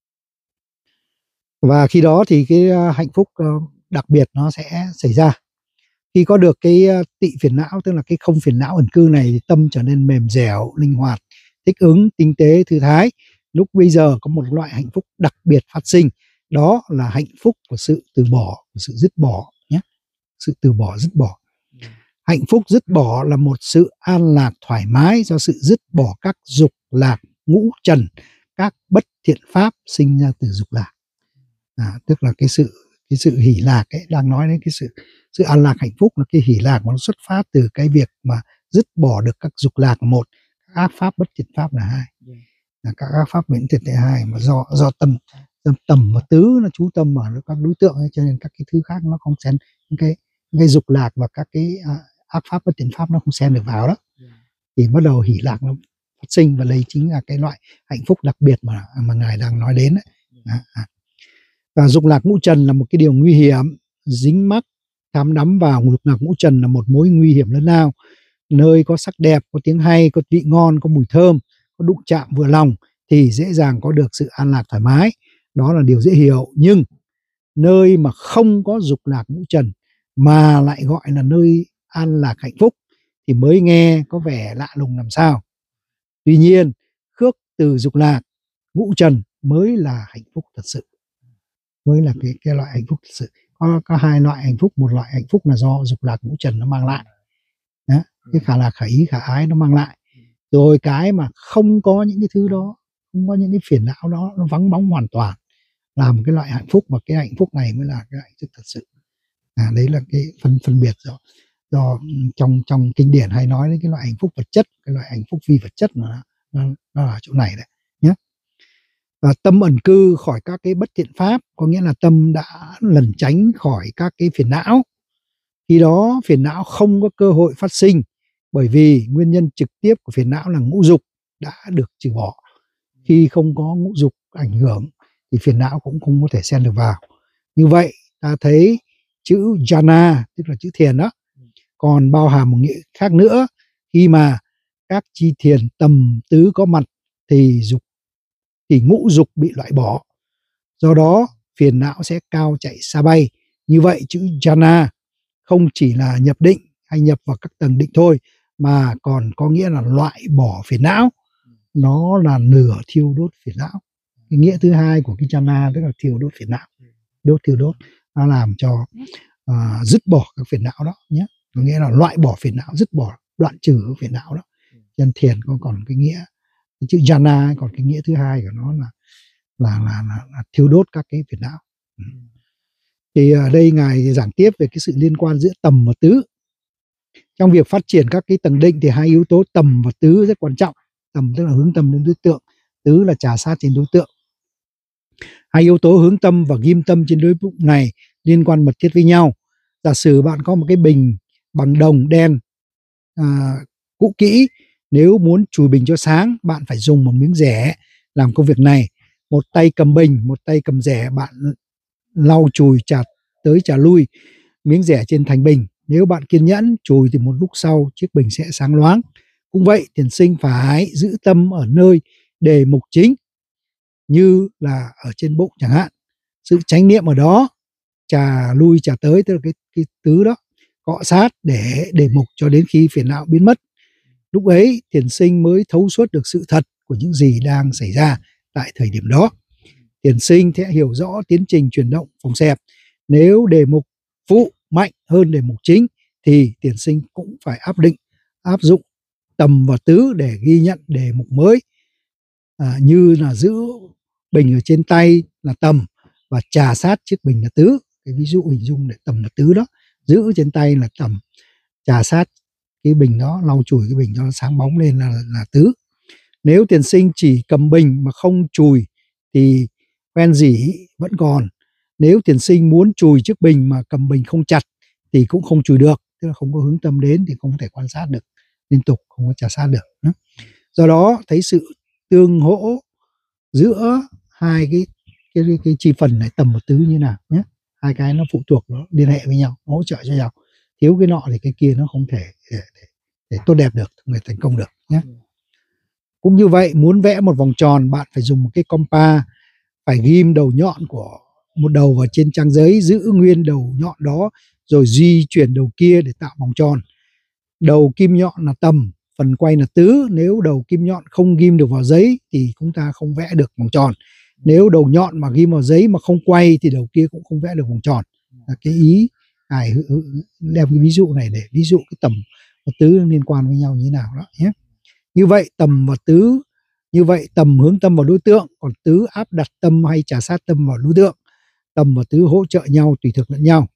Và khi đó thì cái hạnh phúc đặc biệt nó sẽ xảy ra. Khi có được cái tị phiền não, tức là cái không phiền não ẩn cư này, thì tâm trở nên mềm dẻo, linh hoạt, thích ứng, tinh tế, thư thái. Lúc bây giờ có một loại hạnh phúc đặc biệt phát sinh, đó là hạnh phúc của sự từ bỏ, của sự dứt bỏ nhé, sự từ bỏ dứt bỏ. Hạnh phúc dứt bỏ là một sự an lạc thoải mái do sự dứt bỏ các dục lạc ngũ trần, các bất thiện pháp sinh ra từ dục lạc. À, tức là cái sự cái sự hỷ lạc ấy, đang nói đến cái sự sự an lạc hạnh phúc là cái hỷ lạc mà nó xuất phát từ cái việc mà dứt bỏ được các dục lạc là một, các ác pháp bất thiện pháp là hai, là các ác pháp miễn thiện là hai, mà do do tâm tâm tầm và tứ nó chú tâm vào các đối tượng ấy, cho nên các cái thứ khác nó không xen, những cái những cái dục lạc và các cái à, ác pháp bất thiện pháp nó không xen được vào đó, thì bắt đầu hỷ lạc nó phát sinh, và đây chính là cái loại hạnh phúc đặc biệt mà mà ngài đang nói đến đấy. À, à. Và dục lạc ngũ trần là một cái điều nguy hiểm, dính mắc tham đắm vào dục lạc ngũ trần là một mối nguy hiểm lớn lao. Nơi có sắc đẹp, có tiếng hay, có vị ngon, có mùi thơm, có đụng chạm vừa lòng thì dễ dàng có được sự an lạc thoải mái, đó là điều dễ hiểu. Nhưng nơi mà không có dục lạc ngũ trần mà lại gọi là nơi an lạc hạnh phúc thì mới nghe có vẻ lạ lùng làm sao. Tuy nhiên khước từ dục lạc ngũ trần mới là hạnh phúc thật sự, mới là cái, cái loại hạnh phúc thật sự. Có, có hai loại hạnh phúc, một loại hạnh phúc là do dục lạc ngũ trần nó mang lại đó, cái khả lạc khả ý khả ái nó mang lại, rồi cái mà không có những cái thứ đó, không có những cái phiền não đó, nó vắng bóng hoàn toàn, là một cái loại hạnh phúc, và cái hạnh phúc này mới là cái hạnh phúc thật sự. À, đấy là cái phân phân biệt do do trong trong kinh điển hay nói đến cái loại hạnh phúc vật chất, cái loại hạnh phúc phi vật chất nó nó, nó ở chỗ này đấy nhé. Và tâm ẩn cư khỏi các cái bất thiện pháp, có nghĩa là tâm đã lẩn tránh khỏi các cái phiền não. Khi đó phiền não không có cơ hội phát sinh, bởi vì nguyên nhân trực tiếp của phiền não là ngũ dục đã được trừ bỏ. Khi không có ngũ dục ảnh hưởng thì phiền não cũng không có thể xen được vào. Như vậy ta thấy chữ jhana, tức là chữ thiền đó, còn bao hàm một nghĩa khác nữa. Khi mà các chi thiền tầm tứ có mặt thì dục thì ngũ dục bị loại bỏ, do đó phiền não sẽ cao chạy xa bay. Như vậy chữ jhana không chỉ là nhập định hay nhập vào các tầng định thôi, mà còn có nghĩa là loại bỏ phiền não, nó là nửa thiêu đốt phiền não. Cái nghĩa thứ hai của cái jhana tức là thiêu đốt phiền não, đốt thiêu đốt, nó làm cho uh, dứt bỏ các phiền não đó nhé, có nghĩa là loại bỏ phiền não, dứt bỏ, đoạn trừ các phiền não đó. Chân thiền còn còn cái nghĩa, cái chữ jhana còn cái nghĩa thứ hai của nó là là là, là, là thiêu đốt các cái phiền não. Thì ở đây ngài giảng tiếp về cái sự liên quan giữa tầm và tứ. Trong việc phát triển các cái tầng định thì hai yếu tố tầm và tứ rất quan trọng. Tầm tức là hướng tâm đến đối tượng, tứ là trà sát trên đối tượng. Hai yếu tố hướng tâm và ghim tâm trên đối tượng này liên quan mật thiết với nhau. Giả sử bạn có một cái bình bằng đồng đen à, cũ kỹ, nếu muốn chùi bình cho sáng, bạn phải dùng một miếng rẻ làm công việc này. Một tay cầm bình, một tay cầm rẻ, bạn lau chùi chà tới chà lui miếng rẻ trên thành bình. Nếu bạn kiên nhẫn chùi thì một lúc sau chiếc bình sẽ sáng loáng. Cũng vậy, thiền sinh phải giữ tâm ở nơi đề mục chính, như là ở trên bụng chẳng hạn. Sự chánh niệm ở đó, chà lui chà tới, tức là cái, cái tứ đó, cọ sát để đề mục cho đến khi phiền não biến mất. Lúc ấy thiền sinh mới thấu suốt được sự thật của những gì đang xảy ra tại thời điểm đó. Thiền sinh sẽ hiểu rõ tiến trình chuyển động phòng xẹp. Nếu đề mục phụ mạnh hơn đề mục chính thì thiền sinh cũng phải áp định áp dụng tầm và tứ để ghi nhận đề mục mới, à, như là giữ bình ở trên tay là tầm và trà sát chiếc bình là tứ. Cái ví dụ hình dung để tầm và tứ đó, giữ trên tay là tầm, trà sát cái bình đó, lau chùi cái bình cho nó sáng bóng lên là, là tứ. Nếu thiền sinh chỉ cầm bình mà không chùi thì quen dỉ vẫn còn. Nếu thiền sinh muốn chùi chiếc bình mà cầm bình không chặt thì cũng không chùi được, tức là không có hướng tâm đến thì không thể quan sát được liên tục, không có trà sát được. Do đó thấy sự tương hỗ giữa hai cái cái, cái, cái chi phần này, tầm và tứ như nào nhé. Hai cái nó phụ thuộc, nó liên hệ với nhau, hỗ trợ cho nhau. Thiếu cái nọ thì cái kia nó không thể để, để, để tốt đẹp được, không thể thành công được nhé. Cũng như vậy, muốn vẽ một vòng tròn, bạn phải dùng một cái compa, phải ghim đầu nhọn của một đầu vào trên trang giấy, giữ nguyên đầu nhọn đó, rồi di chuyển đầu kia để tạo vòng tròn. Đầu kim nhọn là tầm, phần quay là tứ. Nếu đầu kim nhọn không ghim được vào giấy thì chúng ta không vẽ được vòng tròn. Nếu đầu nhọn mà ghim vào giấy mà không quay thì đầu kia cũng không vẽ được vòng tròn. Là cái ý ngài đem cái ví dụ này để ví dụ cái tầm và tứ liên quan với nhau như thế nào đó nhé. Như vậy tầm và tứ, như vậy tầm hướng tâm vào đối tượng, còn tứ áp đặt tâm hay trà sát tâm vào đối tượng. Tầm và tứ hỗ trợ nhau, tùy thuộc lẫn nhau.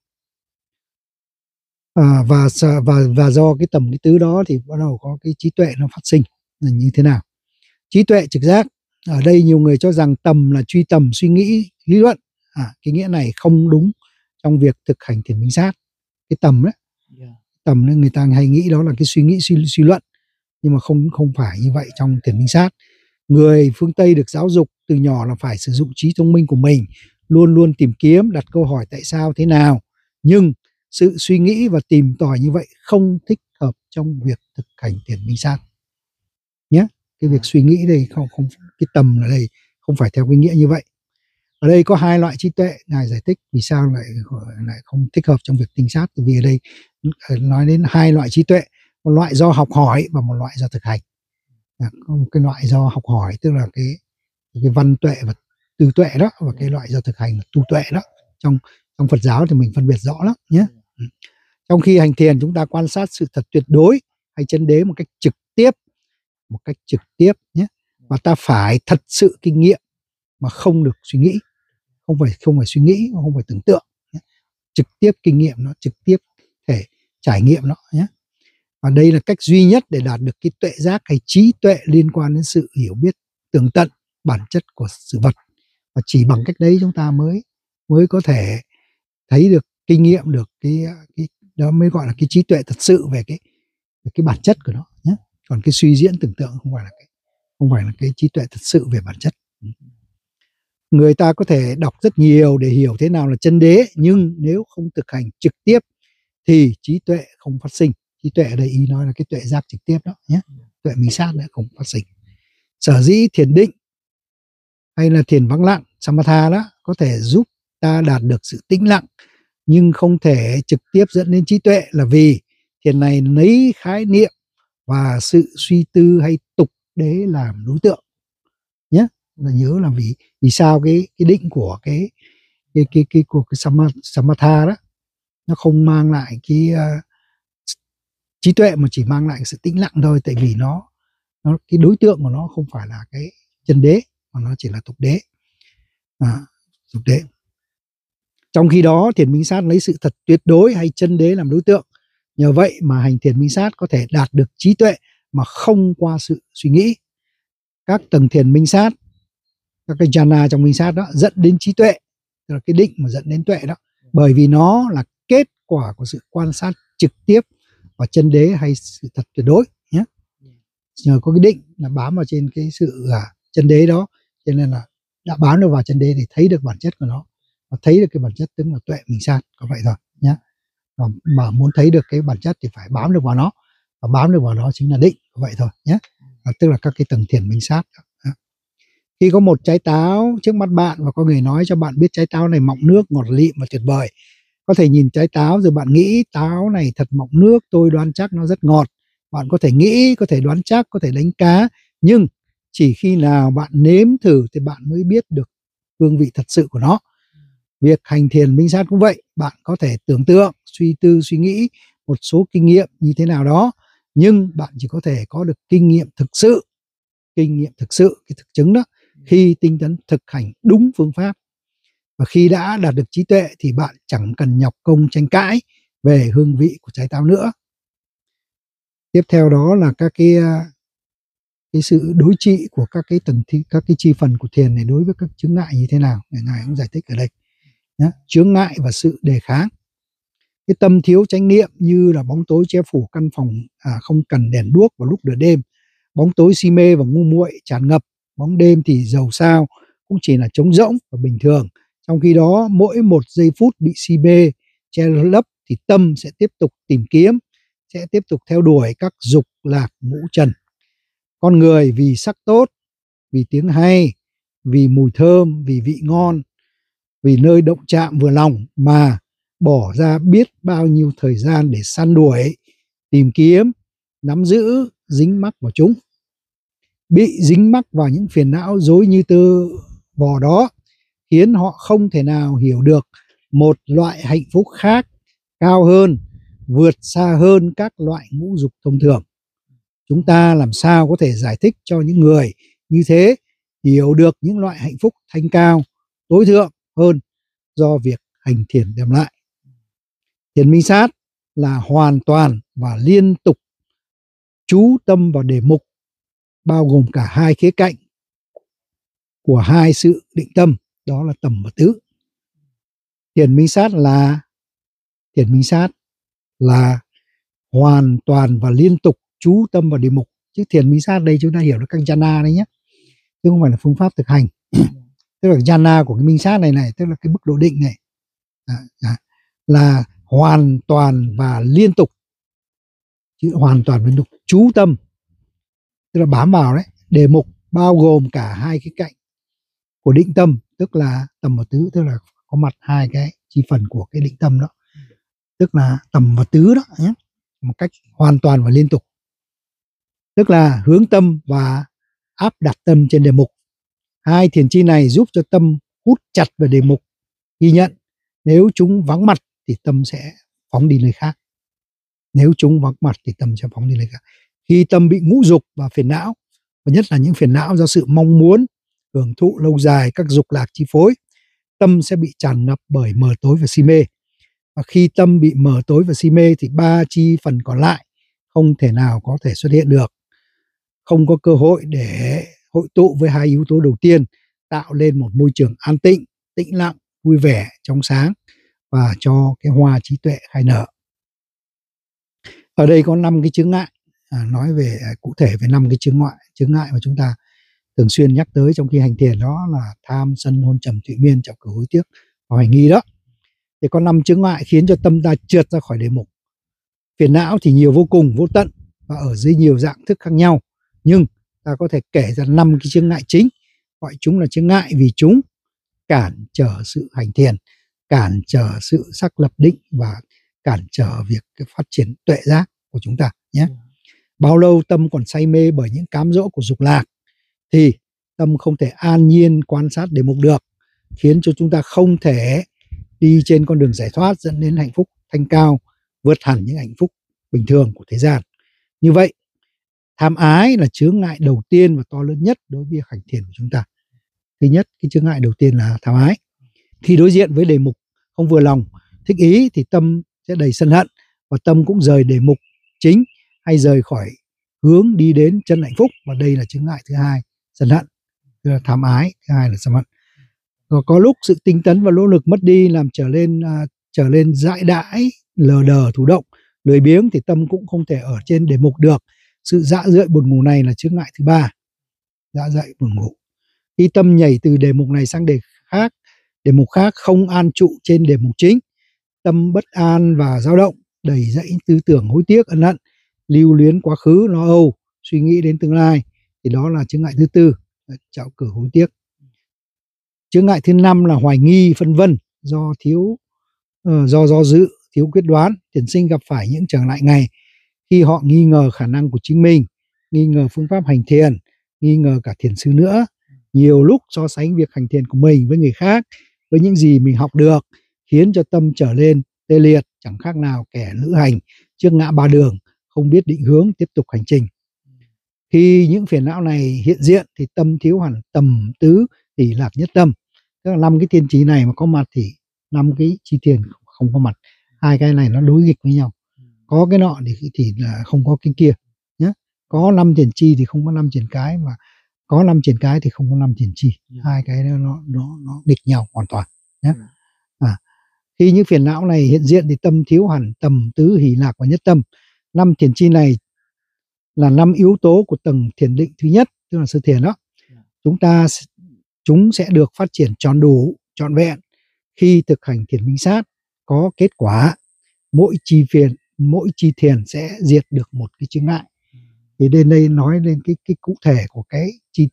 À, và và và do cái tầm cái tứ đó thì bắt đầu có cái trí tuệ nó phát sinh là như thế nào. Trí tuệ trực giác, ở đây nhiều người cho rằng tầm là truy tầm suy nghĩ lý luận. À, cái nghĩa này không đúng trong việc thực hành thiền minh sát. Cái tầm đấy, yeah. Tầm nên người ta hay nghĩ đó là cái suy nghĩ suy, suy luận, nhưng mà không không phải như vậy trong thiền minh sát. Người phương Tây được giáo dục từ nhỏ là phải sử dụng trí thông minh của mình, luôn luôn tìm kiếm, đặt câu hỏi tại sao thế nào. Nhưng sự suy nghĩ và tìm tòi như vậy không thích hợp trong việc thực hành thiền minh sát nhé. Cái việc suy nghĩ đây không không cái tầm ở đây không phải theo cái nghĩa như vậy. Ở đây có hai loại trí tuệ, ngài giải thích vì sao lại lại không thích hợp trong việc tinh sát. Vì ở đây nói đến hai loại trí tuệ, một loại do học hỏi và một loại do thực hành. Có một cái loại do học hỏi tức là cái cái văn tuệ và tư tuệ đó, và cái loại do thực hành là tu tuệ đó. Trong trong Phật giáo thì mình phân biệt rõ lắm nhé. Trong khi hành thiền chúng ta quan sát sự thật tuyệt đối hay chân đế một cách trực tiếp, một cách trực tiếp nhé, và ta phải thật sự kinh nghiệm mà không được suy nghĩ, không phải không phải suy nghĩ, không phải tưởng tượng nhé. Trực tiếp kinh nghiệm nó, trực tiếp thể trải nghiệm nó nhé. Và đây là cách duy nhất để đạt được cái tuệ giác hay trí tuệ liên quan đến sự hiểu biết tường tận bản chất của sự vật. Và chỉ bằng cách đấy chúng ta mới mới có thể thấy được, kinh nghiệm được cái, cái đó mới gọi là cái trí tuệ thật sự về cái về cái bản chất của nó nhé. Còn cái suy diễn tưởng tượng không phải là cái không phải là cái trí tuệ thật sự về bản chất. Người ta có thể đọc rất nhiều để hiểu thế nào là chân đế, nhưng nếu không thực hành trực tiếp thì trí tuệ không phát sinh. Trí tuệ ở đây ý nói là cái tuệ giác trực tiếp đó nhé. Tuệ minh sát đã không phát sinh. Sở dĩ thiền định hay là thiền vắng lặng samatha đó có thể giúp ta đạt được sự tĩnh lặng, nhưng không thể trực tiếp dẫn đến trí tuệ, là vì thiền này lấy khái niệm và sự suy tư hay tục đế làm đối tượng nhé. Là nhớ là vì vì sao cái cái định của cái cái cái cái của cái samatha đó nó không mang lại cái uh, trí tuệ mà chỉ mang lại sự tĩnh lặng thôi, tại vì nó nó cái đối tượng của nó không phải là cái chân đế mà nó chỉ là tục đế. à, dục đế. Trong khi đó thiền minh sát lấy sự thật tuyệt đối hay chân đế làm đối tượng. Nhờ vậy mà hành thiền minh sát có thể đạt được trí tuệ mà không qua sự suy nghĩ. Các tầng thiền minh sát, các cái jhana trong minh sát đó dẫn đến trí tuệ, tức là cái định mà dẫn đến tuệ đó, bởi vì nó là kết quả của sự quan sát trực tiếp vào chân đế hay sự thật tuyệt đối nhé. Nhờ có cái định là bám vào trên cái sự à, chân đế đó, cho nên là đã bám được vào chân đế thì thấy được bản chất của nó, và thấy được cái bản chất tức là tuệ minh sát, có vậy thôi nhé. Mà muốn thấy được cái bản chất thì phải bám được vào nó, và bám được vào đó chính là định, vậy thôi nhé. À, tức là các cái tầng thiền minh sát. Khi có một trái táo trước mắt bạn và có người nói cho bạn biết trái táo này mọng nước, ngọt lịm và tuyệt vời, có thể nhìn trái táo rồi bạn nghĩ táo này thật mọng nước, tôi đoán chắc nó rất ngọt. Bạn có thể nghĩ, có thể đoán chắc, có thể đánh cá, nhưng chỉ khi nào bạn nếm thử thì bạn mới biết được hương vị thật sự của nó. Việc hành thiền minh sát cũng vậy, bạn có thể tưởng tượng, suy tư, suy nghĩ một số kinh nghiệm như thế nào đó, nhưng bạn chỉ có thể có được kinh nghiệm thực sự, kinh nghiệm thực sự, cái thực chứng đó, khi tinh tấn thực hành đúng phương pháp. Và khi đã đạt được trí tuệ thì bạn chẳng cần nhọc công tranh cãi về hương vị của trái táo nữa. Tiếp theo đó là các cái cái sự đối trị của các cái tầng thi, các cái chi phần của thiền này đối với các chướng ngại như thế nào, ngài cũng giải thích ở đây nhé. Chướng ngại và sự đề kháng. Cái tâm thiếu chánh niệm như là bóng tối che phủ căn phòng, à, không cần đèn đuốc vào lúc nửa đêm, bóng tối si mê và ngu muội tràn ngập, bóng đêm thì dầu sao cũng chỉ là trống rỗng và bình thường. Trong khi đó mỗi một giây phút bị si mê che lấp thì tâm sẽ tiếp tục tìm kiếm, sẽ tiếp tục theo đuổi các dục lạc ngũ trần. Con người vì sắc tốt, vì tiếng hay, vì mùi thơm, vì vị ngon, vì nơi động chạm vừa lòng mà bỏ ra biết bao nhiêu thời gian để săn đuổi, tìm kiếm, nắm giữ, dính mắc vào chúng. Bị dính mắc vào những phiền não rối như tơ vò đó khiến họ không thể nào hiểu được một loại hạnh phúc khác, cao hơn, vượt xa hơn các loại ngũ dục thông thường. Chúng ta làm sao có thể giải thích cho những người như thế hiểu được những loại hạnh phúc thanh cao, tối thượng hơn do việc hành thiền đem lại. Thiền minh sát là hoàn toàn và liên tục chú tâm vào đề mục, bao gồm cả hai khía cạnh của hai sự định tâm, đó là tầm và tứ. Thiền minh sát là thiền minh sát là hoàn toàn và liên tục chú tâm vào đề mục, chứ thiền minh sát đây chúng ta hiểu là các jhana đấy nhé, chứ không phải là phương pháp thực hành. Tức là jhana của cái minh sát này này, tức là cái mức độ định này, à, à, là hoàn toàn và liên tục, chứ hoàn toàn liên tục chú tâm, tức là bám vào đấy đề mục, bao gồm cả hai cái cạnh của định tâm, tức là tầm và tứ, tức là có mặt hai cái chi phần của cái định tâm đó, tức là tầm và tứ đó nhé, một cách hoàn toàn và liên tục, tức là hướng tâm và áp đặt tâm trên đề mục. Hai thiền chi này giúp cho tâm hút chặt về đề mục, ghi nhận. Nếu chúng vắng mặt thì tâm sẽ phóng đi nơi khác. Nếu chúng vắng mặt thì tâm sẽ phóng đi nơi khác. Khi tâm bị ngũ dục và phiền não, và nhất là những phiền não do sự mong muốn hưởng thụ lâu dài các dục lạc chi phối, tâm sẽ bị tràn ngập bởi mờ tối và si mê. Và khi tâm bị mờ tối và si mê thì ba chi phần còn lại không thể nào có thể xuất hiện được, không có cơ hội để hội tụ với hai yếu tố đầu tiên, tạo lên một môi trường an tĩnh, tĩnh lặng, vui vẻ, trong sáng và cho cái hoa trí tuệ khai nở. Ở đây có năm cái chướng ngại, à, nói về à, cụ thể về năm cái chướng ngại, chướng ngại mà chúng ta thường xuyên nhắc tới trong khi hành thiền, đó là tham, sân, hôn trầm, thụy miên, trạo cử, hối tiếc và hoài nghi đó. Thì có năm chướng ngại khiến cho tâm ta trượt ra khỏi đề mục. Phiền não thì nhiều vô cùng, vô tận và ở dưới nhiều dạng thức khác nhau, nhưng ta có thể kể ra năm cái chướng ngại chính, gọi chúng là chướng ngại vì chúng cản trở sự hành thiền, cản trở sự xác lập định và cản trở việc cái phát triển tuệ giác của chúng ta nhé. Bao lâu tâm còn say mê bởi những cám dỗ của dục lạc thì tâm không thể an nhiên quan sát đề mục được, khiến cho chúng ta không thể đi trên con đường giải thoát dẫn đến hạnh phúc thanh cao, vượt hẳn những hạnh phúc bình thường của thế gian. Như vậy, tham ái là chướng ngại đầu tiên và to lớn nhất đối với hành thiền của chúng ta. Thứ nhất, cái chướng ngại đầu tiên là tham ái. Khi đối diện với đề mục không vừa lòng, thích ý thì tâm sẽ đầy sân hận, và tâm cũng rời đề mục chính hay rời khỏi hướng đi đến chân hạnh phúc, và đây là chướng ngại thứ hai, sân hận, tức là tham ái. Thứ hai là sân hận. Và có lúc sự tinh tấn và nỗ lực mất đi, làm trở lên uh, trở lên dãi đãi, lờ đờ, thụ động, lười biếng, thì tâm cũng không thể ở trên đề mục được. Sự dã rượi buồn ngủ này là chướng ngại thứ ba, dã rượi buồn ngủ. Khi tâm nhảy từ đề mục này sang đề khác, đề mục khác không an trụ trên đề mục chính, tâm bất an và dao động, đầy dẫy tư tưởng hối tiếc, ân hận, lưu luyến quá khứ, lo âu, suy nghĩ đến tương lai, thì đó là chướng ngại thứ tư, trạo cử hối tiếc. Chướng ngại thứ năm là hoài nghi, phân vân, do thiếu uh, do do dự, thiếu quyết đoán. Thiền sinh gặp phải những trở ngại này khi họ nghi ngờ khả năng của chính mình, nghi ngờ phương pháp hành thiền, nghi ngờ cả thiền sư nữa. Nhiều lúc so sánh việc hành thiền của mình với người khác, với những gì mình học được, khiến cho tâm trở lên tê liệt, chẳng khác nào kẻ lữ hành trước ngã ba đường, không biết định hướng tiếp tục hành trình. Khi những phiền não này hiện diện thì tâm thiếu hẳn tầm tứ hỷ lạc nhất tâm. Tức là năm cái thiên trí này mà có mặt thì năm cái chi thiền không có mặt. Hai cái này nó đối nghịch với nhau. Có cái nọ thì, thì là không có cái kia nhé. Có năm thiền chi thì không có năm thiền cái, mà có năm thiền cái thì không có năm thiền chi. Hai cái nó nó nó, nó nghịch nhau hoàn toàn nhé. À, khi những phiền não này hiện diện thì tâm thiếu hẳn tầm tứ hỷ lạc và nhất tâm. Năm thiền chi này là năm yếu tố của tầng thiền định thứ nhất, tức là sơ thiền đó. Chúng ta chúng sẽ được phát triển tròn đủ, trọn vẹn khi thực hành thiền minh sát có kết quả. Mỗi chi phiền, mỗi chi thiền sẽ diệt được một cái chướng ngại. Thì đến đây nói lên cái cái cụ thể của cái chi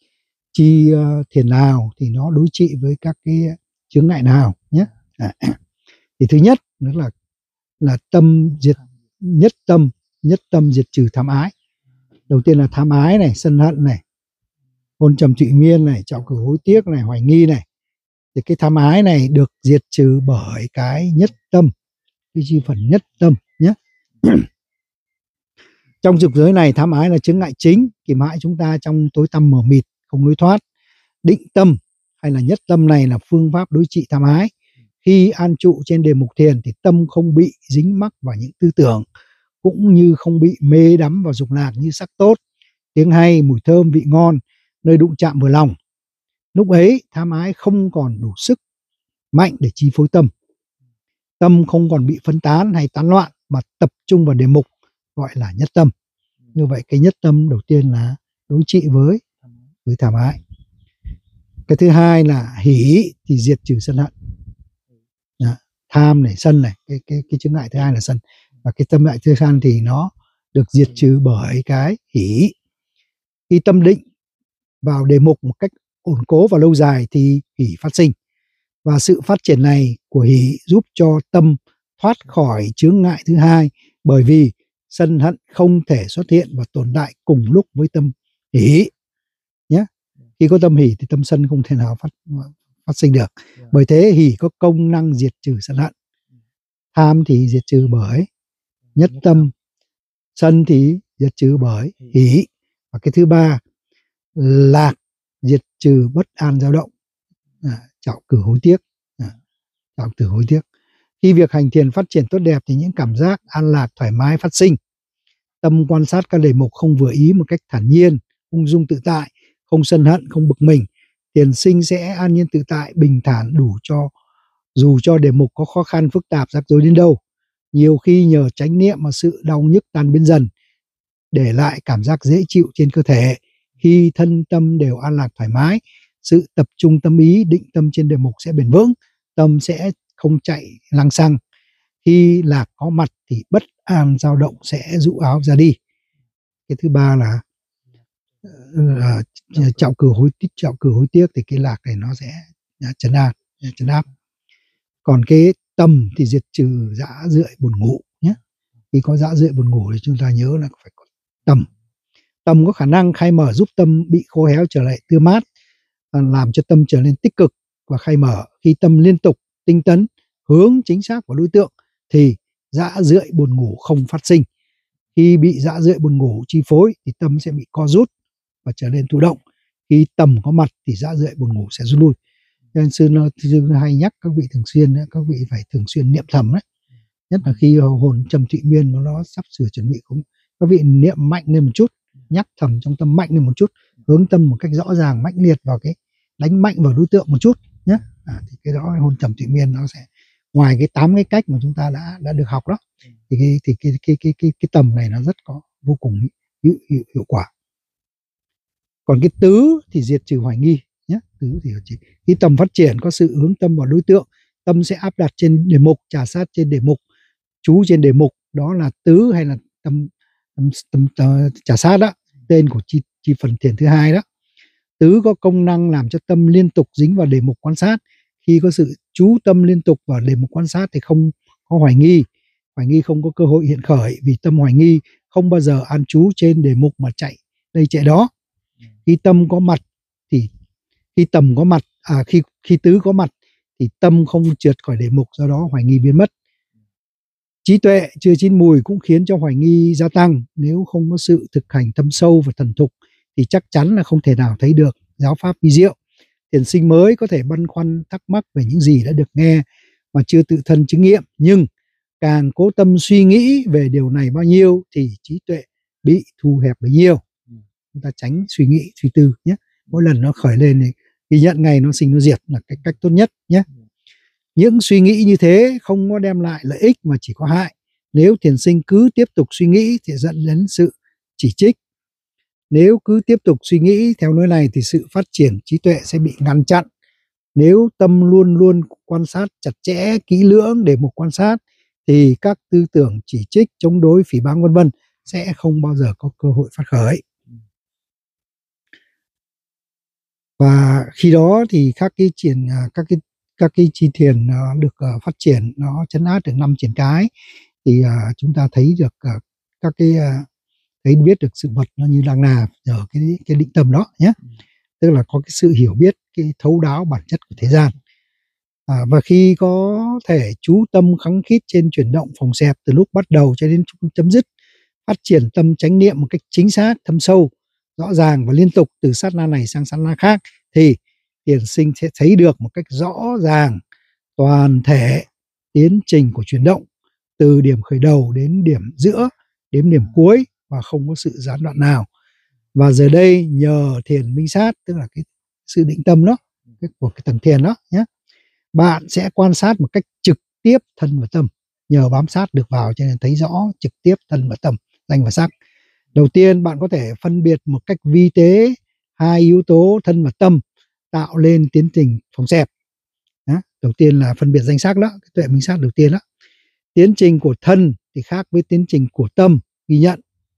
chi uh, thiền nào thì nó đối trị với các cái chướng ngại nào nhé. À, thì thứ nhất đó là là tâm diệt nhất tâm, nhất tâm diệt trừ tham ái. Đầu tiên là tham ái này, sân hận này, hôn trầm trụy miên này, trạo cử hối tiếc này, hoài nghi này. Thì cái tham ái này được diệt trừ bởi cái nhất tâm, cái chi phần nhất tâm nhé. Trong dục giới này, tham ái là chướng ngại chính, kìm hại chúng ta trong tối tăm mờ mịt, không lối thoát. Định tâm hay là nhất tâm này là phương pháp đối trị tham ái. Khi an trụ trên đề mục thiền thì tâm không bị dính mắc vào những tư tưởng, cũng như không bị mê đắm vào dục lạc như sắc tốt, tiếng hay, mùi thơm, vị ngon, nơi đụng chạm vừa lòng. Lúc ấy tham ái không còn đủ sức mạnh để chi phối tâm. Tâm không còn bị phân tán hay tán loạn, mà tập trung vào đề mục, gọi là nhất tâm. Như vậy cái nhất tâm đầu tiên là đối trị với với tham ái. Cái thứ hai là hỷ thì diệt trừ sân hận. Đó, tham này, sân này, cái cái cái chướng ngại thứ hai là sân. Và cái tâm ngại thứ hai thì nó được diệt trừ bởi cái hỷ. Khi tâm định vào đề mục một cách ổn cố và lâu dài thì hỷ phát sinh. Và sự phát triển này của hỷ giúp cho tâm thoát khỏi chướng ngại thứ hai, bởi vì sân hận không thể xuất hiện và tồn tại cùng lúc với tâm hỷ nhé. Khi có tâm hỷ thì tâm sân không thể nào phát phát sinh được. Bởi thế hỷ có công năng diệt trừ sân hận. Tham thì diệt trừ bởi nhất tâm, sân thì diệt trừ bởi hỷ. Và cái thứ ba, lạc diệt trừ bất an dao động, à, trạo cử hối tiếc, à, trạo cử hối tiếc. Khi việc hành thiền phát triển tốt đẹp thì những cảm giác an lạc thoải mái phát sinh. Tâm quan sát các đề mục không vừa ý một cách thản nhiên, ung dung tự tại, không sân hận, không bực mình. Thiền sinh sẽ an nhiên tự tại, bình thản đủ cho dù cho đề mục có khó khăn, phức tạp, rắc rối đến đâu. Nhiều khi nhờ chánh niệm mà sự đau nhức tan biến dần, để lại cảm giác dễ chịu trên cơ thể. Khi thân tâm đều an lạc thoải mái, sự tập trung tâm ý, định tâm trên đề mục sẽ bền vững, tâm sẽ không chạy lăng xăng. Khi lạc có mặt thì bất an dao động sẽ rũ áo ra đi. Cái thứ ba là uh, trạo cử hối tiếc, trạo cử hối tiếc thì cái lạc này nó sẽ trấn an, trấn áp. Còn cái tâm thì diệt trừ dã rượi buồn ngủ nhé. Khi có dã rượi buồn ngủ thì chúng ta nhớ là phải có tâm. Tâm có khả năng khai mở, giúp tâm bị khô héo trở lại tươi mát, làm cho tâm trở nên tích cực và khai mở. Khi tâm liên tục tinh tấn, hướng chính xác vào đối tượng thì dã rượi buồn ngủ không phát sinh. Khi bị dã rượi buồn ngủ chi phối thì tâm sẽ bị co rút và trở nên thụ động. Khi tầm có mặt thì dạ rượi buồn ngủ sẽ rút lui. Nên sư, sư hay nhắc các vị thường xuyên, các vị phải thường xuyên niệm thầm đấy. Nhất là khi hồn trầm thụy miên mà nó sắp sửa chuẩn bị cũng, các vị niệm mạnh lên một chút, nhắc thầm trong tâm mạnh lên một chút, hướng tâm một cách rõ ràng mãnh liệt vào cái, đánh mạnh vào đối tượng một chút nhé. À, thì cái đó hồn trầm thụy miên nó sẽ, ngoài cái tám cái cách mà chúng ta đã đã được học đó, thì cái thì cái cái cái cái, cái tầm này nó rất có vô cùng hiệu, hiệu, hiệu quả. Còn cái tứ thì diệt trừ hoài nghi nhé. Tứ thì chỉ khi tầm phát triển có sự hướng tâm vào đối tượng, tâm sẽ áp đặt trên đề mục, trà sát trên đề mục, chú trên đề mục, đó là tứ hay là tâm, tâm, tâm, tâm trà sát đó, tên của chi, chi phần thiền thứ hai đó. Tứ có công năng làm cho tâm liên tục dính vào đề mục quan sát. Khi có sự chú tâm liên tục vào đề mục quan sát thì không có hoài nghi. Hoài nghi không có cơ hội hiện khởi, vì tâm hoài nghi không bao giờ an trú trên đề mục mà chạy đây chạy đó. Khi tâm có mặt thì khi tầm có mặt, à khi khi tứ có mặt thì tâm không trượt khỏi đề mục, do đó hoài nghi biến mất. Trí tuệ chưa chín mùi cũng khiến cho hoài nghi gia tăng. Nếu không có sự thực hành thâm sâu và thần thục thì chắc chắn là không thể nào thấy được giáo pháp vi diệu. Thiền sinh mới có thể băn khoăn thắc mắc về những gì đã được nghe mà chưa tự thân chứng nghiệm, nhưng càng cố tâm suy nghĩ về điều này bao nhiêu thì trí tuệ bị thu hẹp bấy nhiêu. Chúng ta tránh suy nghĩ, suy tư nhé. Mỗi lần nó khởi lên thì ghi nhận ngày nó sinh nó diệt là cái cách tốt nhất nhé. Những suy nghĩ như thế không có đem lại lợi ích mà chỉ có hại. Nếu thiền sinh cứ tiếp tục suy nghĩ thì dẫn đến sự chỉ trích. Nếu cứ tiếp tục suy nghĩ theo lối này thì sự phát triển trí tuệ sẽ bị ngăn chặn. Nếu tâm luôn luôn quan sát chặt chẽ, kỹ lưỡng để mục quan sát thì các tư tưởng chỉ trích, chống đối, phỉ báng vân vân sẽ không bao giờ có cơ hội phát khởi. Và khi đó thì các cái triển các cái các cái chi thiền nó được uh, phát triển, nó trấn áp được năm triển cái thì uh, chúng ta thấy được uh, các cái uh, thấy biết được sự vật nó như đang là ở cái cái định tâm đó nhé. Tức là có cái sự hiểu biết, cái thấu đáo bản chất của thế gian. À, và khi có thể chú tâm khăng khít trên chuyển động phòng xẹp từ lúc bắt đầu cho đến chấm dứt, phát triển tâm chánh niệm một cách chính xác, thâm sâu, rõ ràng và liên tục từ sát na này sang sát na khác, thì thiền sinh sẽ thấy được một cách rõ ràng toàn thể tiến trình của chuyển động từ điểm khởi đầu đến điểm giữa, đến điểm cuối và không có sự gián đoạn nào. Và giờ đây nhờ thiền minh sát, tức là cái sự định tâm đó, cái của cái tầng thiền đó nhé, bạn sẽ quan sát một cách trực tiếp thân và tâm. Nhờ bám sát được vào cho nên thấy rõ trực tiếp thân và tâm, danh và sắc. Đầu tiên bạn có thể phân biệt một cách vi tế hai yếu tố thân và tâm tạo lên tiến trình phòng xẹp. Đó. Đầu tiên là phân biệt danh sắc đó, cái tuệ minh sát đầu tiên đó. Tiến trình của thân thì khác với tiến trình của tâm, ghi nhận.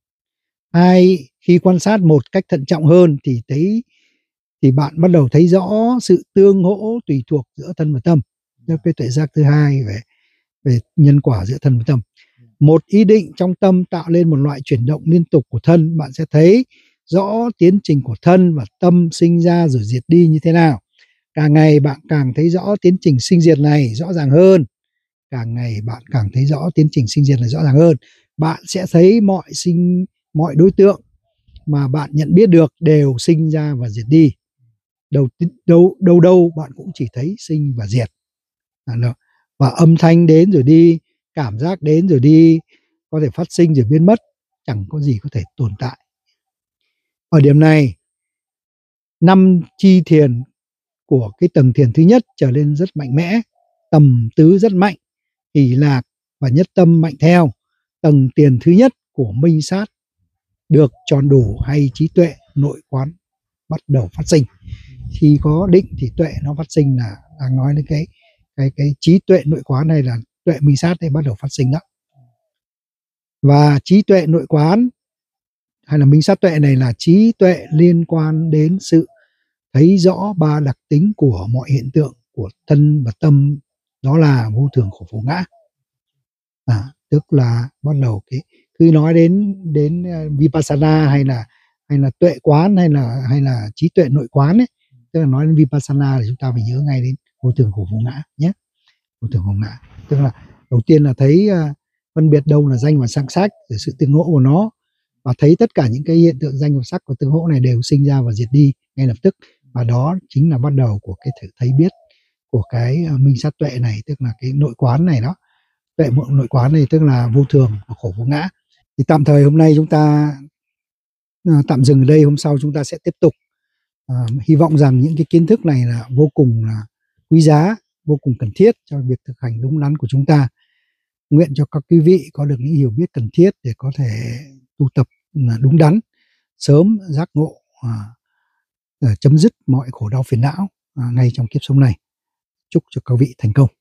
Hai, khi quan sát một cách thận trọng hơn thì thấy thì bạn bắt đầu thấy rõ sự tương hỗ tùy thuộc giữa thân và tâm. Đó cái tuệ giác thứ hai về về nhân quả giữa thân và tâm. Một ý định trong tâm tạo lên một loại chuyển động liên tục của thân, bạn sẽ thấy rõ tiến trình của thân và tâm sinh ra rồi diệt đi như thế nào. Càng ngày bạn càng thấy rõ tiến trình sinh diệt này rõ ràng hơn. Càng ngày bạn càng thấy rõ tiến trình sinh diệt này rõ ràng hơn. Bạn sẽ thấy mọi sinh mọi đối tượng mà bạn nhận biết được đều sinh ra và diệt đi. Đầu đâu đâu đâu bạn cũng chỉ thấy sinh và diệt. Và âm thanh đến rồi đi, cảm giác đến rồi đi, có thể phát sinh rồi biến mất, chẳng có gì có thể tồn tại. Ở điểm này, năm chi thiền của cái tầng thiền thứ nhất trở lên rất mạnh mẽ, tầm tứ rất mạnh, hỷ lạc và nhất tâm mạnh theo. Tầng tiền thứ nhất của minh sát được tròn đủ hay trí tuệ nội quán bắt đầu phát sinh. Khi có định thì tuệ nó phát sinh, là đang nói đến cái cái cái trí tuệ nội quán này, là tuệ minh sát này bắt đầu phát sinh đó. Và trí tuệ nội quán hay là minh sát tuệ này là trí tuệ liên quan đến sự thấy rõ ba đặc tính của mọi hiện tượng của thân và tâm, đó là vô thường khổ phổ ngã. À, tức là bắt đầu cái khi nói đến đến vipassana hay là hay là tuệ quán hay là hay là trí tuệ nội quán ấy, tức là nói đến vipassana thì chúng ta phải nhớ ngay đến vô thường khổ phổ ngã nhé. Vô thường khổ ngã tức là đầu tiên là thấy uh, phân biệt đâu là danh và sắc sắc, rồi sự tương hỗ của nó, và thấy tất cả những cái hiện tượng danh và sắc của tương hỗ này đều sinh ra và diệt đi ngay lập tức, và đó chính là bắt đầu của cái thử thấy biết của cái minh sát tuệ này, tức là cái nội quán này đó. Tuệ mộng nội quán này tức là vô thường và khổ vô ngã. Thì tạm thời hôm nay chúng ta uh, tạm dừng ở đây, hôm sau chúng ta sẽ tiếp tục. Uh, hy vọng rằng những cái kiến thức này là vô cùng là quý giá, vô cùng cần thiết cho việc thực hành đúng đắn của chúng ta. Nguyện cho các quý vị có được những hiểu biết cần thiết để có thể tu tập đúng đắn, sớm giác ngộ, à, chấm dứt mọi khổ đau phiền não à, ngay trong kiếp sống này. Chúc cho các vị thành công.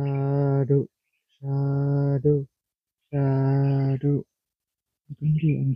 Sadhu, sadhu, sadhu.